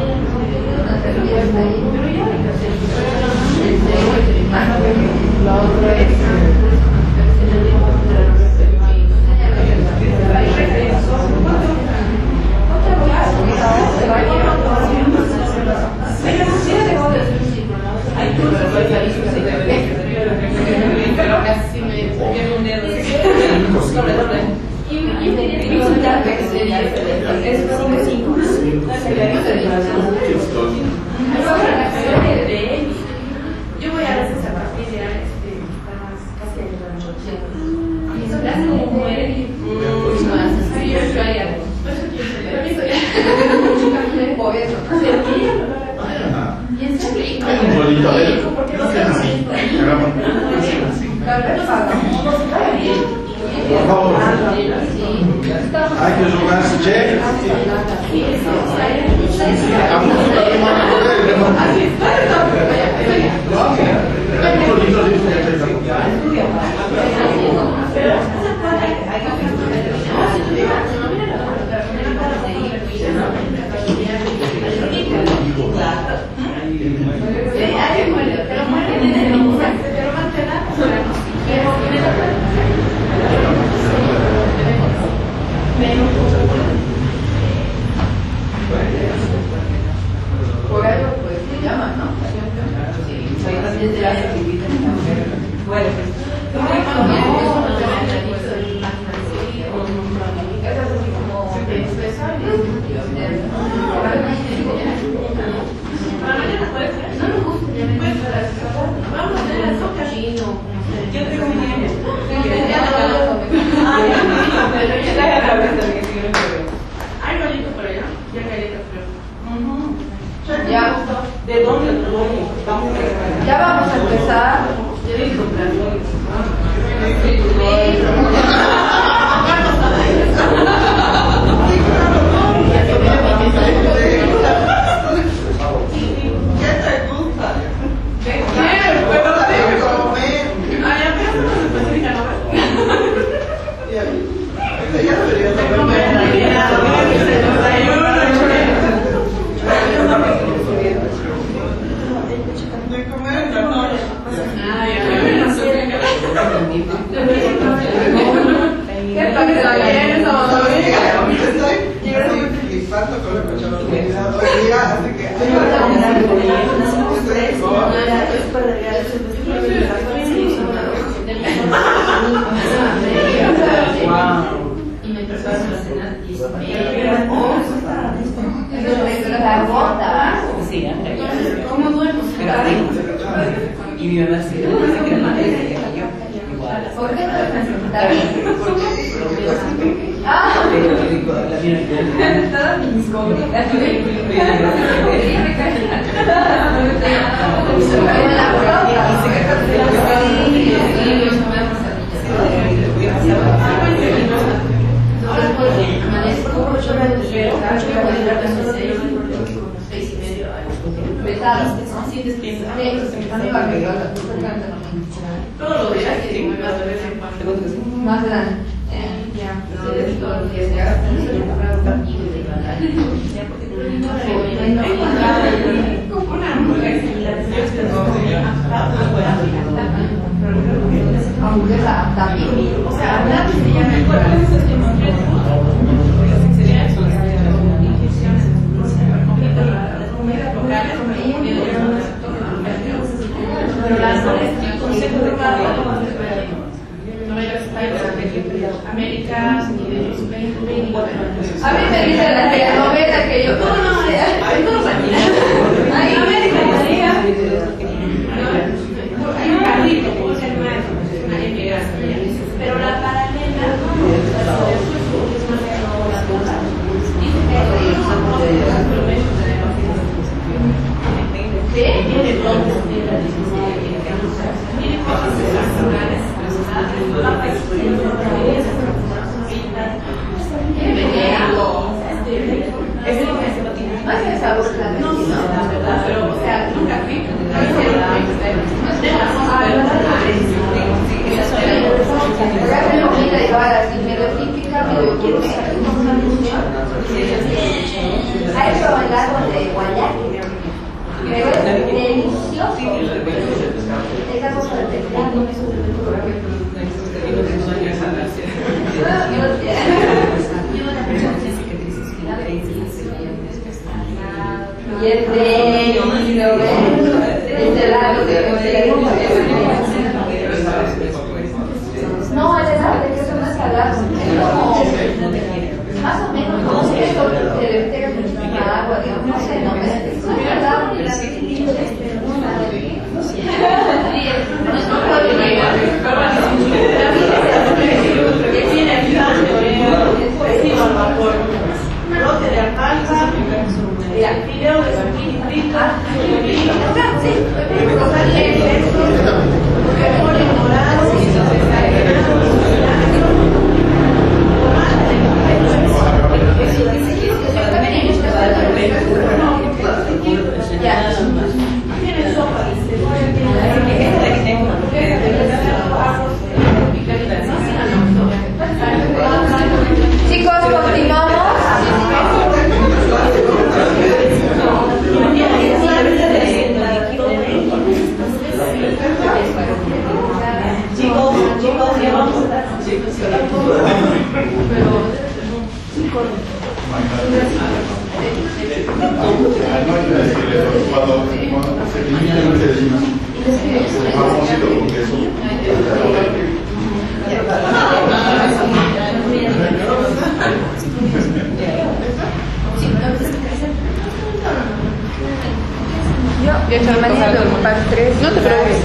eso, ¿no? Y en serio, Un bolito de él. ¿por qué no se hace esto? Por favor. Hay que jugar su check. Por algo, pues, se llama, ¿no? Bueno, yo tengo un Hay bolito por allá, ya galletas, creo. Ya, ¿De dónde? Vamos a ya vamos a empezar. Deben comprar bolito. ¿Qué te gusta? Y me empezó a cenar y La bota. Sí, ¿cómo duermo? y mi mamá se quedó igual. ¿Por qué no está bien? Ah, Pero le digo, la mía todas mis comidas. Pesados. Todos los días que me va a de vez en cuando. Más grande. Todos los días ya. Hamburguesa también. O sea, hablamos de ya me acuerdo de esos que nos traen sería eso, las infusiones, las comidas locales, pero las el concepto de cada uno no vaya a estar en América, A mí me dice la telenovela que yo. No, ahí América hay un carrito, puede ser una emigración, pero la paralela es más tiene cosas personales, no es el sabor clandestino, pero o sea, nunca fui. comida y todas las medio típica, medio ¿ha hecho el árbol de guayaki? Pero es delicioso. Esa cosa de teclado. Y el de helado de no, el helado de queso no es salado, es como más o menos como que esto que le metes muchísima agua, digamos, no sé, no es salado ni la video de su inscrito. Chicos, continuamos. Chicos, ya vamos a estar. Yo mañana lo ocupar 3. No te preocupes.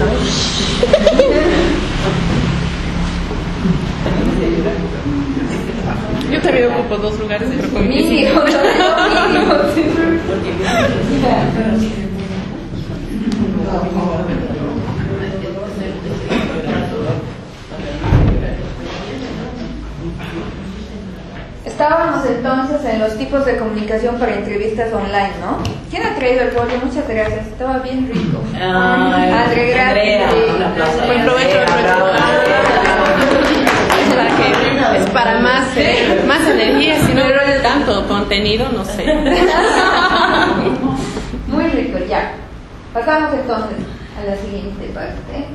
Yo también ocupo 2 lugares, pero con mis hijos. Estábamos entonces en los tipos de comunicación para entrevistas online, ¿no? ¿Quién ha traído el pollo? Muchas gracias, estaba bien rico. André, gracias. Buen provecho. Es para más energía, si no tanto contenido, no sé. Muy rico, ya. Pasamos entonces a la siguiente parte.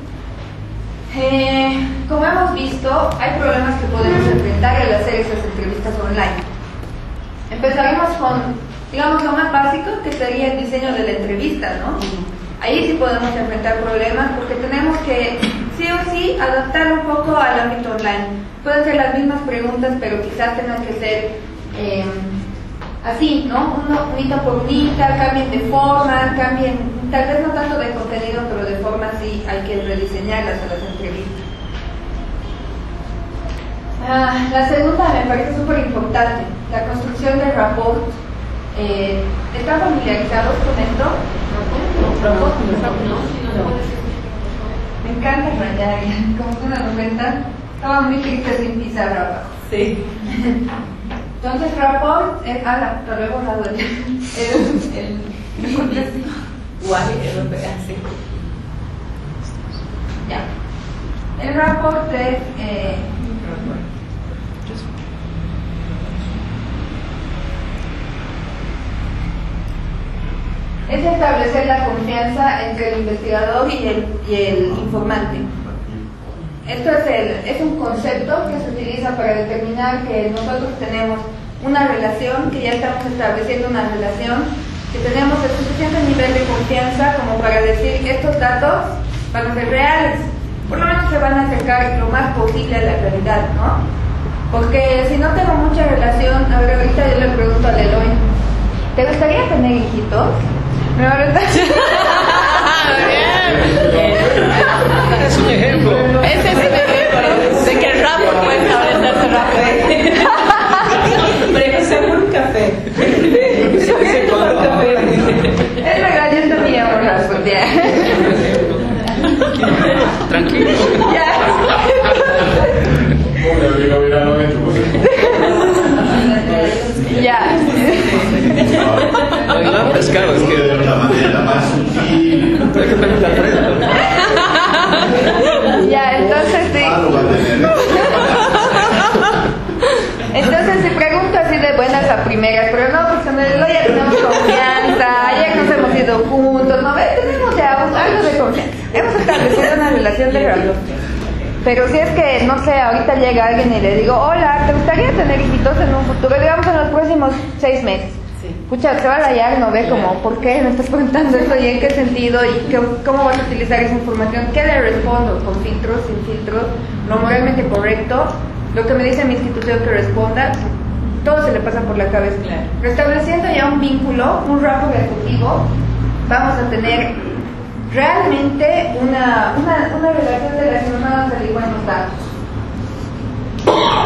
Como hemos visto, hay problemas que podemos enfrentar al hacer esas entrevistas online. Empezaremos con, digamos, lo más básico, que sería el diseño de la entrevista, ¿no? Ahí sí podemos enfrentar problemas porque tenemos que, sí o sí, adaptar un poco al ámbito online. Pueden ser las mismas preguntas, pero quizás tengan que ser así, ¿no? Unita por unita, cambien de forma, cambien, tal vez no tanto de contenido, pero de forma sí hay que rediseñarlas a las entrevistas. La segunda me parece súper importante, la construcción de rapport. ¿Están familiarizados con esto? Me encanta rayar, como se dan cuenta, estaba muy triste sin pizarra abajo. Sí. Entonces, rapport es, lo he borrado ya. Ya. El rapport es establecer la confianza entre el investigador y el informante. Esto es un concepto que se utiliza para determinar que nosotros tenemos una relación, que ya estamos estableciendo una relación, que tenemos el suficiente nivel de confianza como para decir que estos datos van a ser reales, por lo menos se van a acercar lo más posible a la realidad, ¿no? Porque si no tengo mucha relación, a ver, ahorita yo le pregunto a Eloy, ¿te gustaría tener hijitos? ¿Me va a verdad? Es un ejemplo. Ese es el ejemplo de que el rapport puede establecerse rápido. Pero seguro un café. Es verdad, yo también por rapport, ya. Tranquilo. Ya. Ya. No, pescado, es que de la manera más sutil. Ya, entonces sí. Entonces si pregunto así de buenas a primeras, pero no, porque con el ya tenemos confianza, ya nos hemos ido juntos, ¿no? Tenemos ya algo de confianza. Hemos establecido una relación de rabia. Pero si es que, no sé, ahorita llega alguien y le digo, hola, ¿te gustaría tener hijitos en un futuro? Digamos en los próximos 6 meses. Pucha, se va a rayar, no ve como, ¿por qué me estás preguntando esto y en qué sentido y cómo vas a utilizar esa información? ¿Qué le respondo? ¿Con filtros, sin filtros? ¿Lo moralmente correcto? Lo que me dice mi institución que responda, todo se le pasa por la cabeza. Claro. Restableciendo ya un vínculo, un rapport afectivo, vamos a tener realmente una relación relacionada al igual en los datos.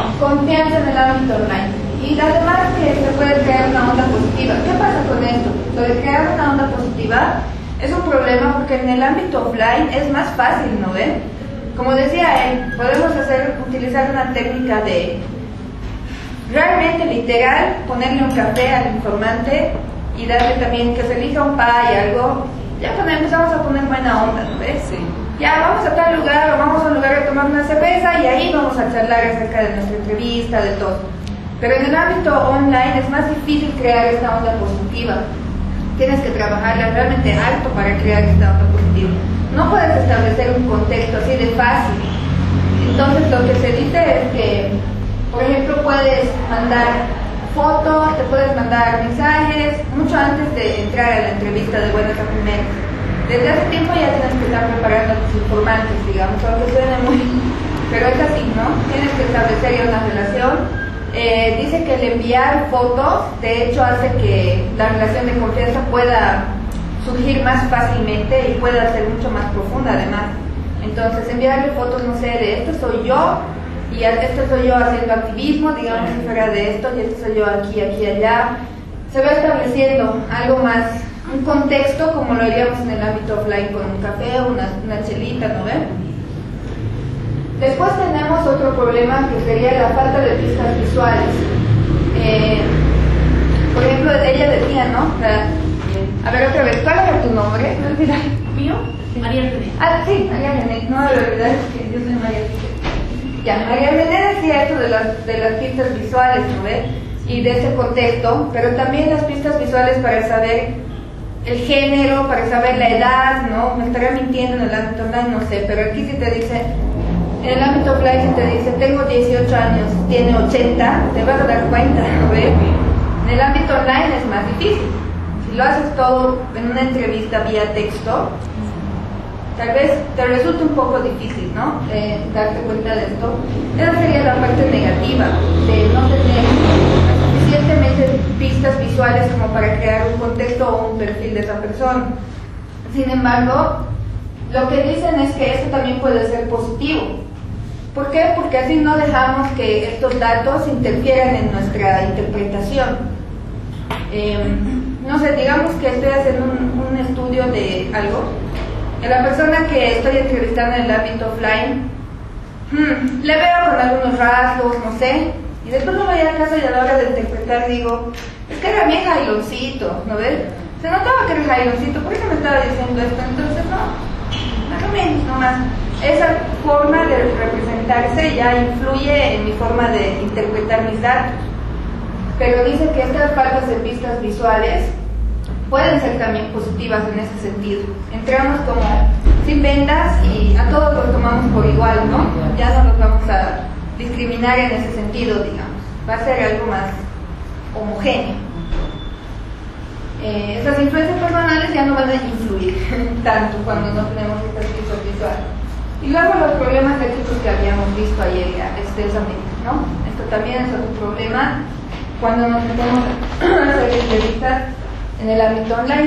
Confianza en el ámbito online. Y además que se puede crear una onda positiva. ¿Qué pasa con esto? lo de crear una onda positiva es un problema porque en el ámbito offline es más fácil, ¿no ven? Como decía él, podemos utilizar una técnica de realmente literal, ponerle un café al informante y darle también que se elija un pay, algo. Ya cuando empezamos a poner buena onda, ¿no ves? Sí. Ya vamos a tal lugar o vamos a un lugar a tomar una cerveza y ahí vamos a charlar acerca de nuestra entrevista, de todo. Pero en el ámbito online es más difícil crear esta onda positiva. Tienes que trabajarla realmente alto para crear esta onda positiva. No puedes establecer un contexto así de fácil. Entonces lo que se dice es que, por ejemplo, puedes mandar fotos, te puedes mandar mensajes, mucho antes de entrar a la entrevista de buenas a primeras. Desde hace tiempo ya tienes que estar preparando a tus informantes, digamos, aunque suene muy... Pero es así, ¿no? Tienes que establecer ya una relación. Dice que el enviar fotos, de hecho, hace que la relación de confianza pueda surgir más fácilmente y pueda ser mucho más profunda, además. Entonces, enviarle fotos, no sé, de esto soy yo, y esto soy yo haciendo activismo, digamos, fuera de esto, y esto soy yo aquí, allá. Se va estableciendo algo más, un contexto como lo haríamos en el ámbito offline con un café o una chelita, ¿no ven? Después tenemos otro problema que sería la falta de pistas visuales. Por ejemplo, ella decía, ¿no? A ver, otra vez, ¿cuál era tu nombre? ¿No olvidé? ¿Mío? María René. Ah, sí, María René. No, la verdad es que yo soy María René. Ya, María René decía esto de las pistas visuales, ¿no ves? Y de ese contexto, pero también las pistas visuales para saber el género, para saber la edad, ¿no? Me estaría mintiendo en el ámbito online, no sé, pero aquí sí te dice... En el ámbito offline te dice, tengo 18 años, tiene 80, te vas a dar cuenta, ¿no ves? En el ámbito online es más difícil. Si lo haces todo en una entrevista vía texto, tal vez te resulte un poco difícil, ¿no? Darte cuenta de esto. Esa sería la parte negativa, de no tener suficientemente pistas visuales como para crear un contexto o un perfil de esa persona. Sin embargo, lo que dicen es que eso también puede ser positivo. ¿Por qué? Porque así no dejamos que estos datos interfieran en nuestra interpretación. No sé, digamos que estoy haciendo un estudio de algo, y la persona que estoy entrevistando en el ámbito offline, le veo con algunos rasgos, no sé, y después no voy a caso y a la hora de interpretar digo, es que era bien jailoncito, ¿no ves? Se notaba que era jailoncito, ¿por qué me estaba diciendo esto? Entonces no, más o menos nomás. Esa forma de representarse ya influye en mi forma de interpretar mis datos. Pero dice que estas faltas de pistas visuales pueden ser también positivas en ese sentido. Entramos como sin vendas y a todos los tomamos por igual, ¿no? Ya no los vamos a discriminar en ese sentido, digamos. Va a ser algo más homogéneo. Estas influencias personales ya no van a influir tanto cuando no tenemos estas pistas visuales. Y luego los problemas éticos que habíamos visto ayer ya extensamente, ¿no? Esto también es otro problema cuando nos metemos a hacer entrevistas en el ámbito online.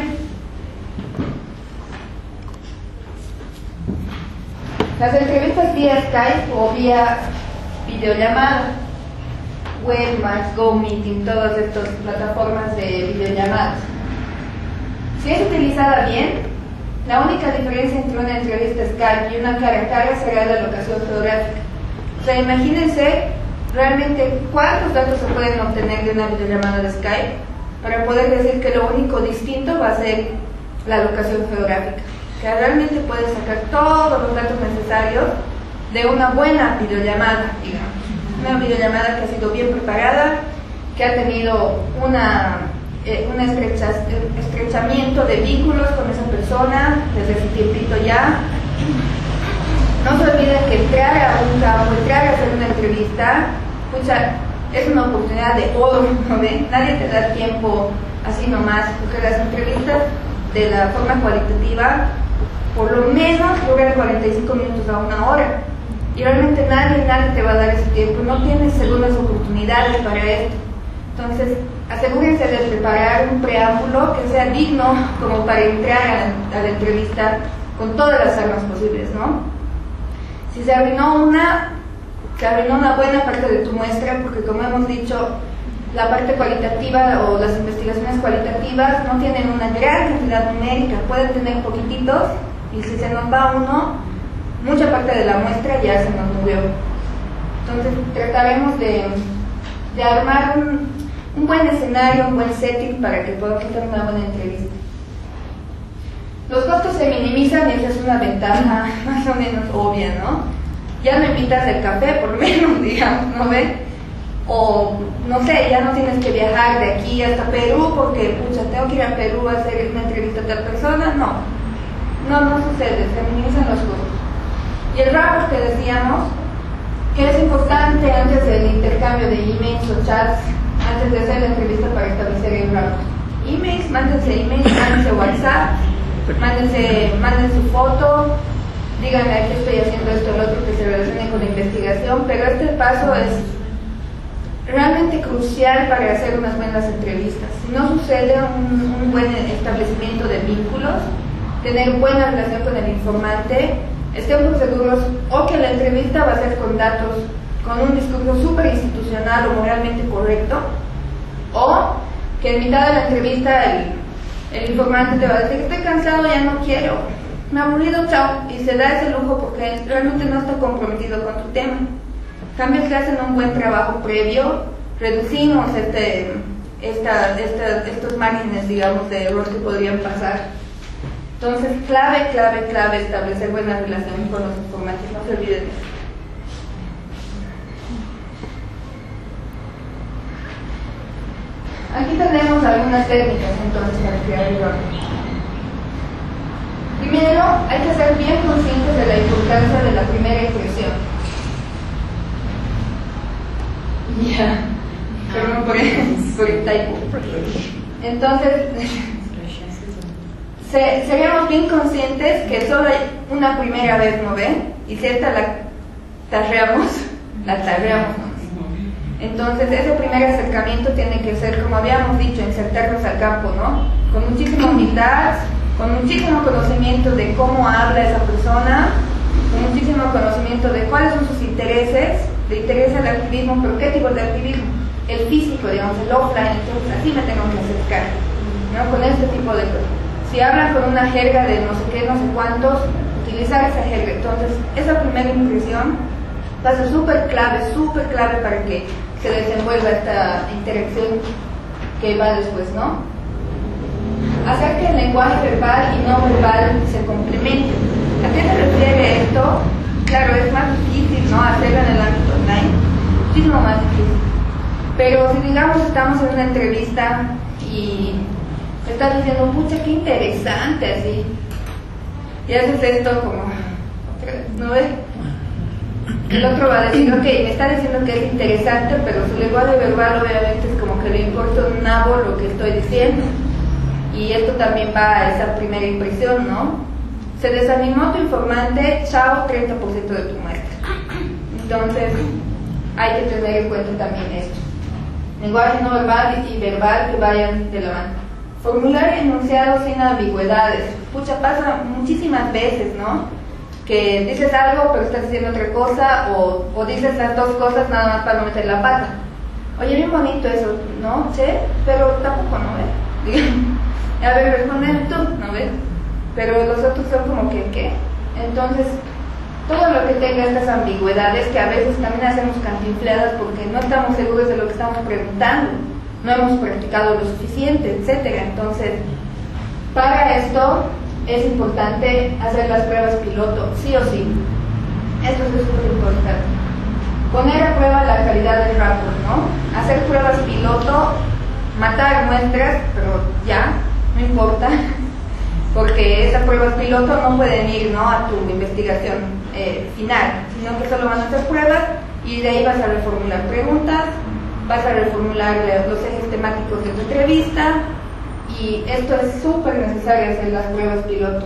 Las entrevistas vía Skype o vía videollamada, Webmax, GoMeeting, todas estas plataformas de videollamadas. Si es utilizada bien, la única diferencia entre una entrevista Skype y una cara a cara será la locación geográfica. O sea, imagínense realmente cuántos datos se pueden obtener de una videollamada de Skype para poder decir que lo único distinto va a ser la locación geográfica. Que realmente puedes sacar todos los datos necesarios de una buena videollamada, digamos. Una videollamada que ha sido bien preparada, que ha tenido un estrechamiento de vínculos con esa persona desde hace tiempito ya. No se olviden que entrar a un campo, entrar a hacer una entrevista, escucha, es una oportunidad de oro, ¿no ven? Nadie te da tiempo así nomás, porque las entrevistas de la forma cualitativa por lo menos duran 45 minutos a una hora. Y realmente nadie te va a dar ese tiempo, no tienes segundas oportunidades para esto. Entonces, asegúrense de preparar un preámbulo que sea digno como para entrar a la entrevista con todas las armas posibles, ¿no? Si se arruinó una buena parte de tu muestra, porque como hemos dicho, la parte cualitativa o las investigaciones cualitativas no tienen una gran cantidad numérica, pueden tener poquititos y si se nos va uno, mucha parte de la muestra ya se nos murió. Entonces trataremos de armar un buen escenario, un buen setting para que podamos hacer una buena entrevista. Los costos se minimizan y esa es una ventaja más o menos obvia, ¿no? Ya no invitas el café, por lo menos, digamos, ¿no ves? O, no sé, ya no tienes que viajar de aquí hasta Perú porque, pucha, tengo que ir a Perú a hacer una entrevista a tal persona. No sucede, se minimizan los costos. Y el rapport que decíamos, que es importante antes del intercambio de emails o chats, antes de hacer la entrevista para establecer el rapport. Emails, mándense WhatsApp, manden su foto, díganme aquí estoy haciendo esto o lo otro que se relacione con la investigación, pero este paso es realmente crucial para hacer unas buenas entrevistas. Si no sucede un buen establecimiento de vínculos, tener buena relación con el informante, estemos seguros o que la entrevista va a ser con datos, con un discurso súper institucional o moralmente correcto, o que en mitad de la entrevista el informante te va a decir estoy cansado, ya no quiero, me ha aburrido, chao, y se da ese lujo porque realmente no está comprometido con tu tema. En cambio, si hacen un buen trabajo previo, reducimos estos márgenes, digamos, de error que podrían pasar. Entonces, clave establecer buena relación con los informantes, no se olviden de eso. Aquí tenemos algunas técnicas entonces para crear el rapport. Primero, hay que ser bien conscientes de la importancia de la primera impresión. Perdón por el typo. Entonces, seríamos bien conscientes que solo hay una primera vez, ¿no ven? Y si esta la tarreamos. Entonces, ese primer acercamiento tiene que ser, como habíamos dicho, insertarnos al campo, ¿no? Con muchísima humildad, con muchísimo conocimiento de cómo habla esa persona, con muchísimo conocimiento de cuáles son sus intereses, de interés al activismo, pero qué tipo de activismo, el físico, digamos, el offline, entonces así me tengo que acercar, ¿no? Con este tipo de cosas. Si hablan con una jerga de no sé qué, no sé cuántos, utilizar esa jerga. Entonces, esa primera impresión va a ser súper clave para que se desenvuelva esta interacción que va después, ¿no? Hacer que el lenguaje verbal y no verbal se complementen. ¿A qué se refiere esto? Claro, es más difícil, ¿no? Hacerlo en el ámbito online, muchísimo más difícil. Pero si digamos estamos en una entrevista y estás diciendo, pucha, qué interesante, así, y haces esto como, ¿no ves? El otro va a decir, ok, me está diciendo que es interesante, pero su lenguaje verbal obviamente es como que le importa un nabo lo que estoy diciendo. Y esto también va a esa primera impresión, ¿no? Se desanimó tu informante, chao, 30% de tu muestra. Entonces, hay que tener en cuenta también esto. Lenguaje no verbal y verbal que vayan de la mano. Formular enunciados sin ambigüedades. Pucha, pasa muchísimas veces, ¿no? Que dices algo pero estás diciendo otra cosa, o dices las dos cosas nada más para no meter la pata. Oye, bien bonito eso, ¿no? Sí, pero tampoco, ¿no ves? A ver, responde tú, ¿no ves? Pero los otros son como que, ¿qué? Entonces, todo lo que tenga estas ambigüedades, que a veces también hacemos cantinfladas porque no estamos seguros de lo que estamos preguntando, no hemos practicado lo suficiente, etcétera. Entonces, para esto es importante hacer las pruebas piloto, sí o sí. Esto es súper importante. Poner a prueba la calidad del rapport, ¿no? Hacer pruebas piloto, matar muestras, pero ya, no importa, porque esas pruebas piloto no pueden ir, ¿no?, a tu investigación final, sino que solo van a ser pruebas y de ahí vas a reformular preguntas, vas a reformular los ejes temáticos de tu entrevista. Y esto es súper necesario, hacer las pruebas piloto.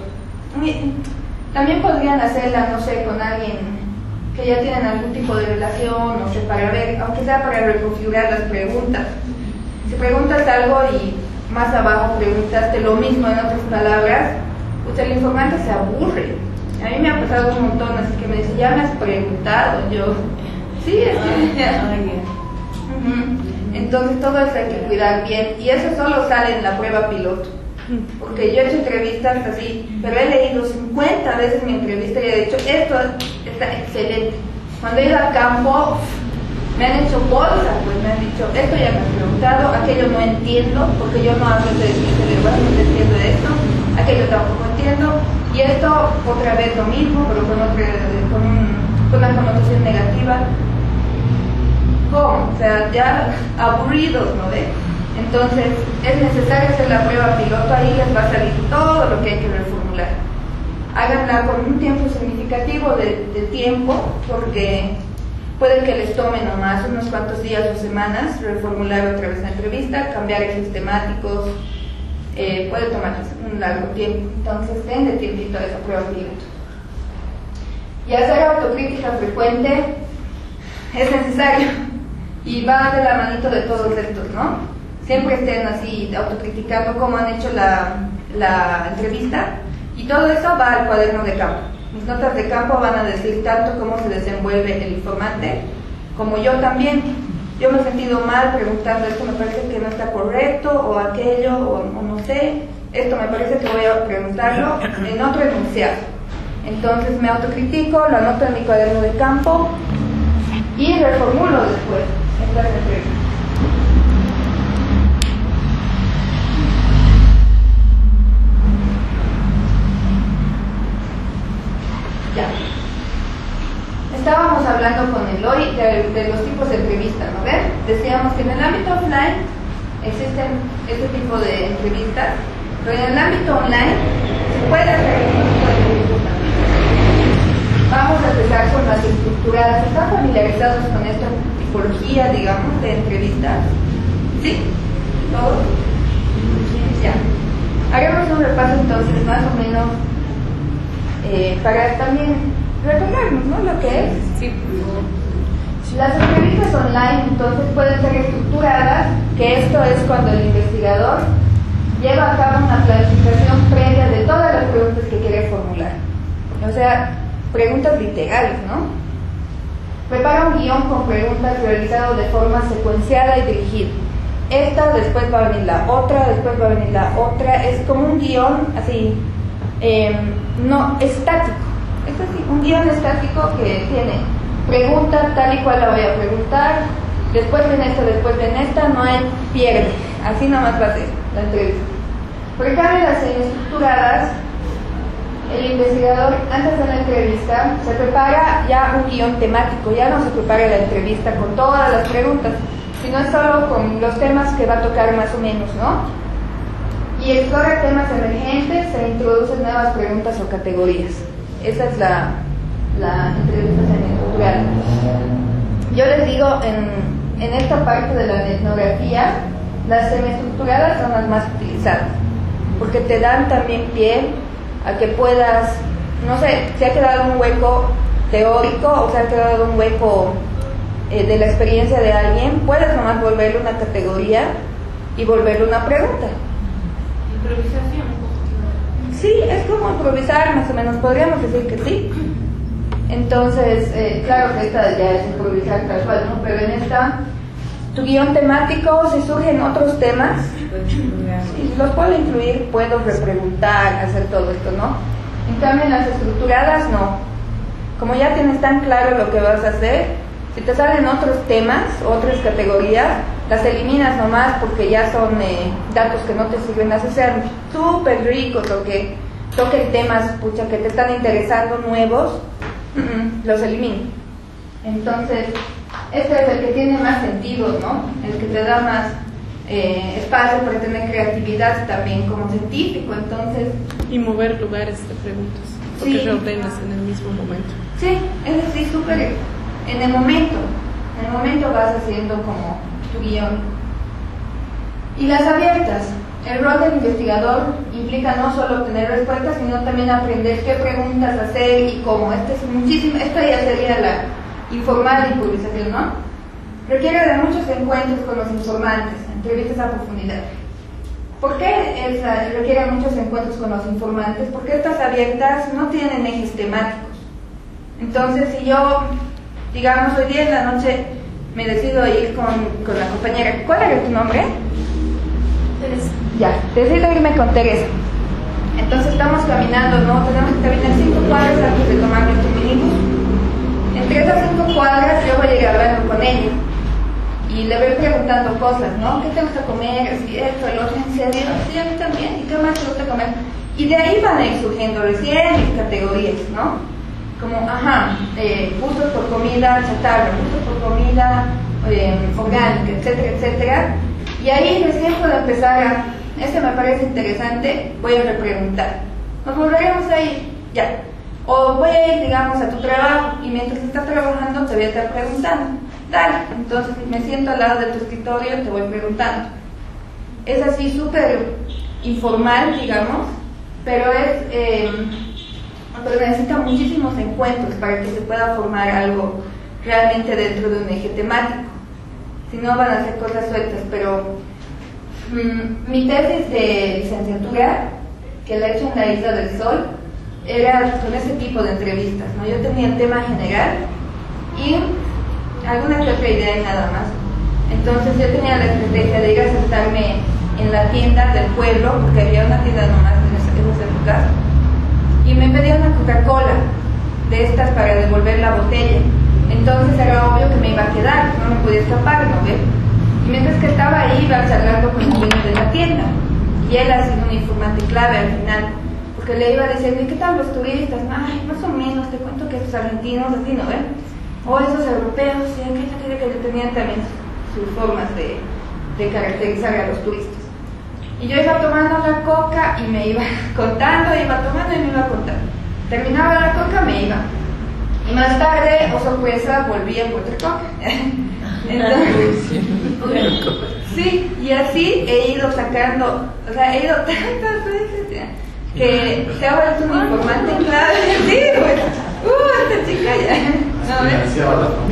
También podrían hacerlas, no sé, con alguien que ya tienen algún tipo de relación, no sé, para ver, aunque sea para reconfigurar las preguntas. Si preguntas algo y más abajo preguntaste lo mismo en otras palabras, pues el informante se aburre. A mí me ha pasado un montón, así que me dice, ya me has preguntado. Yo, sí, es que... Entonces todo eso hay que cuidar bien y eso solo sale en la prueba piloto. Porque yo he hecho entrevistas así, pero he leído 50 veces mi entrevista y he dicho, esto está excelente. Cuando he ido al campo, me han hecho bolsas, pues me han dicho, esto ya me han preguntado, aquello no entiendo, porque yo no hablo de lenguaje, no entiendo de esto, aquello tampoco entiendo, y esto otra vez lo mismo, pero con una connotación negativa. ¿Cómo? O sea, ya aburridos, ¿no ve? Entonces, es necesario hacer la prueba piloto, ahí les va a salir todo lo que hay que reformular. Háganla con un tiempo significativo de tiempo, porque puede que les tome nomás unos cuantos días o semanas reformular otra vez la entrevista, cambiar ejes temáticos, puede tomarles un largo tiempo. Entonces, denle tiempito a esa prueba piloto. Y hacer autocrítica frecuente es necesario y va de la manito de todos estos, ¿no? Siempre estén así autocriticando cómo han hecho la entrevista y todo eso va al cuaderno de campo. Mis notas de campo van a decir tanto cómo se desenvuelve el informante como yo también. Yo me he sentido mal preguntando, esto me parece que no está correcto o aquello o no sé, esto me parece que voy a preguntarlo en otro enunciado. Entonces me autocritico, lo anoto en mi cuaderno de campo y reformulo después en las entrevistas. Ya. Estábamos hablando con Eloy de los tipos de entrevistas, ¿no ven? Decíamos que en el ámbito offline existen este tipo de entrevistas, pero en el ámbito online se puede hacer este tipo de entrevistas también. Vamos a empezar con las estructuradas. ¿Están familiarizados con esta tipología, digamos, de entrevistas? ¿Sí? ¿Todos? Ya. Haremos un repaso entonces, más o menos, para también recordarnos, ¿no? Lo que es. Sí. Las entrevistas online entonces pueden ser estructuradas, que esto es cuando el investigador lleva a cabo una planificación previa de todas las preguntas que quiere formular. O sea, preguntas literales, ¿no? Prepara un guión con preguntas realizado de forma secuenciada y dirigida. Esta, después va a venir la otra, después va a venir la otra. Es como un guión así, no estático. Es así, un guión estático que tiene pregunta tal y cual la voy a preguntar, después viene esta, no hay pierde. Así nomás va a ser la entrevista. Por cambio, las semiestructuradas, el investigador antes de la entrevista se prepara ya un guión temático, ya no se prepara la entrevista con todas las preguntas, sino solo con los temas que va a tocar más o menos, ¿no? Y explora temas emergentes, se introducen nuevas preguntas o categorías. Esa es la entrevista semiestructurada. Yo les digo, en esta parte de la etnografía, las semiestructuradas son las más utilizadas, porque te dan también pie a que puedas, no sé, si ha quedado un hueco teórico o se ha quedado un hueco de la experiencia de alguien, puedes nomás volverle una categoría y volverle una pregunta. Improvisación. Sí, es como improvisar, más o menos, podríamos decir que sí. Entonces, claro que esta ya es improvisar tal cual, ¿no? Pero en esta, tu guión temático, si surgen otros temas, si los puedo incluir, puedo repreguntar, hacer todo esto, ¿no? En cambio, en las estructuradas, no. Como ya tienes tan claro lo que vas a hacer, si te salen otros temas, otras categorías, las eliminas nomás porque ya son datos que no te sirven. Las sean súper ricos o que toquen temas, pucha, que te están interesando nuevos, los elimino. Entonces, este es el que tiene más sentido, ¿no? El que te da más espacio para tener creatividad también como científico. Entonces, y mover lugares de preguntas, porque sí, reordenas en el mismo momento. Sí, es decir, súper en el momento vas haciendo como tu guión. Y las abiertas, el rol del investigador implica no solo obtener respuestas, sino también aprender qué preguntas hacer y cómo. Esta ya sería la informal improvisación, ¿no? Requiere de muchos encuentros con los informantes, entrevistas a profundidad. ¿Por qué requiere muchos encuentros con los informantes? Porque estas abiertas no tienen ejes temáticos. Entonces, si yo, digamos, hoy día en la noche me decido ir con la compañera. ¿Cuál era tu nombre? Teresa. Ya, decido irme con Teresa. Entonces estamos caminando, ¿no? Tenemos que caminar 5 cuadras antes de tomar nuestro minibús. Entre esas 5 cuadras yo voy a ir hablando con ella. Y le voy preguntando cosas, ¿no? ¿Qué te gusta comer? Si esto, el otro, ¿en serio? Sí, a mí también. ¿Y qué más te gusta comer? Y de ahí van a ir surgiendo recién mis categorías, ¿no? Como, gustos por comida chatarra, gustos por comida orgánica, etcétera, etcétera. Y ahí recién puedo empezar a, me parece interesante, voy a repreguntar. Nos volveremos a ir, ya. O voy a ir, digamos, a tu trabajo y mientras estás trabajando te voy a estar preguntando. Dale, entonces me siento al lado de tu escritorio y te voy preguntando. Es así súper informal, digamos, pero pero necesita muchísimos encuentros para que se pueda formar algo realmente dentro de un eje temático. Si no, van a ser cosas sueltas, pero mi tesis de licenciatura, que la he hecho en la Isla del Sol, era con ese tipo de entrevistas, ¿no? Yo tenía el tema general y alguna que otra idea y nada más. Entonces yo tenía la estrategia de ir a sentarme en la tienda del pueblo, porque había una tienda nomás en esas épocas, y me pedía una Coca-Cola de estas para devolver la botella. Entonces era obvio que me iba a quedar, no me podía escapar, ¿no ves? Y mientras que estaba ahí iba charlando con el dueño de la tienda, y él ha sido un informante clave al final, porque le iba diciendo, ¿y qué tal los turistas? Ay, más o menos, te cuento que esos argentinos, así, ¿no ves? O esos europeos, sí, que tenían también sus formas de caracterizar a los turistas. Y yo iba tomando la coca y me iba contando, iba tomando y me iba contando. Terminaba la coca, me iba. Y más tarde, oh sorpresa, volvía por otra coca. Entonces, sí, y así he ido sacando, o sea, he ido tantas veces que se ha vuelto un informante clave. Sí, pues, esta chica ya.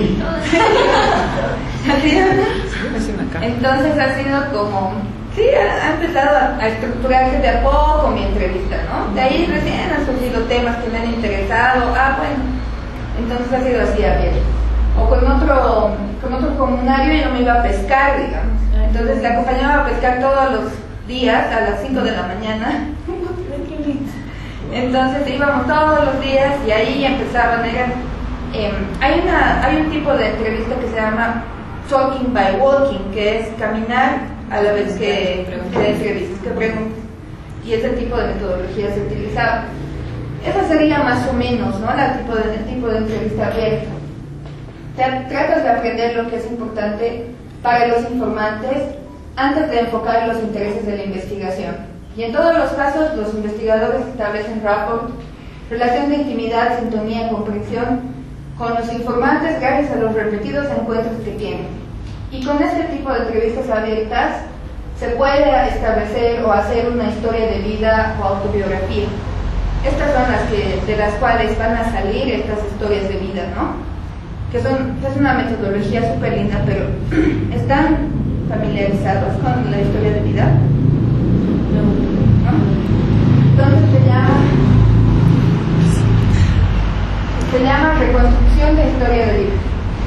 Entonces ha sido como, sí, ha empezado a estructurarse de a poco mi entrevista, ¿no? De ahí recién han surgido temas que me han interesado. Bueno, entonces ha sido así abierto. O con otro comunario yo me iba a pescar, digamos. Entonces le acompañaba a pescar todos los días a las 5 de la mañana. Entonces íbamos todos los días y ahí empezaban, hay un tipo de entrevista que se llama talking by walking, que es caminar a la vez que entrevistas, que preguntas. Y ese tipo de metodología se utilizaba. Esa sería más o menos, ¿no? El tipo de entrevista abierta. Tratas de aprender lo que es importante para los informantes antes de enfocar los intereses de la investigación. Y en todos los casos, los investigadores establecen rapport, relación de intimidad, sintonía, comprensión con los informantes gracias a los repetidos encuentros que tienen. Y con este tipo de entrevistas abiertas se puede establecer o hacer una historia de vida o autobiografía. Estas son de las cuales van a salir estas historias de vida, ¿no? Es una metodología súper linda, pero ¿están familiarizados con la historia de vida? ¿No? Entonces se llama reconstrucción de historia de vida.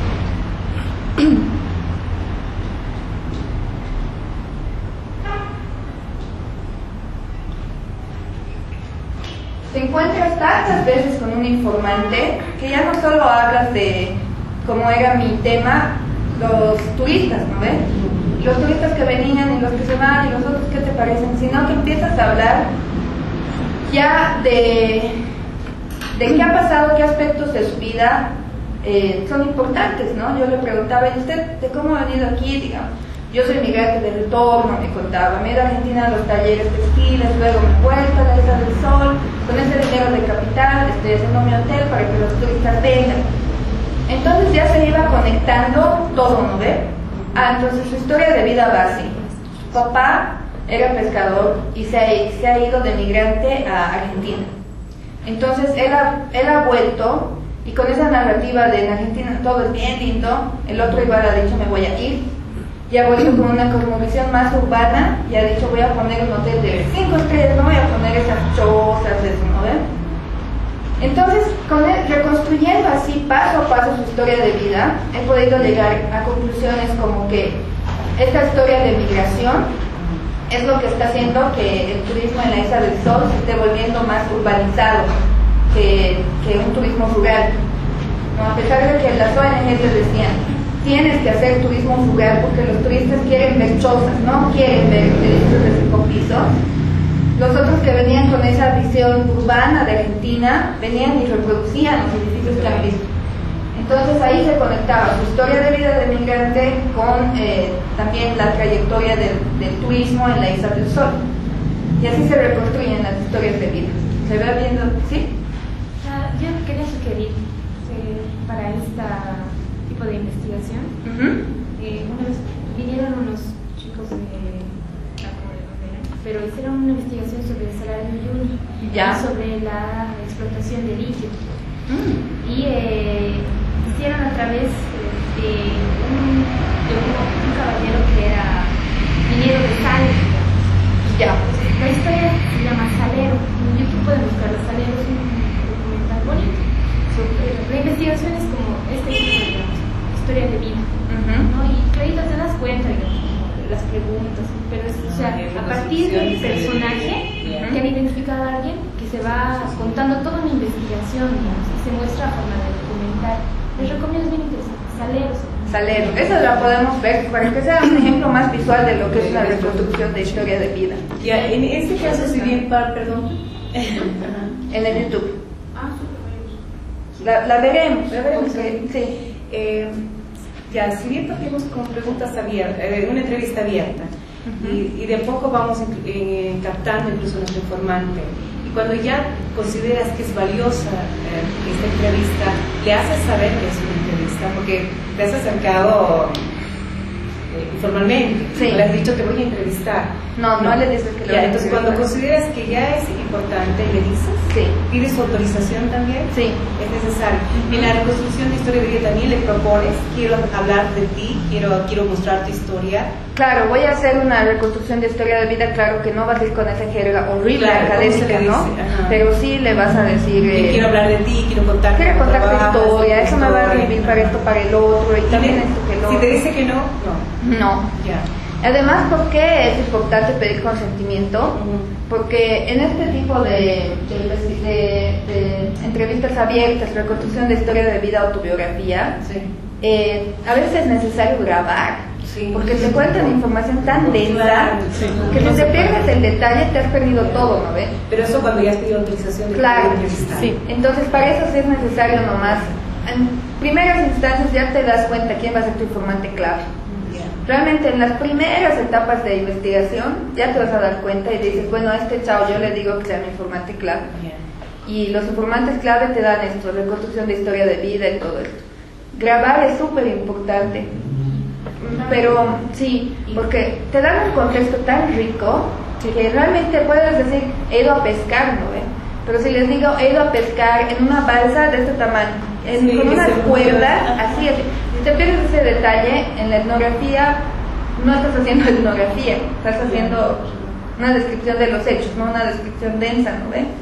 Te encuentras tantas veces con un informante que ya no solo hablas de, como era mi tema, los turistas, ¿no ves? Los turistas que venían y los que se van y los otros que te parecen, sino que empiezas a hablar ya de qué ha pasado, qué aspectos de su vida son importantes, ¿no? Yo le preguntaba, ¿y usted de cómo ha venido aquí? Digamos, yo soy migrante de retorno, me contaba, me he ido a Argentina a los talleres textiles, luego me he vuelto a la Isla del Sol, con ese dinero de capital estoy haciendo mi hotel para que los turistas vengan. Entonces ya se iba conectando todo, ¿no ve? Entonces su historia de vida va así. Su papá era pescador y se ha ido de migrante a Argentina. Entonces él ha vuelto, y con esa narrativa de en Argentina todo es bien lindo, el otro igual ha dicho me voy a ir, y ha vuelto con una cosmovisión más urbana y ha dicho voy a poner un hotel de 5 estrellas, no voy a poner esas chozas, eso, ¿no ven? Entonces reconstruyendo así paso a paso su historia de vida, he podido llegar a conclusiones como que esta historia de migración es lo que está haciendo que el turismo en la Isla del Sol se esté volviendo más urbanizado que un turismo rural. ¿No? A pesar de que las ONGs les decían, tienes que hacer turismo rural porque los turistas quieren ver chozas, no quieren ver edificios de 5 pisos. Los otros que venían con esa visión urbana de Argentina venían y reproducían los edificios que han visto. Entonces ahí se conectaba su historia de vida de migrante con también la trayectoria del turismo en la Isla del Sol. Y así se reconstruyen las historias de vida. ¿Se va viendo? ¿Sí? Yo quería sugerir para este tipo de investigación. Una vez vinieron unos chicos pero hicieron una investigación sobre el salario de Uyuni, sobre la explotación de litio. Y hicieron a través de un caballero que era minero de sal. La historia se llama Salero. En YouTube pueden buscarlo. Salero es un documental bonito. La investigación es como este tipo, digamos, historia de vida. ¿No? Y ahorita te das cuenta, digamos, las preguntas, pero es, o sea, a partir del personaje que han identificado a alguien que se va contando toda una investigación, digamos, y se muestra a forma de documental. Les recomiendo, es bien interesante. Salero, eso la podemos ver para que sea un ejemplo más visual de lo que es una reconstrucción de historia de vida. Ya, en este caso, si bien, perdón, en el YouTube. La veremos. Okay. Sí. Ya, si bien partimos con preguntas abiertas, una entrevista abierta, y de poco vamos captando incluso nuestro informante, y cuando ya consideras que es valiosa esta entrevista, le haces saber que es una entrevista, porque te has acercado informalmente, le has dicho que voy a entrevistar. No le dices que lo voy a entonces cuando consideras que ya es importante, le dices, pides su autorización también, es necesario. En la reconstrucción de historia de vida también le propones, quiero hablar de ti, quiero mostrar tu historia. Claro, voy a hacer una reconstrucción de historia de vida, claro que no vas a ir con esa jerga horrible académica, ¿no? Pero sí le vas a decir... quiero hablar de ti, quiero contar tu historia, eso me va a servir para esto, para el otro, y también esto que lo otro. Si te dice que no. Ya. Además, ¿por qué es importante pedir consentimiento? Porque en este tipo de entrevistas abiertas, reconstrucción de historia de vida, autobiografía, a veces es necesario grabar. Porque te cuentan información tan densa que si te pierdes el detalle te has perdido todo, ¿no ves? Pero eso cuando ya has pedido autorización de entrevistar. Entonces para eso sí es necesario nomás. En primeras instancias ya te das cuenta quién va a ser tu informante clave. Realmente en las primeras etapas de investigación ya te vas a dar cuenta y dices, bueno, a este chavo yo le digo que sea mi informante clave. Y los informantes clave te dan esto, reconstrucción de historia de vida y todo esto. Grabar es súper importante. Pero sí, porque te dan un contexto tan rico que realmente puedes decir, he ido a pescar, ¿no? Pero si les digo, he ido a pescar en una balsa de este tamaño, con unas cuerdas, así. Si te pierdes ese detalle, en la etnografía no estás haciendo etnografía, estás haciendo una descripción de los hechos, no una descripción densa, ¿no ven?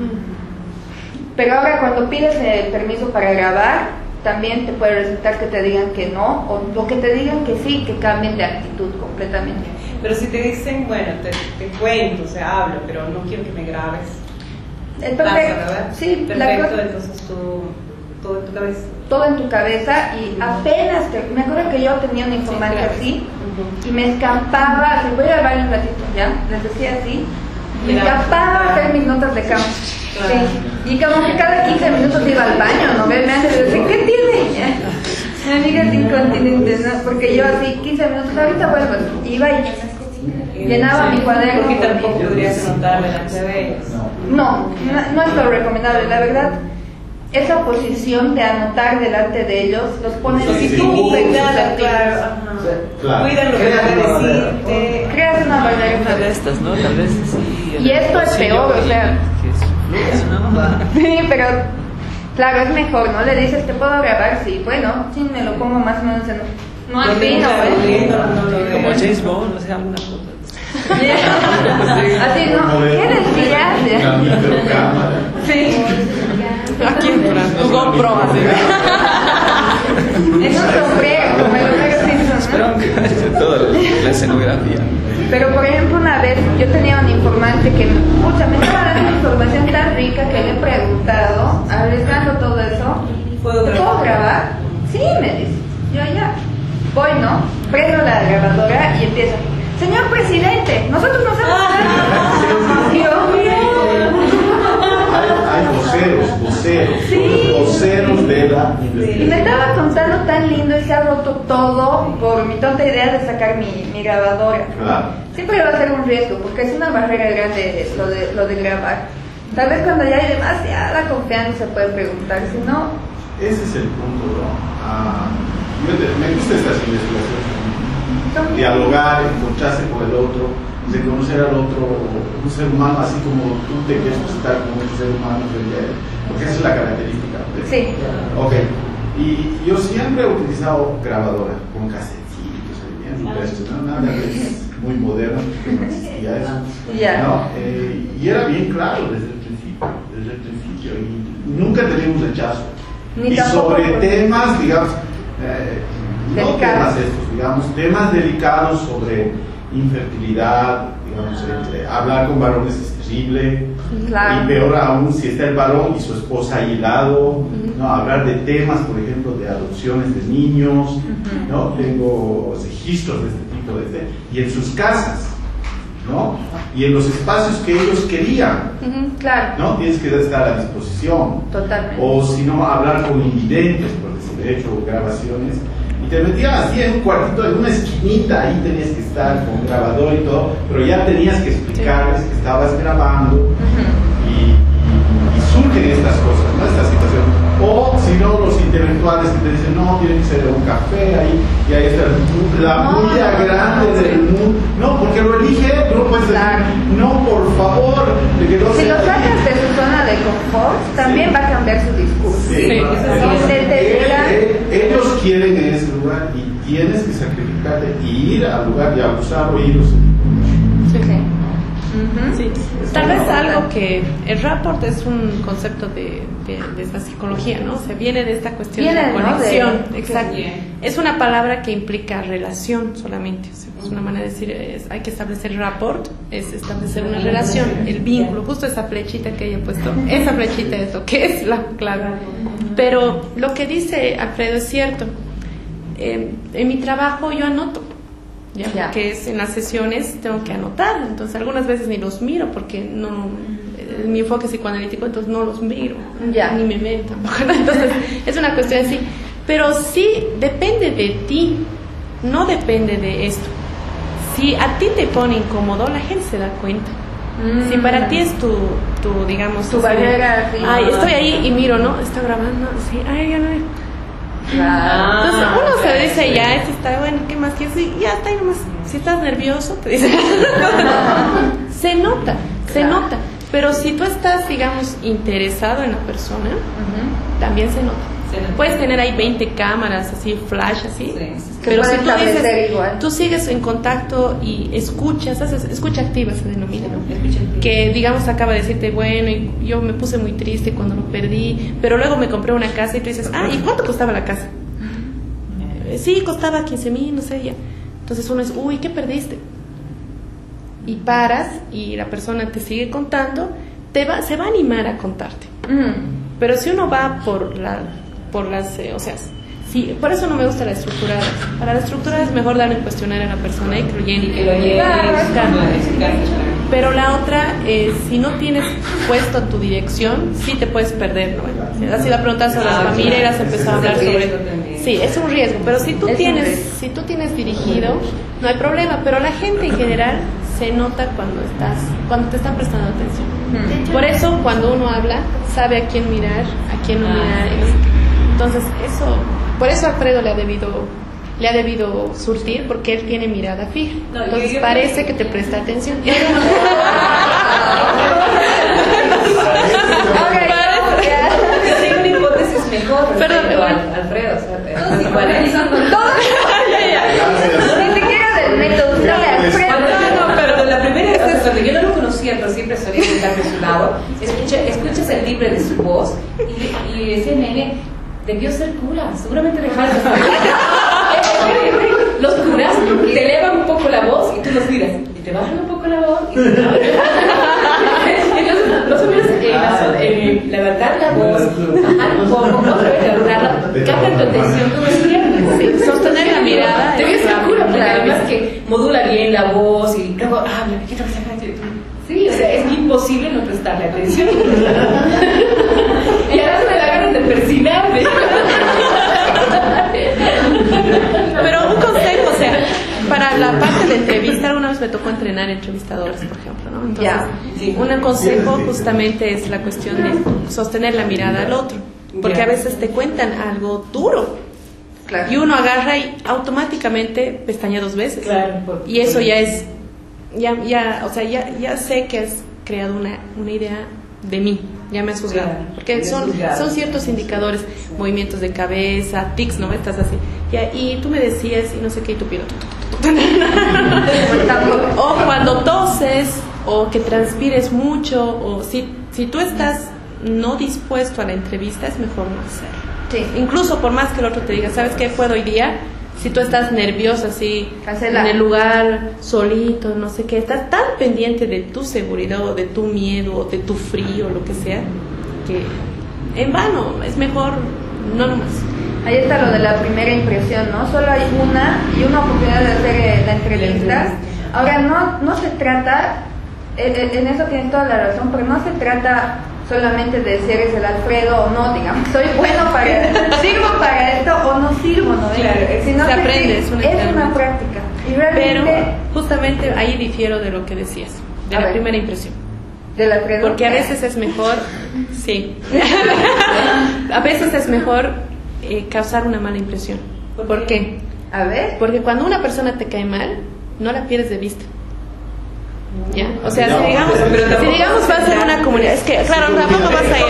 Pero ahora cuando pides el permiso para grabar, también te puede resultar que te digan que no, o que te digan que sí, que cambien de actitud completamente. Pero si te dicen, bueno, te cuento, o sea, hablo, pero no quiero que me grabes. ¿Verdad? Sí, perfecto, entonces todo en tu cabeza. Todo en tu cabeza y apenas me acuerdo que yo tenía un informante así y me escapaba, así, voy a grabar un ratito, ¿ya? Les decía así, me escapaba a hacer mis notas de campo. Y como que cada 15 minutos iba al baño, ¿no? Me hace decir, ¿qué tiene? Mi amiga es incontinente, ¿no? Porque yo así 15 minutos, ahorita vuelvo, iba y llenaba mi cuaderno. Porque tampoco podrías anotar delante de ellos. No es lo recomendable, la verdad. Esa posición de anotar delante de ellos los pone súper cuidan lo que van a decirte, creas una barrera de estas, ¿no? Tal vez sí. Y esto es peor, o sea. Sí, pero claro, es mejor, ¿no? Le dices, ¿te puedo grabar? Sí, bueno, sí, me lo pongo más o menos en... No al fin, ¿no? Como James Bond, no sé, alguna foto. Así, ¿no? ¿Qué decías? La microcámara. Sí. Aquí en Durán, tu GoPro, así. Es un sombrero, como el Homero Simpson, Espero ¿no? que hace toda la escenografía. Pero por ejemplo una vez yo tenía un informante que me estaba dando información tan rica que le he preguntado, arriesgando todo eso, ¿te puedo grabar? Sí, me dice. Yo ya voy, ¿no? Prendo la grabadora y empiezo. Señor presidente, nosotros nos hemos... Dios mío. Hay voceros de la Y investigación. me estaba contando tan lindo y se ha roto todo por mi tonta idea de sacar mi grabadora. Claro. Siempre va a ser un riesgo porque es una barrera grande lo de grabar. Tal vez cuando ya hay demasiada confianza se puede preguntar, si no... Ese es el punto, ¿no? Me gusta estas investigaciones. Dialogar, encontrarse con el otro, reconocer al otro, un ser humano, así como tú te quieres presentar como un ser humano, porque esa es la característica. Sí. Ok. Y yo siempre he utilizado grabadora con casetitos, bien nada es muy moderno, porque no existía eso. Ya. No, y era bien claro desde el principio, y nunca teníamos rechazo. Ni Y tampoco sobre por- temas, digamos, no Delicados. temas estos, digamos, temas delicados sobre infertilidad, digamos, hablar con varones es terrible, Claro. y peor aún si está el varón y su esposa ahí al lado, ¿no? Hablar de temas, por ejemplo, de adopciones de niños, ¿no? Tengo registros de este tipo y en sus casas, ¿no? Y en los espacios que ellos querían, Claro. ¿no? Tienes que estar a disposición. Totalmente. O si no, hablar con invidentes, por decir, he hecho grabaciones, y te metías así en un cuartito, en una esquinita, ahí tenías que estar con grabador y todo, pero ya tenías que explicarles que estabas grabando, y surgen estas cosas, ¿no? Esta situación. O si no, los intelectuales que te dicen, no, tiene que ser un café ahí, y ahí está la bulla grande del mundo. No, porque lo elige, no puedes decir, no, por favor, de que no Si sea lo así. sacas de su zona de confort, también va a cambiar su discurso. Sí. Si te dirán, Ellos quieren en ese lugar y tienes que sacrificarte y ir al lugar y abusar o ir. Sí. Ujú. Sí. Tal vez algo que el rapport es un concepto de esta psicología, ¿no? Se viene de esta cuestión de la Viene, ¿no? conexión. De- Exacto. Sí. Es una palabra que implica relación solamente. O sea, es una manera de decir, hay que establecer rapport, es establecer una relación, el vínculo, justo esa flechita que ella ha puesto. Esa flechita es lo que es la clave. Pero lo que dice Alfredo es cierto. En mi trabajo yo anoto. Ya. Que es en las sesiones tengo que anotar, entonces algunas veces ni los miro porque no, mi enfoque psicoanalítico, entonces no los miro, Ya. ni me ven tampoco, ¿no? Entonces es una cuestión así, pero sí depende de ti, no depende de esto. Si a ti te pone incómodo, la gente se da cuenta. Si para ti es tu digamos, Tu así de, barrera, sí. ay, estoy ahí y miro, ¿no? Está grabando, sí, ay, ya no. Claro. Entonces uno se dice, ya, este está bueno, ¿qué más quieres? Y ya está ahí nomás. Si estás nervioso, te dice. Se nota. Claro. Pero si tú estás, digamos, interesado en la persona, también se nota. Puedes tener ahí 20 cámaras, así, flash, así. Pero Que si pueden tú dices, establecer igual. tú sigues en contacto y escuchas, haces escucha activa se denomina, ¿no? Que digamos acaba de decirte, bueno, y yo me puse muy triste cuando lo perdí, pero luego me compré una casa y tú dices, ah, ¿y cuánto costaba la casa? Sí, costaba 15,000, no sé, ya. Entonces uno es, uy, ¿qué perdiste? Y paras y la persona te sigue contando, se va a animar a contarte. Pero si uno va por las, o sea, sí, por eso no me gusta la estructurada. Para la estructurada es mejor darle un cuestionario a la persona incluyente. Y que lo lleve Claro, buscando, claro. Pero la otra, si no tienes puesto tu dirección, sí te puedes perder, ¿no? Has ido a preguntar sobre la familia y has empezado a hablar sobre... Sí, es un riesgo, pero si tú tienes dirigido, no hay problema, pero la gente en general se nota cuando te están prestando atención. Por eso cuando uno habla, sabe a quién mirar, a quién no mirar. Entonces, por eso Alfredo le ha debido surtir, porque él tiene mirada fija. No, Entonces yo parece que te presta atención. Yo tengo una hipótesis mejor Perdón, respecto a igual. Alfredo, o sea, psicoanalizando Ni siquiera del método, no de Alfredo. Bueno, pero la primera es eso, que yo no lo conocía, pero siempre solía estar presionado, escuchas el timbre de su voz y ese nene debió ser cura, seguramente dejaron los curas te elevan un poco la voz y tú los miras y te bajan un poco la voz y te entonces los hombres levantar la voz, bajar un poco, otra vez levantarla, captan tu atención como estudiante. Sostener la mirada. Debe ser cura, porque además que modula bien la voz y luego habla, sí, o sea, es imposible no prestarle atención. Y ahora se me da ganas de persinarme. Pero un consejo, o sea, para la parte de entrevista, alguna vez me tocó entrenar entrevistadores, por ejemplo, ¿no? Entonces, un consejo justamente es la cuestión de sostener la mirada al otro, porque a veces te cuentan algo duro. Claro. Y uno agarra y automáticamente pestañea 2 veces. Claro, y eso ya es, o sea, ya sé que has creado una idea de mí, ya me has juzgado. Claro, porque son ciertos indicadores, movimientos de cabeza, tics, ¿no? Estás así. Y tú me decías, y no sé qué, y tú pido. O cuando toses, o que transpires mucho, o si tú estás no dispuesto a la entrevista, es mejor no hacerlo. Sí. Incluso por más que el otro te diga, ¿sabes qué puedo hoy día? Si tú estás nervioso así, en el lugar, solito, no sé qué, estás tan pendiente de tu seguridad o de tu miedo o de tu frío o lo que sea, que en vano, es mejor no nomás. Ahí está lo de la primera impresión, ¿no? Solo hay una oportunidad de hacer la entrevista. Ahora, no se trata, en eso tienes toda la razón, pero no se trata solamente de si eres el Alfredo o no, digamos, soy bueno sirvo para esto o no sirvo, ¿no? Claro, sino se aprende, es una práctica. Y realmente, pero justamente ahí difiero de lo que decías, de la primera impresión. ¿Del Alfredo? Porque a veces es mejor, sí, a veces es mejor causar una mala impresión. ¿Por qué? A ver. Porque cuando una persona te cae mal, no la pierdes de vista. ¿Ya? O sea, si digamos vas a una comunidad, es que, claro, tampoco vas a ir.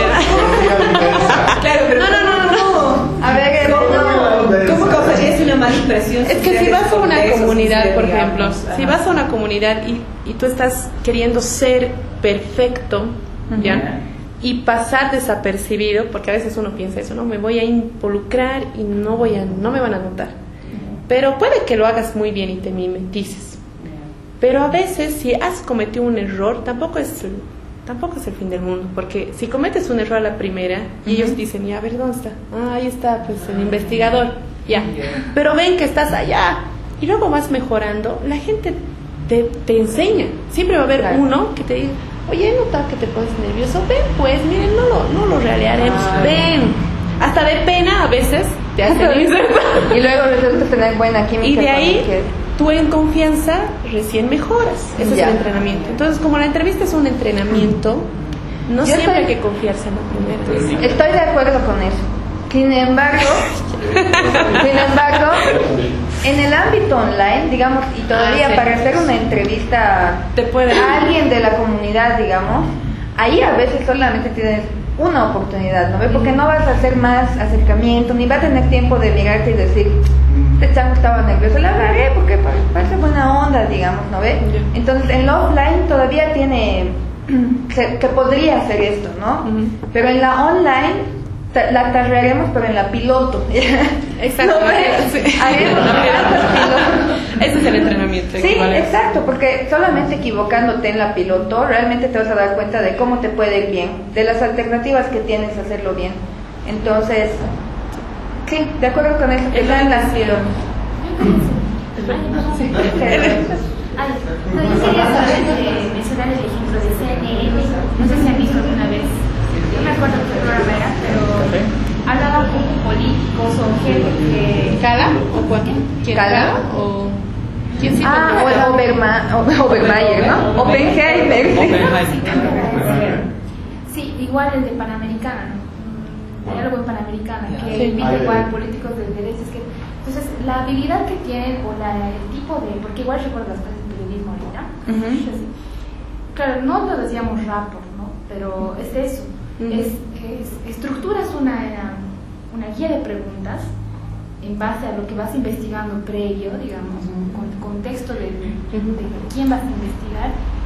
Claro, pero no. A ver, ¿cómo causarías una mala impresión? Es que si vas a una comunidad, por ejemplo, si vas a una comunidad y tú estás queriendo ser perfecto, ¿ya? Y pasar desapercibido, porque a veces uno piensa eso, ¿no? Me voy a involucrar y no me van a notar. Pero puede que lo hagas muy bien y te mimetices. Pero a veces si has cometido un error, tampoco es el fin del mundo, porque si cometes un error a la primera y ellos dicen, ya, a ver, ¿dónde está? Ahí está, pues el investigador, ya. Pero ven que estás allá y luego vas mejorando, la gente te enseña. Siempre va a haber uno que te diga, oye, he notado que te pones nervioso, ven pues, miren, no lo realearemos, ven. Hasta de pena a veces te hacen y luego resulta tener buena química. Y de ahí tú en confianza recién mejoras. Ese es el entrenamiento. Entonces, como la entrevista es un entrenamiento, no siempre hay que confiarse en la primera. Estoy de acuerdo con eso. Sin embargo, en el ámbito online, digamos, y todavía para hacer una entrevista a alguien de la comunidad, digamos, ahí a veces solamente tienes una oportunidad, ¿no ve? Porque no vas a hacer más acercamiento, ni va a tener tiempo de mirarte y decir, este chavo estaba nervioso, le hablaré porque parece buena onda, digamos, ¿no ve? Entonces, en lo offline todavía tiene, que podría hacer esto, ¿no? Pero en la online la tarrearemos, pero en la piloto. Exacto. ¿No haremos piloto. Ese es el entrenamiento. Sí, exacto, porque solamente equivocándote en la piloto realmente te vas a dar cuenta de cómo te puede ir bien, de las alternativas que tienes a hacerlo bien. Entonces, sí, de acuerdo con eso, que sean las pilotos. Yo quería saber mencionar el ejemplo de CNN. No sé si han visto alguna vez. No me acuerdo qué programa era, pero hablaba con políticos o gente que... ¿Cala? ¿O cuál? ¿Quién? ¿Cala? ¿O quién sí? O Obermayer, ¿no? Oppenheimer. Sí, igual el de Panamericana, ¿no? Diálogo en Panamericana, que invita igual políticos de derechos. Entonces, la habilidad que tienen o el tipo de... Porque igual recuerdo las clases de periodismo ahorita. Claro, no lo decíamos rapport, ¿no? Pero es eso. Estructuras una guía de preguntas en base a lo que vas investigando previo, digamos, con contexto de quién vas a investigar,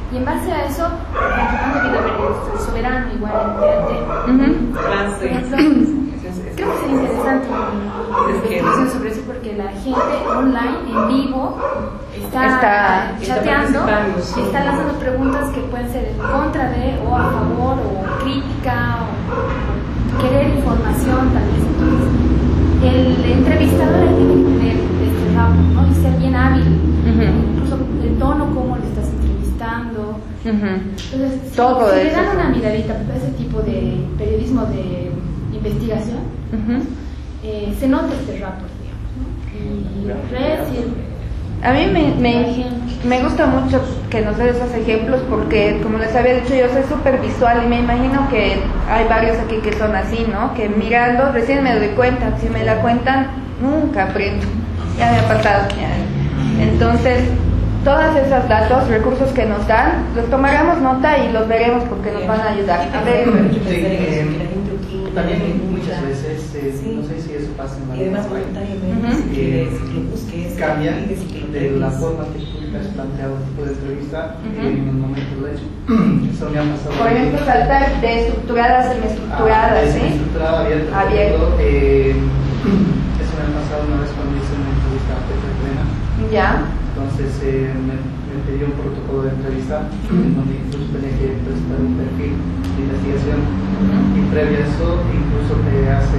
Y en base a eso, han debido ver el Soberano igualmente. Por ejemplo, creo que sería interesante una investigación sobre eso porque la gente online, en vivo, está chateando, está lanzando preguntas que pueden ser en contra de, o a favor, o crítica, o querer información tal vez. Entonces, el entrevistador tiene que tener este ramo, ¿no? Y ser bien hábil, incluso el tono, cómo le estás entrevistando. Entonces, todo si eso. le dan una miradita a ese tipo de periodismo de investigación, se nota este rapport, digamos, ¿no? Y redes y A mí me gusta mucho que nos des esos ejemplos porque, como les había dicho, yo soy súper visual y me imagino que hay varios aquí que son así, ¿no? Que mirando, recién me doy cuenta, si me la cuentan, nunca aprendo. Ya me ha pasado. Ya. Entonces, todos esos datos, recursos que nos dan, los tomaremos nota y los veremos porque nos van a ayudar. A ver, también muchas veces, no sé si eso pasa en la y además voluntariamente cambian de la forma que tú has planteado el tipo de entrevista en el momento del hecho. Eso me ha pasado. por ejemplo, saltar de estructurada a semiestructurada, de ¿sí? semiestructurada abierta. Abierto. Eso me ha pasado una vez cuando hice una entrevista a Petra Plena. Ya. Entonces me pidió un protocolo de entrevista donde incluso tenía que presentar un perfil de investigación y previo a eso incluso te hace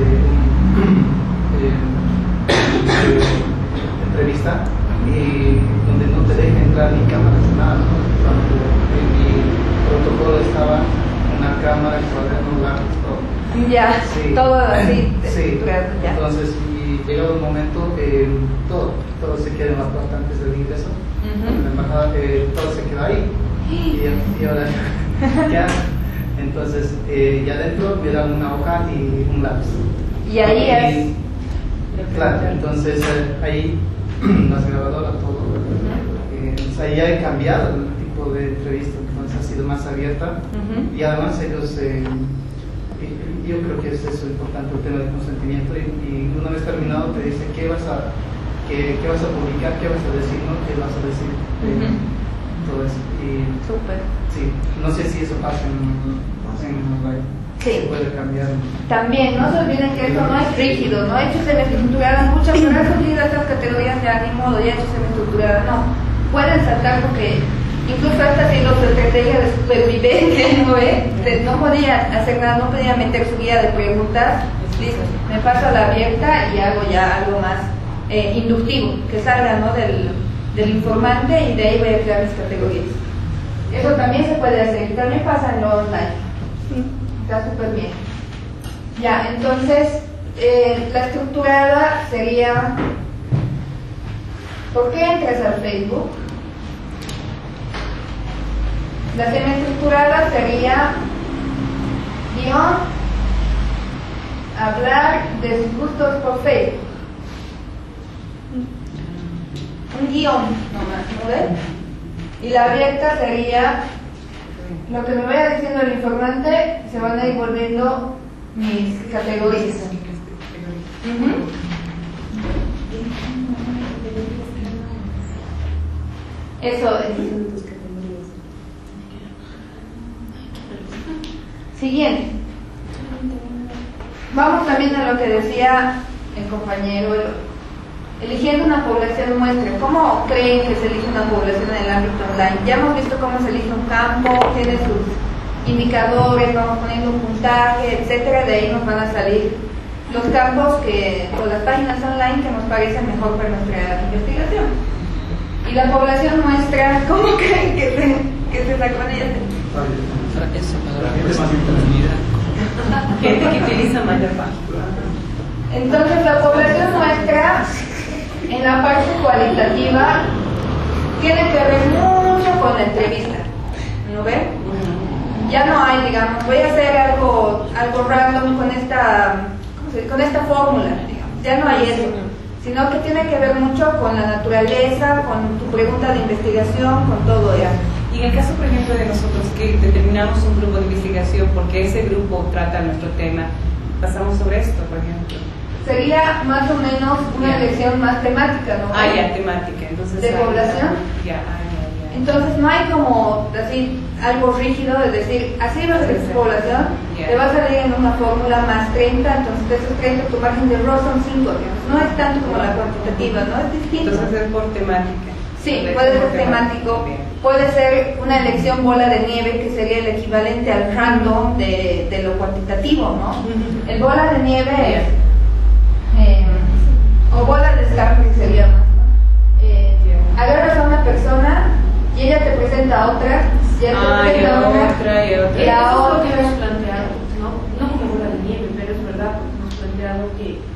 entrevista y donde no te deja entrar ni cámaras ni nada, ¿no? En mi protocolo estaba una cámara, el cuaderno, lápiz, todo. Ya, Sí. todo así, Sí. estructurado, ya. Entonces, y llegado un momento, todo se queda en la puerta antes del ingreso. En la embajada, todo se queda ahí. Y ahora, ya. Entonces, ya adentro me dan una hoja y un lápiz. Y ahí es. Claro, entonces ahí las grabadoras, todo. O sea, ya he cambiado el tipo de entrevista, entonces ha sido más abierta. Y además ellos. Yo creo que es eso importante, el tema del consentimiento y una vez terminado te dice qué vas a publicar, qué vas a decir, ¿no? ¿Qué vas a decir? Todo eso. Y Súper. sí, no sé si eso pasa en online. Sí. Se puede cambiar. También, no se olviden que esto no es rígido, no hecho semiestructurada, muchas pero han surgido estas categorías de ni modo, ya hecho semiestructurada, no. Pueden saltar porque incluso hasta si los de estrategia de supervivencia, ¿no podía hacer nada, no podía meter su guía de preguntas, listo, me paso a la abierta y hago ya algo más inductivo, que salga, ¿no? del informante y de ahí voy a crear mis categorías. Eso también se puede hacer, y también pasa en lo online. Está súper bien. Ya, entonces, la estructurada sería, ¿por qué entras al Facebook? La semiestructurada sería guión, hablar de sus gustos por Facebook. Un guión nomás, ¿no ves? Y la abierta sería lo que me vaya diciendo el informante, se van a ir volviendo mis categorías. Eso es. Siguiente. Vamos también a lo que decía el compañero, eligiendo una población muestra. ¿Cómo creen que se elige una población en el ámbito online? Ya hemos visto cómo se elige un campo, tiene sus indicadores, vamos poniendo un puntaje, etcétera. De ahí nos van a salir los campos o las páginas online que nos parecen mejor para nuestra investigación. Y la población muestra, ¿cómo creen que se sacó en ella? Gente que utiliza mayor página. Entonces la población muestra en la parte cualitativa tiene que ver mucho con la entrevista, ¿no ven? Ya no hay, digamos, voy a hacer algo random con esta fórmula, digamos. Ya no hay eso, sino que tiene que ver mucho con la naturaleza, con tu pregunta de investigación, con todo eso. Y en el caso, por ejemplo, de nosotros que determinamos un grupo de investigación porque ese grupo trata nuestro tema, pasamos sobre esto, por ejemplo. Sería más o menos una elección más temática, ¿no? Ya, temática. Entonces, ¿de población? Entonces no hay como así algo rígido de decir, así va a ser tu población, te va a salir en una fórmula más 30, entonces de esos 30 tu margen de error son 5, no es tanto como la cuantitativa, ¿no? Es distinto. Entonces es por temática. Sí, puede ser temático, puede ser una elección bola de nieve que sería el equivalente al random de lo cuantitativo, ¿no? El bola de nieve o bola de escape sería más, ¿no? Agarras a una persona y ella te presenta a otra, y ella te presenta a otra, y a otra. Es lo que hemos planteado, no como bola de nieve, pero es verdad, porque hemos planteado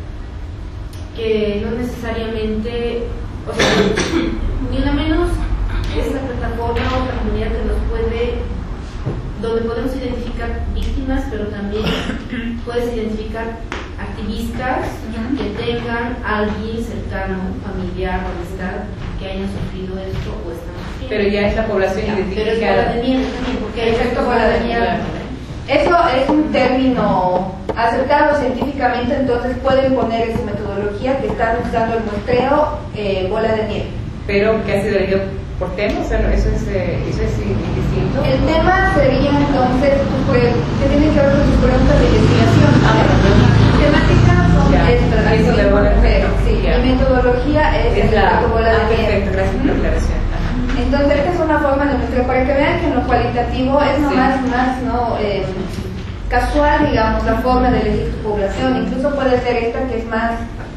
que no necesariamente, o sea, ni una menos esta plataforma o otra comunidad que nos puede, donde podemos identificar víctimas, pero también puedes identificar activistas que tengan a alguien cercano, familiar o amistad que hayan sufrido esto o están sufriendo. Pero ya es la población identificada. Pero es bola de nieve también, porque hay Efecto bola de nieve. Eso es un término aceptado científicamente, entonces pueden poner esa metodología que están usando el muestreo bola de nieve. Pero que ha sido elegido por tema, o sea, eso es distinto. El tema sería entonces que tiene que ver con sus preguntas de investigación. Temáticas son estas, ahí se le pone sí, ya. Mi metodología es la bola de nieve. perfecto, gracias por la aclaración. Entonces esta es una forma de mostrar para que vean que en lo cualitativo es nomás más no casual, digamos, la forma de elegir tu población. Incluso puede ser esta que es más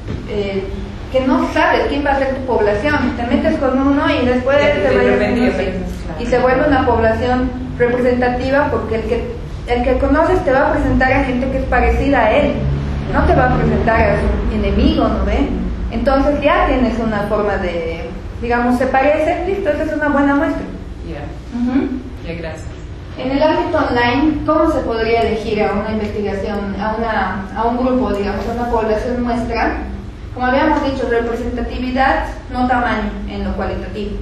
que no sabes quién va a ser tu población. Te metes con uno y después te vayas y se vuelve una población representativa porque el que conoces te va a presentar a gente que es parecida a él, no te va a presentar a su enemigo, ¿no ve? Entonces ya tienes una forma de, digamos, se parece, listo, esa es una buena muestra. Ya, gracias. En el ámbito online, ¿cómo se podría elegir a una investigación, a un grupo, digamos, a una población muestra? Como habíamos dicho, representatividad, no tamaño en lo cualitativo.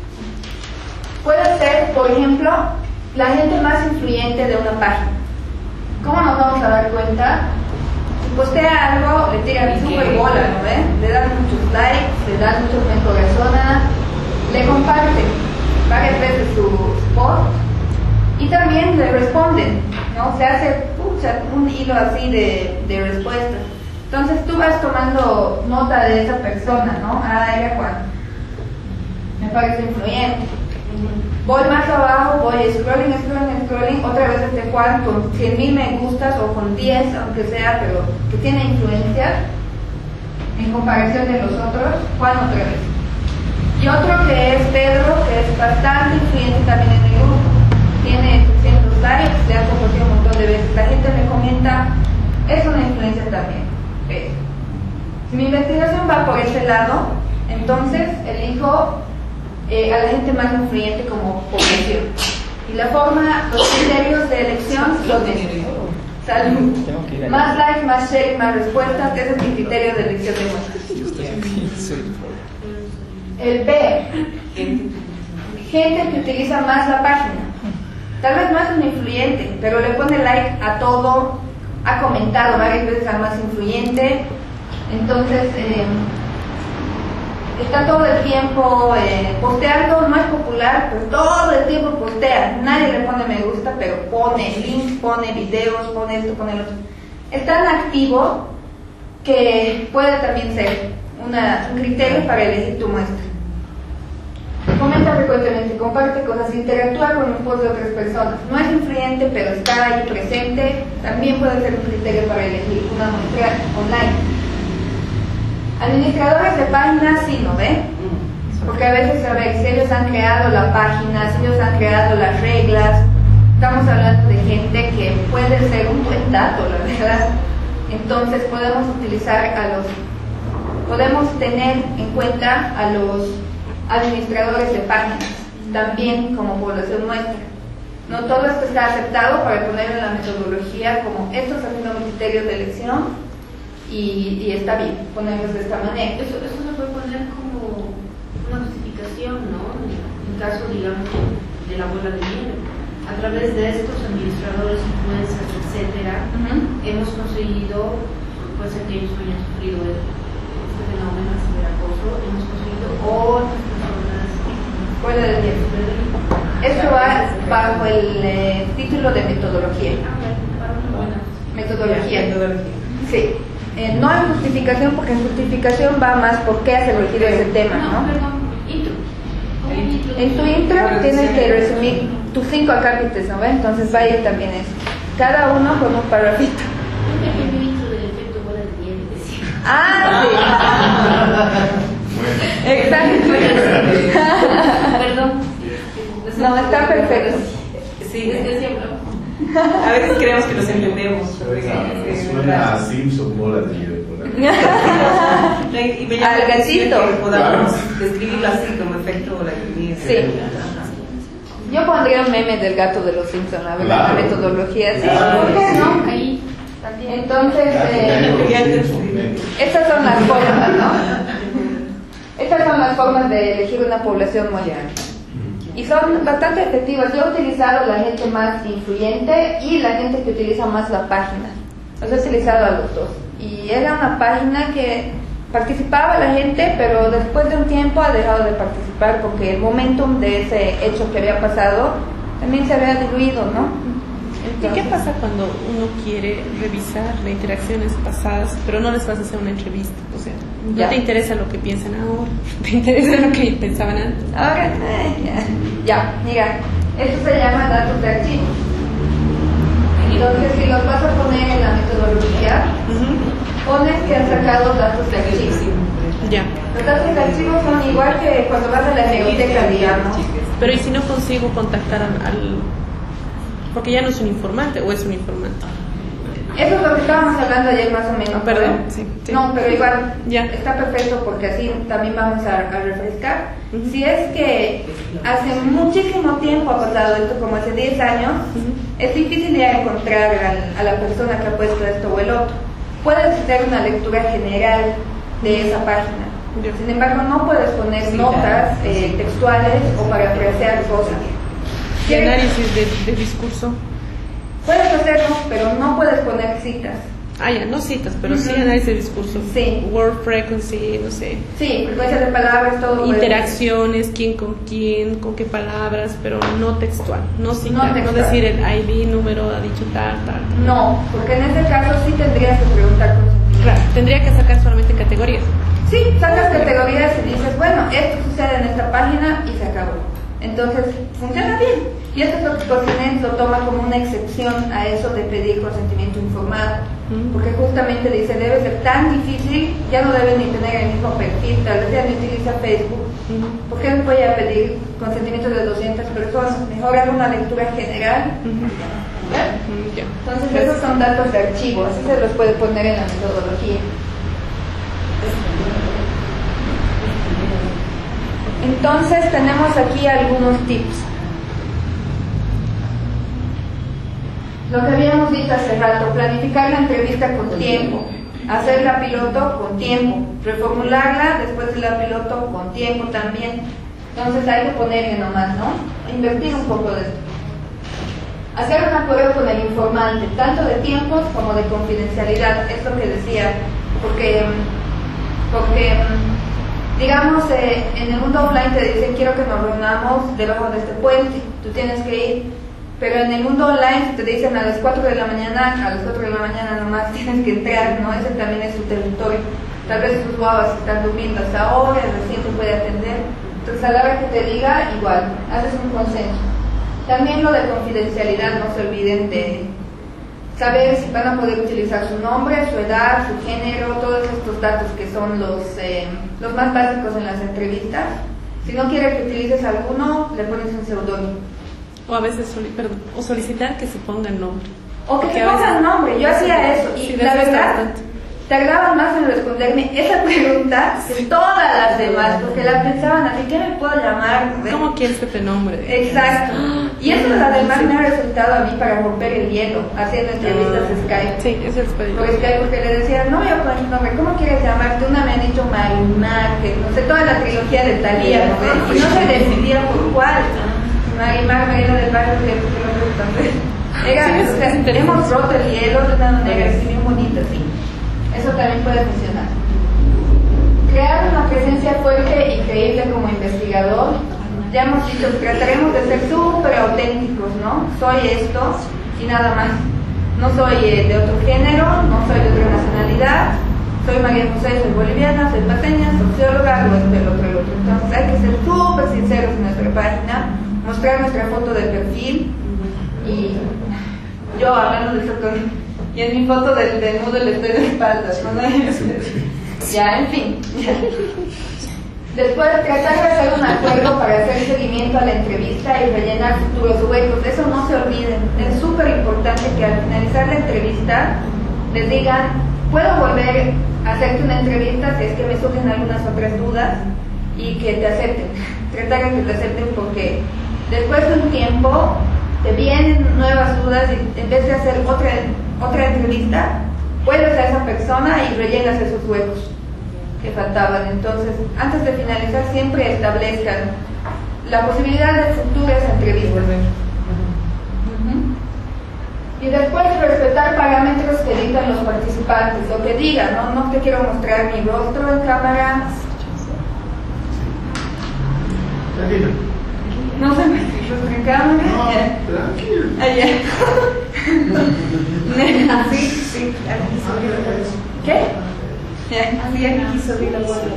Puede ser, por ejemplo, la gente más influyente de una página. ¿Cómo nos vamos a dar cuenta? Si postea algo, le tiran super bola, ¿no ven? Le dan muchos likes, le dan muchos me corazona, le comparten varias veces su post y también le responden, ¿no? Se hace un hilo así de respuestas. Entonces tú vas tomando nota de esa persona, ¿no? Ella Juan, me parece influyente. Voy más abajo, voy scrolling, otra vez este Juan con 100.000 me gustas o con 10, aunque sea, pero que tiene influencia en comparación de los otros, Juan otra vez. Y otro que es Pedro, que es bastante influyente también en el grupo. Tiene 300 likes, le ha compartido un montón de veces. La gente me comenta, es una influencia también. Si mi investigación va por ese lado, entonces elijo a la gente más influyente como población. Y la forma, los criterios de elección son estos. Salud. Más likes, más share, más respuestas, ese es mi criterio de elección de muestras. El B, gente que utiliza más la página. Tal vez no es un influyente, pero le pone like a todo, ha comentado varias veces al más influyente, entonces está todo el tiempo posteando, no es popular, pero todo el tiempo postea, nadie le pone me gusta, pero pone links, pone videos, pone esto, pone lo otro. Es tan activo que puede también ser un criterio para elegir tu muestra. Comenta frecuentemente, comparte cosas, interactúa con los posts de otras personas. No es influyente, pero está ahí presente. También puede ser un criterio para elegir una muestra online. Administradores de páginas, sí, ¿no ven? Porque a veces, a ver, si ellos han creado la página, si ellos han creado las reglas, estamos hablando de gente que puede ser un buen dato, la verdad. Entonces podemos tener en cuenta a los administradores de páginas también como población muestra. No todo esto está aceptado para poner en la metodología como estos son los criterios de elección y está bien ponerlos de esta manera. Eso se puede poner como una justificación, ¿no? En caso, digamos, de la bola de nieve. A través de estos administradores, influencers, etcétera, hemos conseguido, puede ser que ellos hayan sufrido este fenómeno de acoso, hemos conseguido otras personas Bola de nieve. Esto va bajo el título de metodología. Metodología. Sí. No en justificación, porque en justificación va más por qué has elegido ese tema, ¿no? Perdón, intro. En tu intro tienes que resumir tus 5 acápites, ¿no? Entonces va a ir también eso. Cada uno con un parrafito. Un pequeño intro del efecto bola de nieve, decía. Ah, sí. Exacto. Perdón. No, está perfecto. Sí, Es que siempre. a veces creemos que los entendemos. Suena a Simpson bola de nieve. Y me llama Al la atención gatito. que podamos describirlo así como efecto bola de nieve. Sí. Yo pondría un meme del gato de los Simpsons, la verdad, Claro. la metodología, sí. Claro. ¿Por qué no? Ahí también. Entonces, estas son las formas, ¿no? Estas son las formas de elegir una población mundial. Y son bastante efectivas. Yo he utilizado la gente más influyente y la gente que utiliza más la página. Los he utilizado a los dos. Y era una página que participaba la gente, pero después de un tiempo ha dejado de participar porque el momentum de ese hecho que había pasado también se había diluido, ¿no? ¿Y qué pasa cuando uno quiere revisar las interacciones pasadas, pero no les vas a hacer una entrevista? O sea, no Ya. te interesa lo que piensan ahora, te interesa lo que pensaban antes. Ahora, ya, mira, esto se llama datos de archivo. Entonces, si los vas a poner en la metodología, pones que han sacado datos de archivo. Ya. Los datos de archivo son igual que cuando vas a la biblioteca, digamos. Pero ¿y si no consigo contactar al... porque ya no es un informante o es un informante? Eso es lo que estábamos hablando ayer más o menos. Ah, perdón, ¿no? sí. No, pero igual Ya. está perfecto porque así también vamos a refrescar. Si es que hace muchísimo tiempo ha pasado esto, como hace 10 años, es difícil ya encontrar a la persona que ha puesto esto o el otro. Puedes hacer una lectura general de esa página. Ya. Sin embargo, no puedes poner notas textuales o parafrasear cosas. ¿Y análisis de discurso? Puedes hacerlo, pero no puedes poner citas. Ah, ya, no citas, pero sí análisis de discurso. Sí. Word frequency, no sé. Sí, frecuencia de palabras, todo. Interacciones, quién, con qué palabras, pero no textual, no citar, no textual. decir el ID, número, ha dicho tal. No, porque en ese caso sí tendrías que preguntar consentimiento. Claro, tendría que sacar solamente categorías. Sí, sacas categorías y dices, bueno, esto sucede en esta página y se acabó. Entonces, funciona bien. Y esto es lo que Cocinet lo toma como una excepción a eso de pedir consentimiento informado. Porque justamente dice, debe ser tan difícil, ya no debe ni tener el mismo perfil, tal vez ya ni utiliza Facebook. ¿Por qué voy a pedir consentimiento de 200 personas? Mejor hago una lectura general. ¿Ya? Ya. Entonces, esos son datos de archivo, así se los puede poner en la metodología. Entonces, tenemos aquí algunos tips. Lo que habíamos dicho hace rato, planificar la entrevista con tiempo, hacer la piloto con tiempo, reformularla después de la piloto con tiempo también. Entonces hay que ponerle nomás, ¿no? Invertir un poco de esto. Hacer un acuerdo con el informante, tanto de tiempos como de confidencialidad, es lo que decía, porque digamos, en el mundo offline te dicen quiero que nos reunamos debajo de este puente, tú tienes que ir, pero en el mundo online te dicen a las 4 de la mañana, a las 4 de la mañana nomás tienes que entrar, ¿no? Ese también es su territorio. Tal vez tus guaguas están durmiendo hasta ahora, recién te puede atender, entonces a la hora que te diga, igual, haces un consenso. También lo de confidencialidad, no se olviden de saber si van a poder utilizar su nombre, su edad, su género, todos estos datos que son los más básicos en las entrevistas. Si no quieres que utilices alguno, le pones un seudónimo. O a veces solicitar que se ponga el nombre. O que Porque te a veces- pongan nombre, yo hacía eso. Y Sí, la desgasta verdad, bastante. tardaban más en responderme esa pregunta que todas las demás, porque la pensaban así, ¿qué me puedo llamar? ¿Cómo quieres que te nombre? Exacto. Y eso además me ha resultado a mí para romper el hielo, haciendo entrevistas Skype. Sí, eso es Por Skype, porque le decían, no, yo con mi nombre, ¿cómo quieres llamarte? Una me han dicho Marimar, que no sé, toda la trilogía de Talía, ¿no ves? Y no se decidía por cuál. Marimar, Marina del Barrio, que era, Sí, es o sea, interesante. hemos roto el hielo de una manera así bien bonita, sí. Eso también puede funcionar. Crear una presencia fuerte y creíble como investigador. ya hemos dicho, trataremos de ser súper auténticos, ¿no? Soy esto y nada más. No soy de otro género, no soy de otra nacionalidad, soy María José, soy boliviana, soy pateña, socióloga, o esto, el otro. Entonces hay que ser súper sinceros en nuestra página, mostrar nuestra foto de perfil y yo, hablando de eso, y en mi foto del Moodle estoy de espaldas, ¿no? Ya, en fin. Después tratar de hacer un acuerdo para hacer seguimiento a la entrevista y rellenar futuros huecos. Eso no se olviden. Es súper importante que al finalizar la entrevista les digan, puedo volver a hacerte una entrevista si es que me surgen algunas otras dudas, y que te acepten. Tratar de que te acepten, porque después de un tiempo te vienen nuevas dudas y en vez de hacer otra entrevista, vuelves a esa persona y rellenas esos huecos que faltaban. Entonces, antes de finalizar, siempre establezcan la posibilidad de futuras entrevistas. Y después respetar parámetros que dictan los participantes, lo que digan, ¿no? No te quiero mostrar mi rostro en cámara. Tranquilo. No se me rostro en cámara. No, tranquilo. Allá. Sí. ¿Qué? Así aquí quiso abrir la puerta.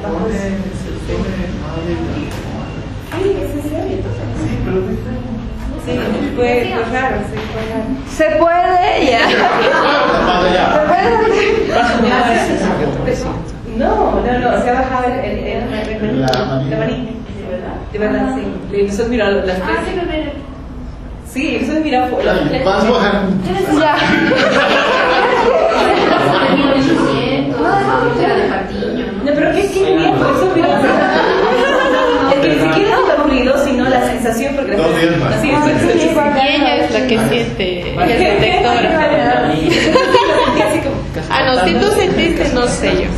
Sí, es en serio. Sí, pero Sí, fue raro, ¿Se puede? Ya. ¿Se puede? No, se ha bajado la manilla. De verdad, sí. Nosotros miramos las tres. Sí, nosotros miramos. Vas a bajar. Ya. No, pero qué bien, por eso miramos. Es que ni siquiera es lo aburrido, sino la sensación, porque Dos días más. Sí, Y ella es la que siente, ella es detectora. No, si tú sentiste, no sé yo.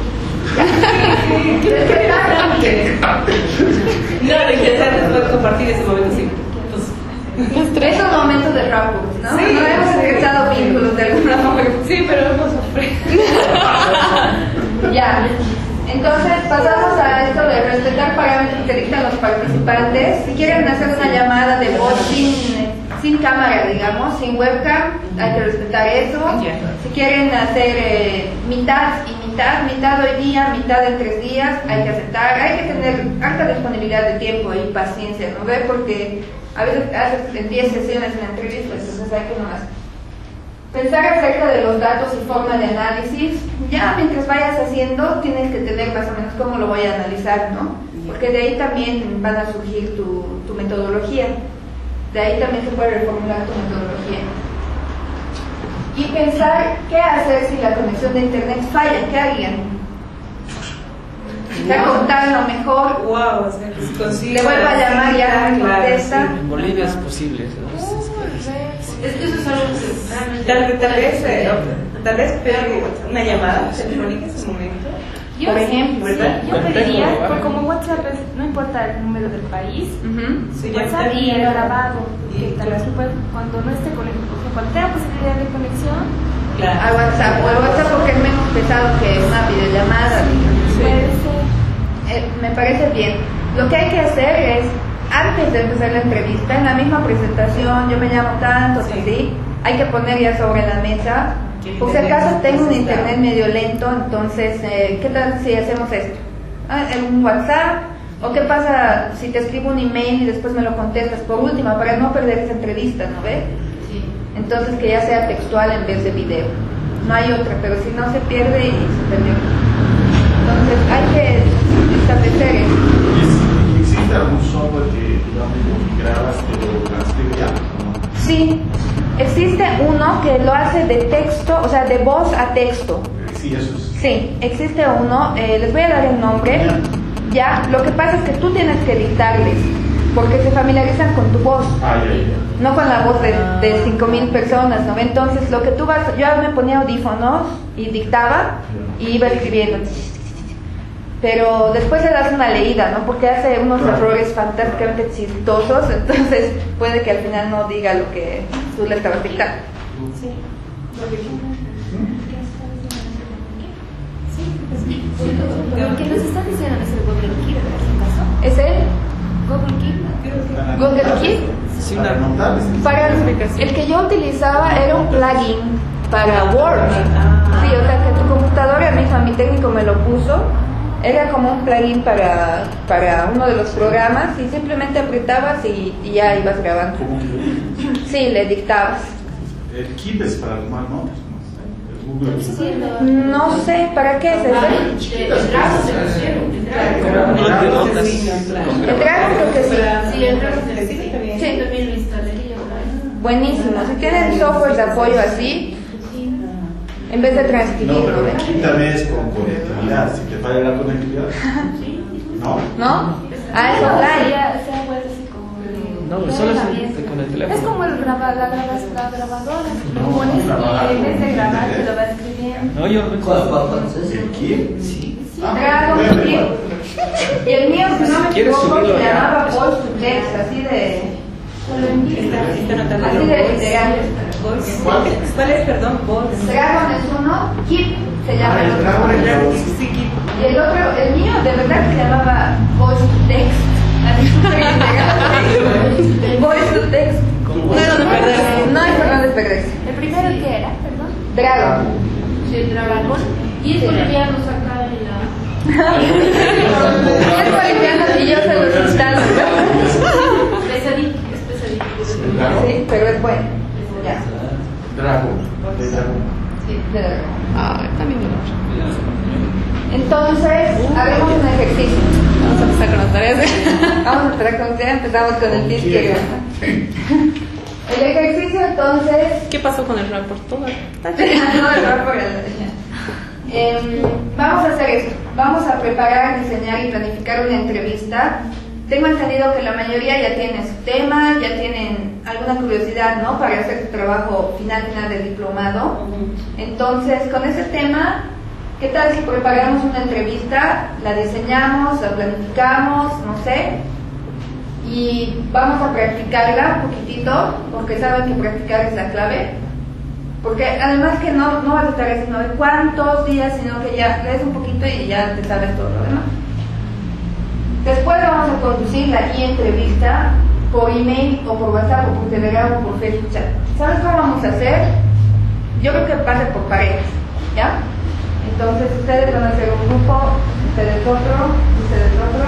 No, lo interesante fue compartir ese momento, sí. Esos momentos de rápido, ¿no? Sí, no hemos estrechado vínculos de alguna forma. Sí, pero hemos sufrido. Ya. Entonces pasamos a esto de respetar parámetros que dictan los participantes. Si quieren hacer una llamada de voz sin cámara, digamos, sin webcam, hay que respetar eso. Si quieren hacer mitad y mitad hoy día, mitad en 3 días, hay que aceptar. Hay que tener alta disponibilidad de tiempo y paciencia, ¿no ve? Porque a veces haces en 10 sesiones en la entrevista, entonces hay que nomás pensar acerca de los datos y forma de análisis. Ya mientras vayas haciendo, tienes que tener más o menos cómo lo voy a analizar, ¿no? Porque de ahí también van a surgir tu metodología. De ahí también se puede reformular tu metodología. Y pensar qué hacer si la conexión de internet falla, ¿qué harían? Ya contarlo mejor. Wow, o sea, que se consigue. Le vuelvo a llamar, ya no me contesta. En Bolivia es posible. Es que eso es algo que Tal vez peor una llamada telefónica en ese momento. Yo, por ejemplo, ¿verdad? Yo pediría, porque como WhatsApp no importa el número del país, WhatsApp y el grabado, que tal vez cuando no esté conectado, cuando tenga posibilidad de conexión, a WhatsApp, o el WhatsApp porque es menos pesado que una videollamada. Me parece bien. Lo que hay que hacer es, antes de empezar la entrevista, en la misma presentación, yo me llamo tanto, así, hay que poner ya sobre la mesa. Por si acaso tengo un internet medio lento, entonces, ¿qué tal si hacemos esto? En un WhatsApp, o qué pasa si te escribo un email y después me lo contestas por última, para no perder esa entrevista, ¿no ves? Sí. Entonces que ya sea textual en vez de video. No hay otra, pero si no se pierde y se perdió. Entonces hay que establecer eso. ¿Existe algún software que, digamos, lo que grabas te lo transcribe ya? Sí, existe uno que lo hace de texto, o sea, de voz a texto. Sí, eso es. Sí, existe uno, les voy a dar el nombre. Ya, lo que pasa es que tú tienes que dictarles, porque se familiarizan con tu voz, no con la voz de 5,000 personas, ¿no? Entonces, lo que tú vas, yo me ponía audífonos y dictaba y iba escribiendo. Pero después le das una leída, ¿no? Porque hace unos errores fantásticamente chistosos, entonces puede que al final no diga lo que tú le estabas dictando. Sí. ¿Qué nos están diciendo? ¿Es el Google Keep, en este caso? ¿Es él? Google Keep. Google Keep. Sí, Para una- anotar. Para el que yo utilizaba era un plugin para Word. Sí, o sea que tu computadora misma, mi técnico me lo puso. Era como un plugin para uno de los programas y simplemente apretabas y ya ibas grabando. ¿Cómo que? Sí, le dictabas. El Keep es para tomar notas, ¿no? El Google Sí, Keep. No sé, ¿para qué es ese? El Dragon se lo hicieron. Como blog de notas. El Dragon creo que sí. Sí, el Dragon se lo hicieron. Sí. También lo instalé y yo por ahí. Buenísimo. Si tienen software de apoyo así, en vez de No, transcribirlo, pero ¿ven? aquí también es con conectividad. Si te falla la conectividad, no. ¿No? Ah, es online. Se ha vuelto así como. No, solo es con el teléfono. Es como la grabadora. No, Como en grabadora. en vez de grabar, te lo va escribiendo. No, yo no. ¿El Keep? Sí. Dragon bueno, Keep. bueno. Y el mío, si no me ¿Quieres equivoco, subirlo se ya? llamaba Voice to Text, así de Está así de literal. ¿Cuál es, perdón? Voice. Dragon es uno, Keep se llama el el otro. Dragon es dos. Sí, Keep. Y el otro, el mío, de verdad se llamaba Voice to Text. Así súper literal. Voice to Text. No hay donde perderse. No hay por dónde perderse. ¿El primero qué era? Perdón. Dragon. Sí, el Dragon. Y es boliviano acá en la. Es boliviano y yo se los instalo. Pesadito, es pesadito. El Dragon. Sí, pero es bueno. Ya. Dragon. De Dragon. Sí, de Dragon. Ah, también me lo Entonces, haremos un ejercicio. Vamos a empezar con las tareas. Vamos a empezar con ya empezamos con el pie izquierdo. El ejercicio entonces. ¿Qué pasó con el rapport? Todo. No, el rap por vamos a hacer esto. Vamos a preparar, diseñar y planificar una entrevista. Tengo entendido que la mayoría ya tiene su tema, ya tienen alguna curiosidad, ¿no? Para hacer su trabajo final del diplomado. Entonces, con ese tema, ¿qué tal si preparamos una entrevista, la diseñamos, la planificamos, no sé, y vamos a practicarla un poquitito, porque saben que practicar es la clave? Porque además que no vas a estar haciendo de cuántos días, sino que ya lees un poquito y ya te sabes todo lo demás. Después vamos a conducir la entrevista por email o por WhatsApp o por Telegram o por Facebook Chat. ¿Sabes cómo vamos a hacer? Yo creo que pase por parejas, ¿ya? Entonces ustedes van a hacer un grupo, ustedes otro, ustedes otro.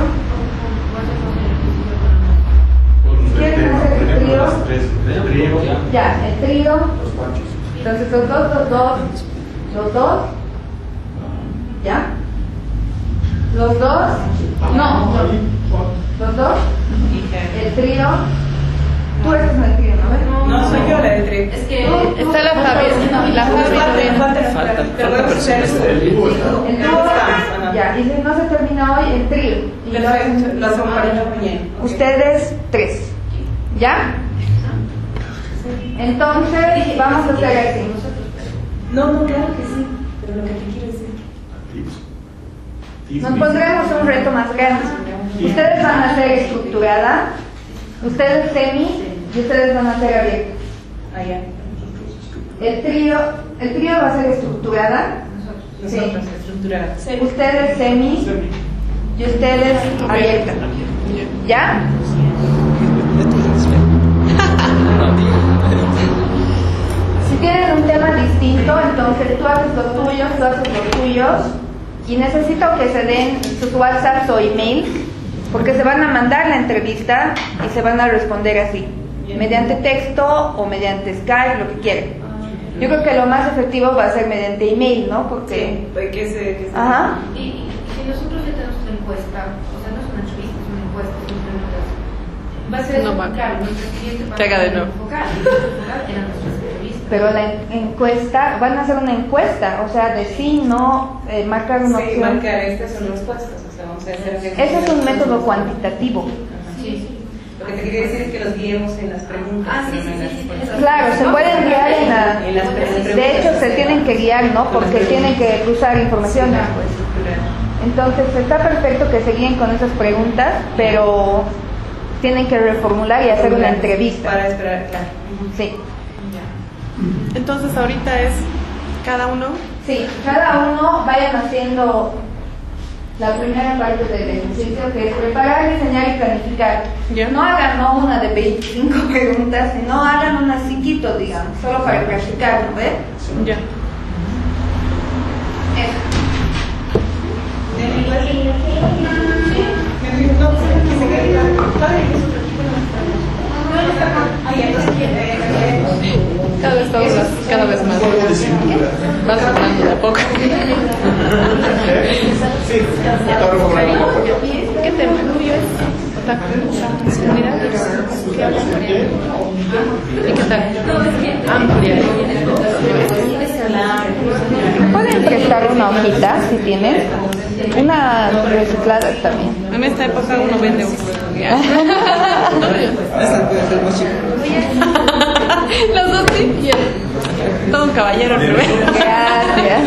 ¿Quieren hacer el trío? El trío. Ya, el trío. Los guachos. Entonces los dos. ¿Ya? Los dos. No. Los dos. El trío. Tú eres el trío, ¿no? No, soy yo la del trío. Es que. Está la Fabi. La Fabi también. Falta personas del El dúo. Ya, y si no se termina hoy, el trío. Y Perfecto, lo hacemos para mañana. ustedes tres. ¿Ya? Entonces, vamos a hacer así. No, claro que sí. Pero lo que te quiero decir. Nos pondremos un reto más grande. Ustedes van a ser estructurada, ustedes semi y ustedes van a ser abierta. Allá. El trío va a ser estructurada. Nosotros, estructurada. Ustedes semi y ustedes abierta. ¿Ya? Si tienen un tema distinto, entonces tú haces los tuyos, tú haces los tuyos. Y necesito que se den sus WhatsApps o emails, porque se van a mandar la entrevista y se van a responder así, mediante texto o mediante Skype, lo que quieran. Yo creo que lo más efectivo va a ser mediante email, ¿no? Porque... Ajá. Y si nosotros ya tenemos una encuesta, o sea, no es una entrevista, es una encuesta, son preguntas. Va a ser No va. claro, nuestro cliente va Que haga de a nuevo. enfocar en nuestras entrevistas. Pero la encuesta, van a hacer una encuesta, o sea, de sí, no, marcar una Sí, opción. marcar estas son respuestas. O sea, vamos a hacer. Ese es un método cuantitativo. Sí. Lo que te quería decir es que los guiemos en las preguntas. Ah, sí, pero no en las sí, sí, respuestas. Claro, se pueden guiar en la... En las preguntas. De hecho, se tienen que guiar, ¿no? Porque tienen que cruzar información. Entonces, está perfecto que se guíen con esas preguntas, pero tienen que reformular y hacer una entrevista. Para esperar, claro. Sí. Entonces ahorita es cada uno. Sí, cada uno vayan haciendo la primera parte del ejercicio, que es preparar, diseñar y planificar. No hagan una de 25 preguntas, sino hagan una chiquito, digamos, solo para practicar, ¿no ves? Ya. Eso. Cada vez más. Vas hablando de a poco. Sí, ¿Qué tema tuyo es? Seguridad. ¿Y qué tal? Amplia. Pueden prestar una hojita si tienen. Una reciclada también. En esta época uno vende un. Esa puede ser más chica. Los dos sí. Todo un caballero primero. Gracias.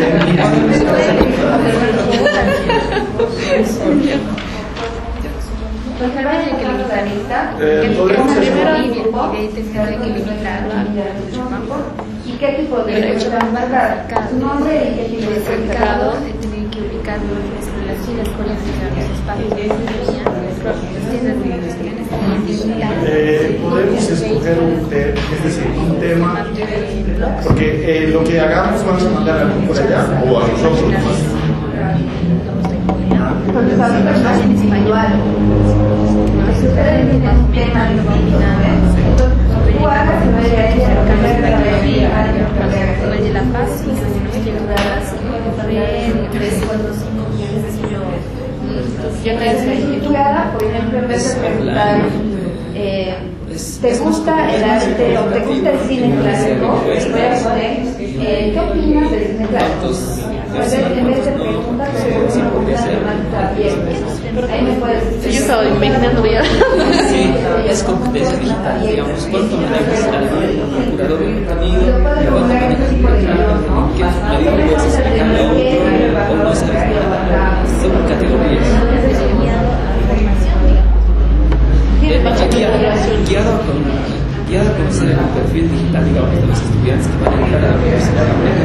Entonces, ¿hay que limitar lista? ¿Y qué tipo de marcar? Su nombre y qué tipo de certificado. Tienen que ubicar las relaciones con los espacios de podemos escoger un tema, porque lo que hagamos vamos a mandar a alguien por allá o a nosotros. Entonces, a mí personal individual. Si ustedes tienen un tema distinto, entonces tú hagas y no de ahí a cambiar de la vida, de la paz, y titulada, por ejemplo, en vez de preguntar ¿te gusta el arte o te gusta el cine clásico? Voy a poner ¿qué opinas del cine clásico? Pues en vez de preguntas te voy a preguntar ahí me puedes decir. Yo estaba imaginando ya. Sí, es competencia digital, digamos, cuánto manejas al curador de contenido, cuánto manejas qué medida puedes explicarle a otro, o no sabes nada, son categorías. Guiado a conocer el perfil digital, digamos, de los estudiantes que van a entrar a la universidad.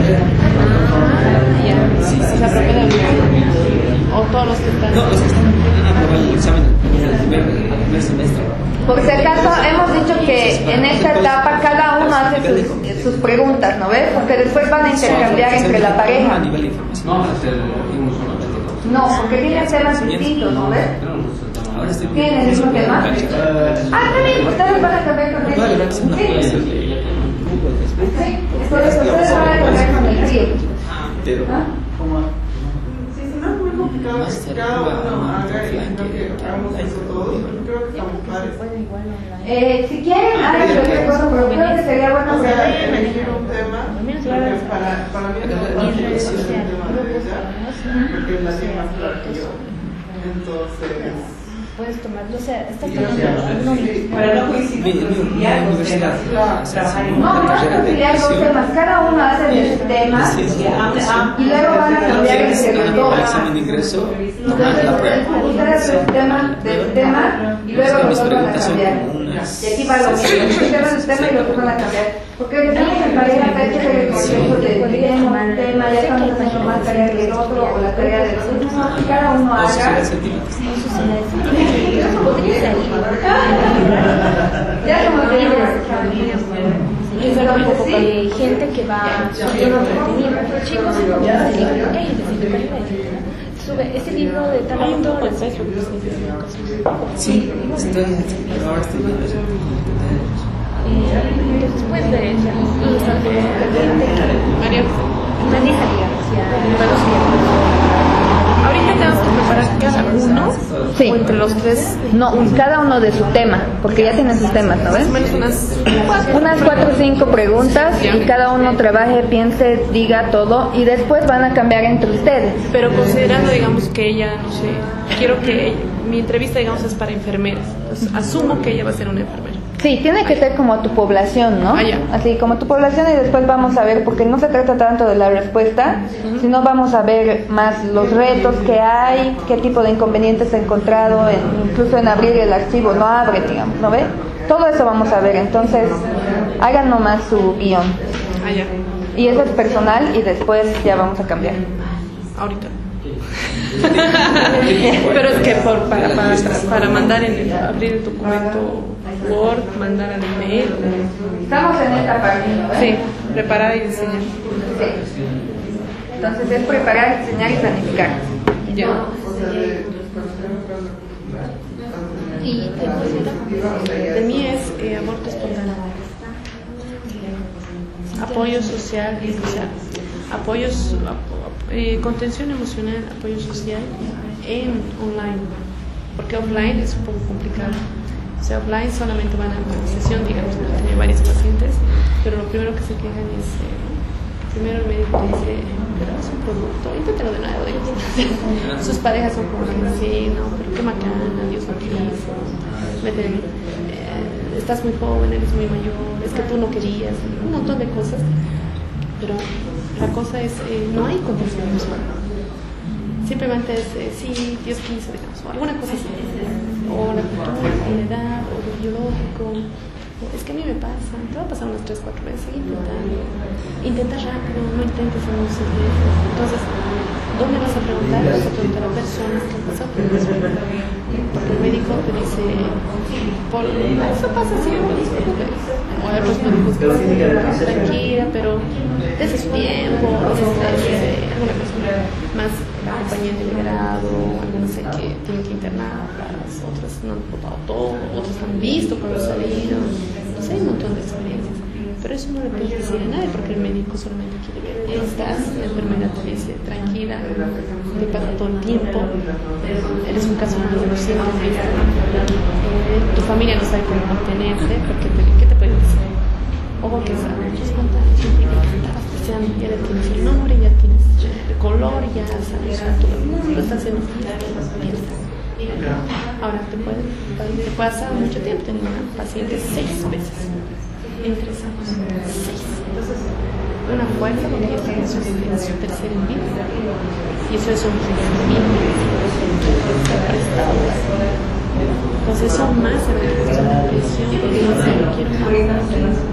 Sí, sí. O todos los que están. No, los que están aprobando el examen al primer semestre. Por si acaso, hemos dicho que en esta etapa cada uno hace sus preguntas, ¿no ves? Porque después van a intercambiar entre la pareja. No, porque tienen temas distintos, ¿no ves? ¿Tienen el mismo tema? También, ustedes van a cambiar con el Sí, por eso ustedes van a cambiar con el sí. Sí, si no es muy complicado que cada uno haga y no que hagamos eso todos, creo que estamos padres. Si quieren, hagan cualquier cosa, pero creo que sería bueno o sea, elegir un tema, porque para mí es más fácil elegir el tema de ella, porque es la tiene más clara que yo. Entonces... puedes tomarlo, o sea, está para no coincidir con los universidad. No conciliar dos temas, cada uno hace de su tema y luego van a cambiar entre los dos. El examen de ingreso, Entonces, ustedes hacen su tema del tema y luego los dos van a cambiar. Y aquí va lo mismo, ustedes hacen su tema y los dos van a cambiar. Porque estamos en pareja, hay que hacer el consejo de tenemos un tema, ya estamos haciendo más tarea que el otro o la tarea del otro. Cada uno haga. Ya como que gente que va subiendo contenido. Chicos, sube ese libro de tal autor. Sí, ahora estoy viendo eso. Entonces puedes ver eso. María. Maneja, digamos, ya. Ahorita tenemos que preparar cada uno. Sí. O entre los tres. No, cada uno de su tema, porque ya tienen sus temas, ¿no ves? Más o menos Unas 4 o 5 preguntas y cada uno trabaje, piense, diga todo y después van a cambiar entre ustedes. Pero considerando, digamos, que ella, no sé, quiero que mi entrevista, digamos, es para enfermeras. Entonces, asumo que ella va a ser una enfermera. Sí, tiene que ser como tu población, ¿no? Ya. Así como tu población y después vamos a ver, porque no se trata tanto de la respuesta, sino vamos a ver más los retos que hay, qué tipo de inconvenientes he encontrado, incluso en abrir el archivo, no abre, digamos, ¿no ve? Todo eso vamos a ver, entonces hagan nomás su guión. Ya. Y eso es personal y después ya vamos a cambiar. Ahorita. Pero es que para mandar abrir el documento Word, mandar al email. Estamos en esta parte. Sí, preparar y diseñar. Sí. Entonces es preparar, diseñar y planificar. Ya. Y De mí es aborto espontáneo. Apoyo social y social. Contención emocional, apoyo social en online. Porque offline es un poco complicado. O sea, offline solamente van a una sesión, digamos, ¿no? Tiene varios pacientes, pero lo primero que se quejan es, primero el médico te dice, pero es un producto, inténtalo de nuevo, digamos. Sus parejas son como que sí, no, pero qué macana, Dios no quiso, estás muy joven, eres muy mayor, es que tú no querías, un montón de cosas, pero la cosa es, no hay contención emocional. Simplemente es, sí, Dios quiso, digamos, o alguna cosa así. O la cultura, o la edad, o lo biológico. Es que a mí me pasa, te va a pasar unas 3-4 veces, sigue intentando. Intenta rápido, no intentes en un secreto. Entonces, ¿dónde vas a preguntar? Vas a preguntar a personas que han pasado por eso. Porque el médico te dice, eso pasa siempre, no te preocupes. O hay otros médicos que dicen, tranquila, pero desde su tiempo, alguna cosa más, la compañía de grado, algunos sé que tienen que internarlas, otras no han votado todo, otros han visto cuando salieron. Entonces hay un montón de experiencias. Pero eso no le puede decir a nadie porque el médico solamente quiere ver. Estás, la enfermera te dice, tranquila, te pasa todo el tiempo, eres un caso muy conocido, tu familia no sabe cómo mantenerte, porque ¿qué te pueden decir? Ojo que sabes, ya le tienes el nombre, ya tienes el color, ya sabes, lo estás haciendo. Ahora te puede pasar mucho tiempo. Tengo una paciente 6 veces en 3 años. 6. Entonces, una fuerza porque ella está en su tercer envío. Y eso es un está prestado. Entonces son más eventos de presión porque no quiero más.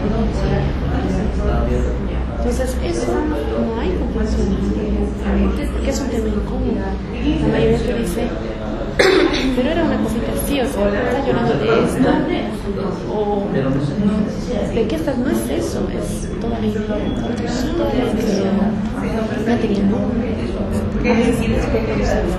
Entonces eso no hay comprensión porque es un tema incómodo. La mayoría te dice, pero era una cosita así, o sea, estás llorando de esto, o de que esta no es eso, es toda la idea, toda la intención, no te guían, porque decides cuando sabes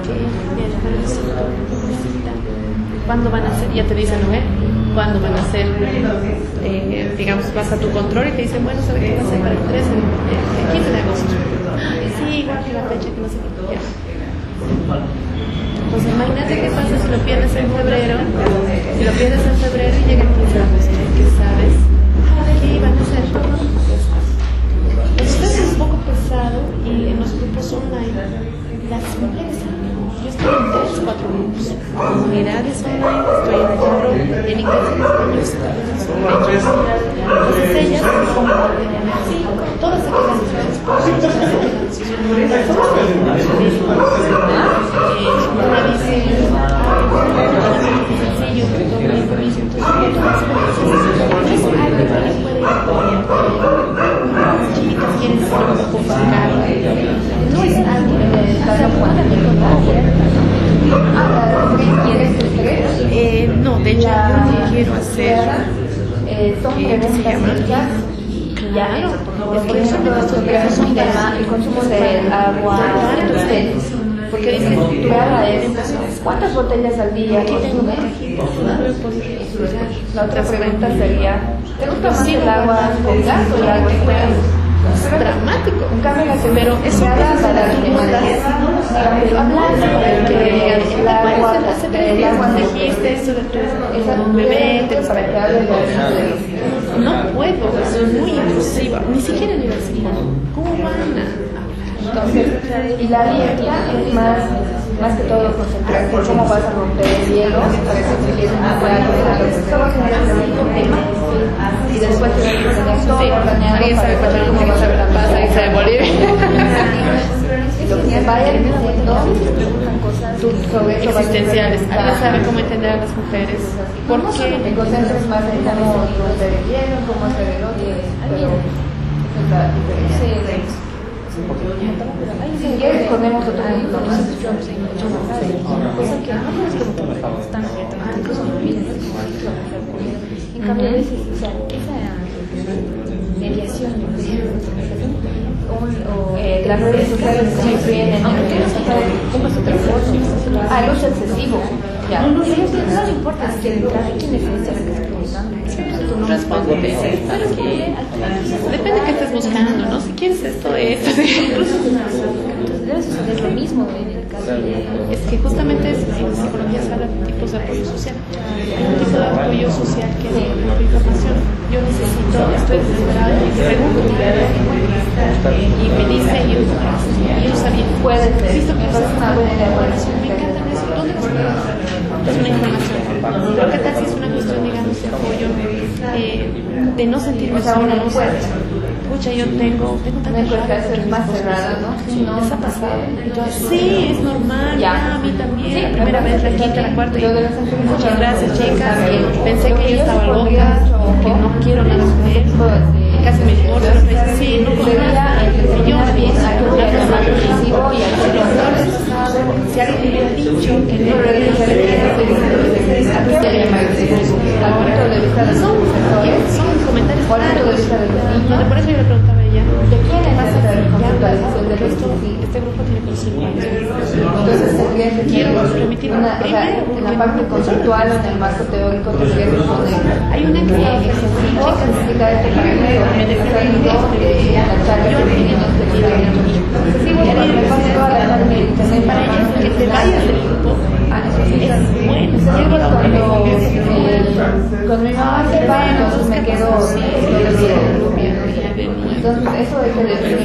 que ¿cuándo van a ser? Ya te dicen, ¿no? ¿Cuándo van a ser? Digamos, vas a tu control y te dicen, bueno, ¿sabes qué va a ser para el 13, el 15 de agosto? Sí, igual que la fecha que no sé qué. Entonces, imagínate qué pasa si lo pierdes en febrero, y llega el 15 de agosto, ¿qué sabes? ¿Qué iban a hacer? Entonces, es un poco pesado y en los grupos online, las mujeres, yo estoy en 3-4 grupos, comunidades online, estoy en otro, en inglés y en español, entonces ellas, todas se quedan una dice, sencillo, pero todo el compromiso, entonces chicas quieren ser un poco complicado, no es algo no, de hecho yo quiero hacer son preguntas claro, porque son el consumo de agua, porque dicen, ¿cuántas botellas al día? Aquí tengo una La otra pregunta sería, ¿te gusta más el agua con gas o el agua con gas? Es dramático, en cambio la pero eso para las demandas el agua dijiste eso de tu bebé, te para que hable de no puedo, eso es muy intrusiva, ni siquiera en el psicólogo. ¿Cómo van a hablar? Entonces, y la dieta es más que todo concentrarse en cómo vas a romper el hielo para que se llegue a y después te vas todo planeado. Alguien sabe cómo vas a ver la paz, alguien sabe Bolivia. Entonces, vayan diciendo existenciales. Alguien sabe cómo entender a las mujeres. ¿Por qué? Te concentres más en cómo romper el hielo, cómo hacer el otro, pero esa es la diferencia. Si quieres ponemos otro ejemplo. Cosa que no es como están abiertamente, incluso no olviden. En cambio, a veces, o sea, esa mediación, las redes sociales se influyen en el algo es excesivo. Ya. No importa si hay quienes Responde. Depende de qué estés buscando, ¿no? Si quieres esto, debe suceder lo mismo en el caso de... Es que justamente en psicología se habla de tipos de apoyo social. Hay un tipo de apoyo social que es la información. Yo necesito, estoy desesperado y pregunto y me dice y yo sabía. Puede ser. Listo, que es una buena idea. me encanta eso. ¿Dónde vas a ver? Es una información. Pero ¿qué tal si es una cuestión, digamos, de apoyo, de no sentirme sola, no sé? Pucha, yo tengo tanta es más cerrada, ¿no? No, les ha pasado. Sí, es normal, ya, a mí también. Sí, la primera vez, la quinta, la cuarta. Muchas gracias, chicas. Pensé que yo estaba loca, que no quiero nada con él. Casi me divorcio, me dice, sí, no con nada. Y yo bien, si alguien me hubiera dicho que no son comentarios claros. Por eso yo le preguntaba a ella, ¿de quién pasa este grupo tiene por 5 años? Entonces quiero remitir en la parte conceptual, en el marco teórico, tendría que poner hay una que para ella que te vayas del grupo es bueno. Con mi mamá se va, entonces me quedo entonces eso es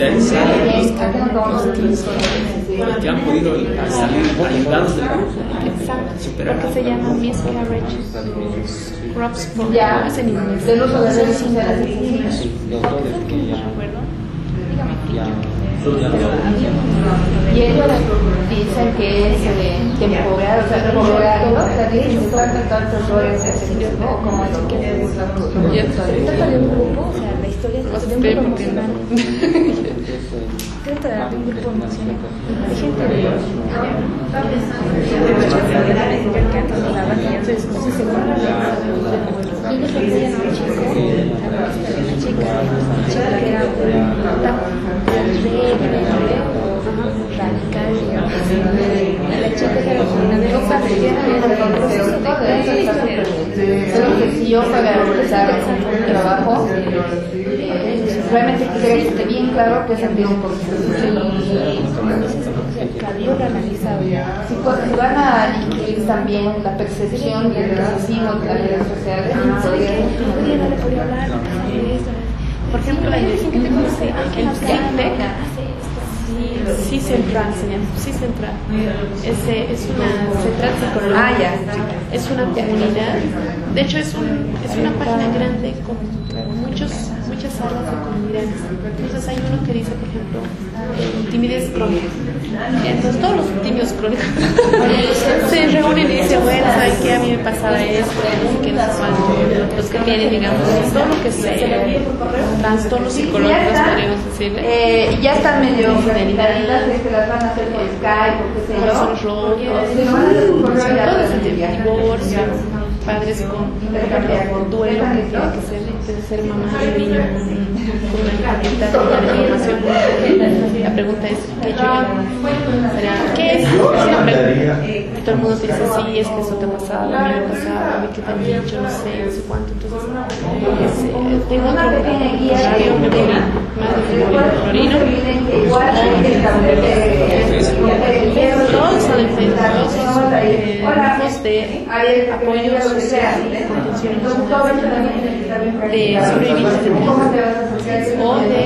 que han podido salir ayudados del grupo. Exacto, porque se llama miscarriage crops for es en inglés. Del uso de redes sociales. Y ellos dicen que es temporal, o sea, temporario, o sea, dicen que pueden tratar errores de sexismo, como es que les gusta un grupo, o sea, la historia de un grupo emocional. Trata de un grupo emocional. Hay gente de y ellos le apoyan a un chico, que era radical, digamos. La chica era una de los solo que si yo para realizar un trabajo realmente quisiera que esté bien claro que sentir un poquito si van a incluir también la percepción del excesivo de las redes sociales podría hablar por ejemplo el FinTech sí central se llama sí central central psicológica es una comunidad de hecho es una página grande con muchas salas de comunidades. Entonces hay uno que dice, por ejemplo, timidez crónica. Entonces todos los tímidos crónicos se reúnen y dicen, bueno, ¿sabes qué? A mí me pasaba esto, que no sé cuánto. Los que tienen, digamos, todo lo que sea, trastornos psicológicos, podríamos decirle. Ya están medio organizadas, que las van a hacer por Skype, porque se corazones rotos, todo ese tipo de divorcio, padres con duelo, que tiene que ser mamá de niño con una herramienta de información. La pregunta es, ¿qué es? Todo el mundo te dice, sí, es que eso te ha pasado, a mí me ha pasado, a mí que te han dicho, no sé cuánto. Entonces, tengo otro horario, me morí, madre que murió florino. Todos son en Facebook, todos son grupos de apoyo social, contención emocional, de sobrevivencia de o de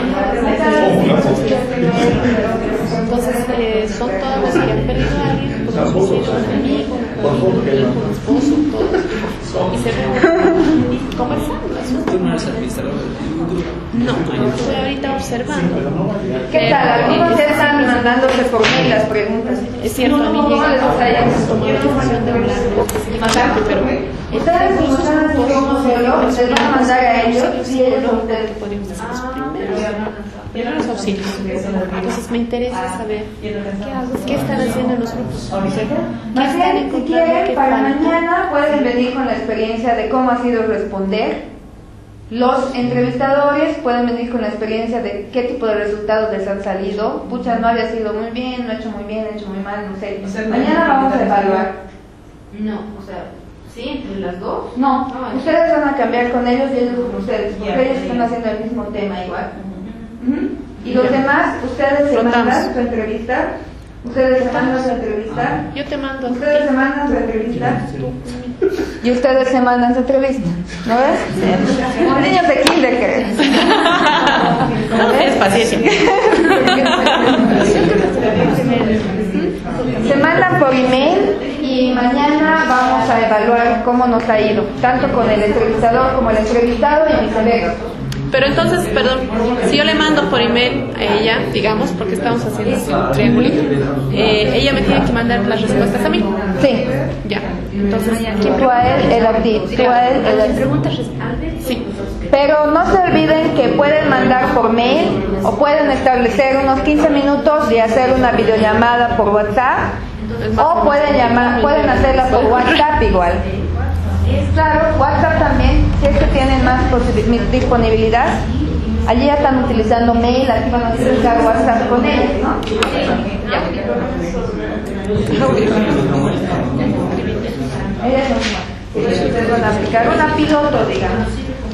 entonces son todos los que han perdido a alguien, por un suicidio, un amigo, un esposo, todos, y se reúnen y conversando. ¿Tú no eres administrador de un grupo? No, estoy ahorita observando. ¿Qué tal? Algunos ya están mandándose por mail las preguntas. Es cierto, a mí llega a tomar la decisión de hablar específicamente, pero ustedes como están haciendo un modelo, les van a mandar a ellos y ellos a ustedes. Podríamos hacer los primeros. primeros auxilios. Entonces me interesa saber qué están haciendo en los grupos. Más bien, si quieren, para mañana pueden venir con la experiencia de cómo ha sido responder. Los entrevistadores pueden venir con la experiencia de qué tipo de resultados les han salido. Pucha, no había sido muy bien, no he hecho muy bien, he hecho muy mal, no sé. Mañana vamos a evaluar. No, o sea, ¿sí? ¿Entre las dos? No, ustedes van a cambiar con ellos y ellos con ustedes, porque ellos están haciendo el mismo tema igual. Y los demás, ustedes se mandan su entrevista. Ustedes se mandan su entrevista. Yo te mando. Ustedes se mandan su entrevista. Y ustedes se mandan su entrevista. ¿No ves? Como niños de kinder, creo. Es paciencia. Se mandan por email y mañana vamos a evaluar cómo nos ha ido, tanto con el entrevistador como el entrevistado y viceversa. Pero entonces, perdón, si yo le mando por email a ella, digamos, porque estamos haciendo así un triangulito, ella me tiene que mandar las respuestas a mí. Sí. Ya. Entonces, tú a él, el audit, tú a él, el preguntas. Sí. Pero no se olviden que pueden mandar por mail o pueden establecer unos 15 minutos y hacer una videollamada por WhatsApp o pueden hacerla por WhatsApp igual. Claro, WhatsApp también, si es que tienen más disponibilidad. Allí ya están utilizando mail, aquí van a utilizar WhatsApp con ellos, ¿no? Ustedes van a aplicar una piloto, digamos.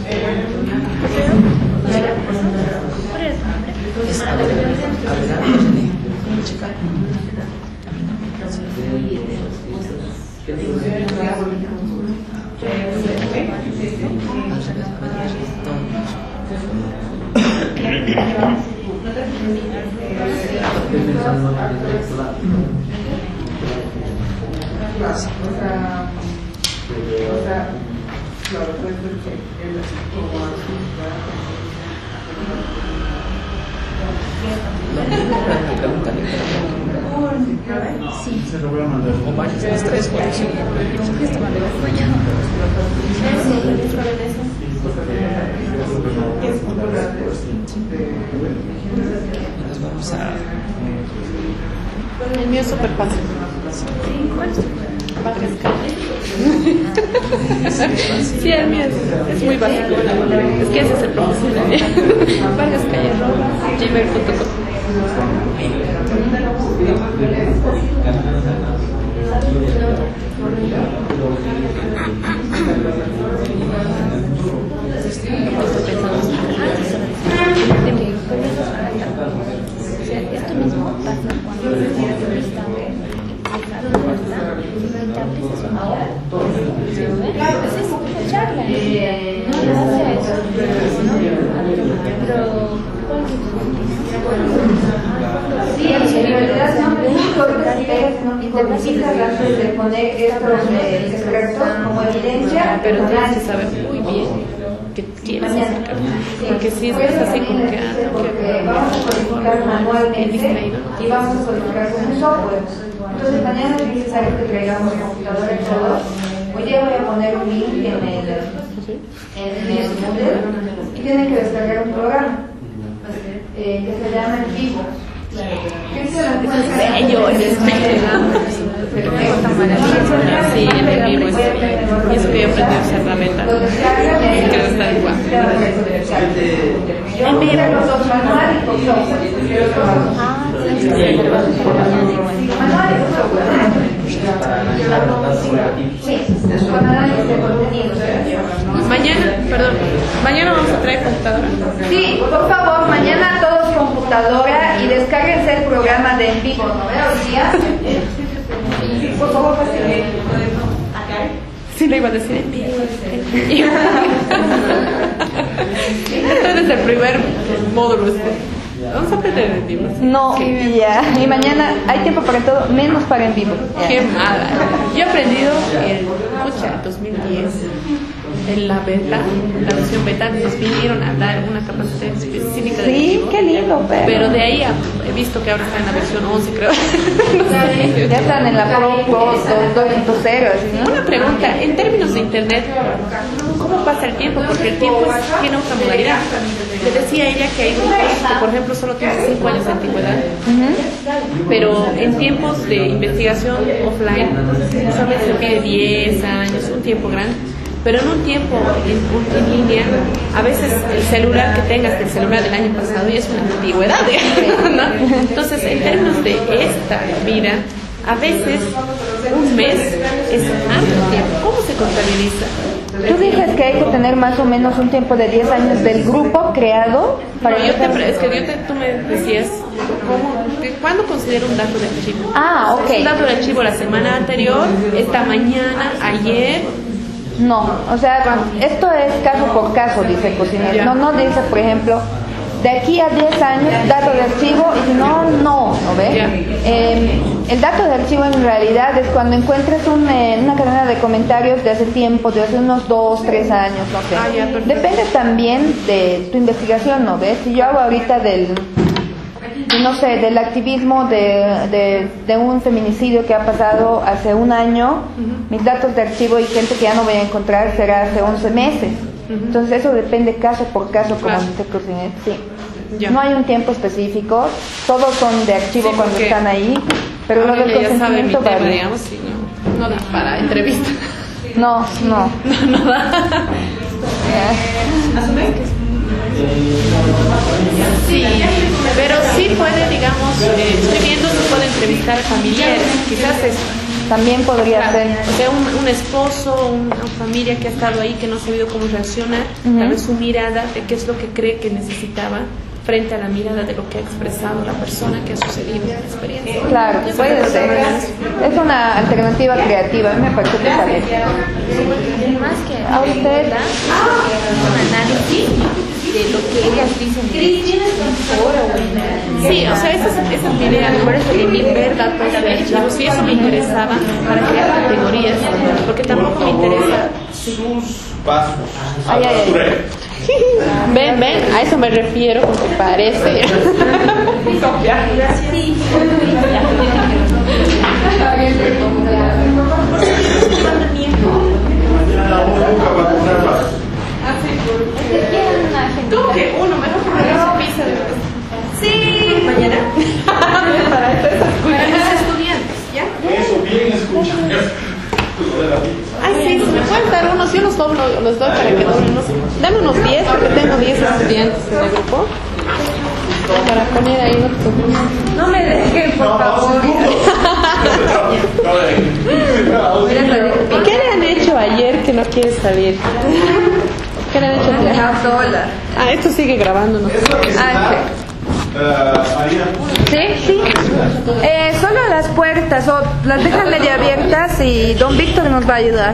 Se lo voy a mandar. O varias, las 3, 4, 5. Entonces vamos a... El mío es súper fácil. Sí, el mío es muy básico. Es que ese es el profesional. vargascalle@gmail.com. Esto mismo pasa cuando se entrevista claro, pues es una charla, no hace eso, Sí, en realidad no necesitas antes de poner estos expertos como evidencia, pero tienes que saber muy bien qué quieres hacer, porque si es así como que vamos a codificar manualmente y vamos a codificar con un software. Entonces mañana es necesario que traigamos computadora y todo. Hoy día voy a poner un link en el Moodle y tienen que descargar un programa que se llama En Vivo. Bello, es sí, en vivo y eso que yo aprendí a usar la meta que no está igual en vivo los dos manual y con software manual y con software sí, con análisis de contenidos. Mañana vamos a traer computadora. Sí, por favor, mañana todos computadora y descárguense el programa de En Vivo, ¿no veo hoy día? Por favor, fácilmente. Sí, lo iba a decir en vivo. Entonces el primer módulo vamos a aprender en vivo. No, ya. Y mañana hay tiempo para todo, menos para En Vivo. Qué mala. Yo he aprendido en 2010 en la beta, la versión beta, nos vinieron a dar una capacidad específica de sí, qué lindo, pero de ahí he visto que ahora está en la versión 11, creo. No, ya están en la Pro 2.0. ¿no? Una pregunta, en términos de internet, cómo pasa el tiempo, porque el tiempo tiene otra modalidad. Le decía ella que hay grupos que, por ejemplo, solo tienen 5 años de antigüedad, pero en tiempos de investigación offline usualmente se pide 10 años, un tiempo grande. Pero en un tiempo en línea, a veces el celular que tengas, el celular del año pasado, ya es una antigüedad, digamos, ¿no? Entonces, en términos de esta vida, a veces un mes es harto tiempo. ¿Cómo se contabiliza? Tú dices que hay que tener más o menos un tiempo de 10 años del grupo creado para... No, tú me decías, ¿cuándo considero un dato de archivo? Ah, ok. ¿Es un dato de archivo la semana anterior, esta mañana, ayer? No, o sea, esto es caso por caso, dice Cocinero. No dice, por ejemplo, de aquí a 10 años, dato de archivo, y si no, ¿no ves? El dato de archivo en realidad es cuando encuentres una cadena de comentarios de hace tiempo, de hace unos 2, 3 años, no sé. Depende también de tu investigación, ¿no ves? Si yo hago ahorita del activismo de un feminicidio que ha pasado hace un año, mis datos de archivo y gente que ya no voy a encontrar será hace 11 meses. Entonces eso depende caso por caso, como dice Cocinero. Sí. No hay un tiempo específico, todos son de archivo cuando están ahí, pero lo del consentimiento varía. Digamos, sí, no da para entrevista. No da. Sí, pero sí puede, digamos, estoy viendo si puede entrevistar a familiares, quizás es también podría ser. O sea, un esposo, una familia que ha estado ahí, que no ha sabido cómo reaccionar, tal vez su mirada de qué es lo que cree que necesitaba frente a la mirada de lo que ha expresado la persona que ha sucedido en la experiencia. Claro, puede ser. Es una alternativa creativa, a mí me parece que está bien. Más que a usted un análisis de lo que ellas dicen en el foro. Sí, o sea, esa es mi idea. Por eso ver datos de archivos, sí, eso me interesaba para crear categorías, porque tampoco me interesa sus pasos. Ven, a eso me refiero, porque parece. ¿Tú qué? Uno, mejor por esa pizza. Sí, mañana. Para mis estudiantes, ¿ya? Eso, bien escucha. Ay, sí, si me pueden dar unos, yo los doy para que doblen unos. Dame unos 10, porque tengo 10 estudiantes en el grupo. Para poner ahí otro. No me dejen, por favor. ¿Y qué le han hecho ayer que no quiere salir? ¿Qué le han hecho ayer? Sola. Ah, esto sigue grabando, ¿no? María. Sí. Solo las puertas, o las dejan medio abiertas y don Víctor nos va a ayudar.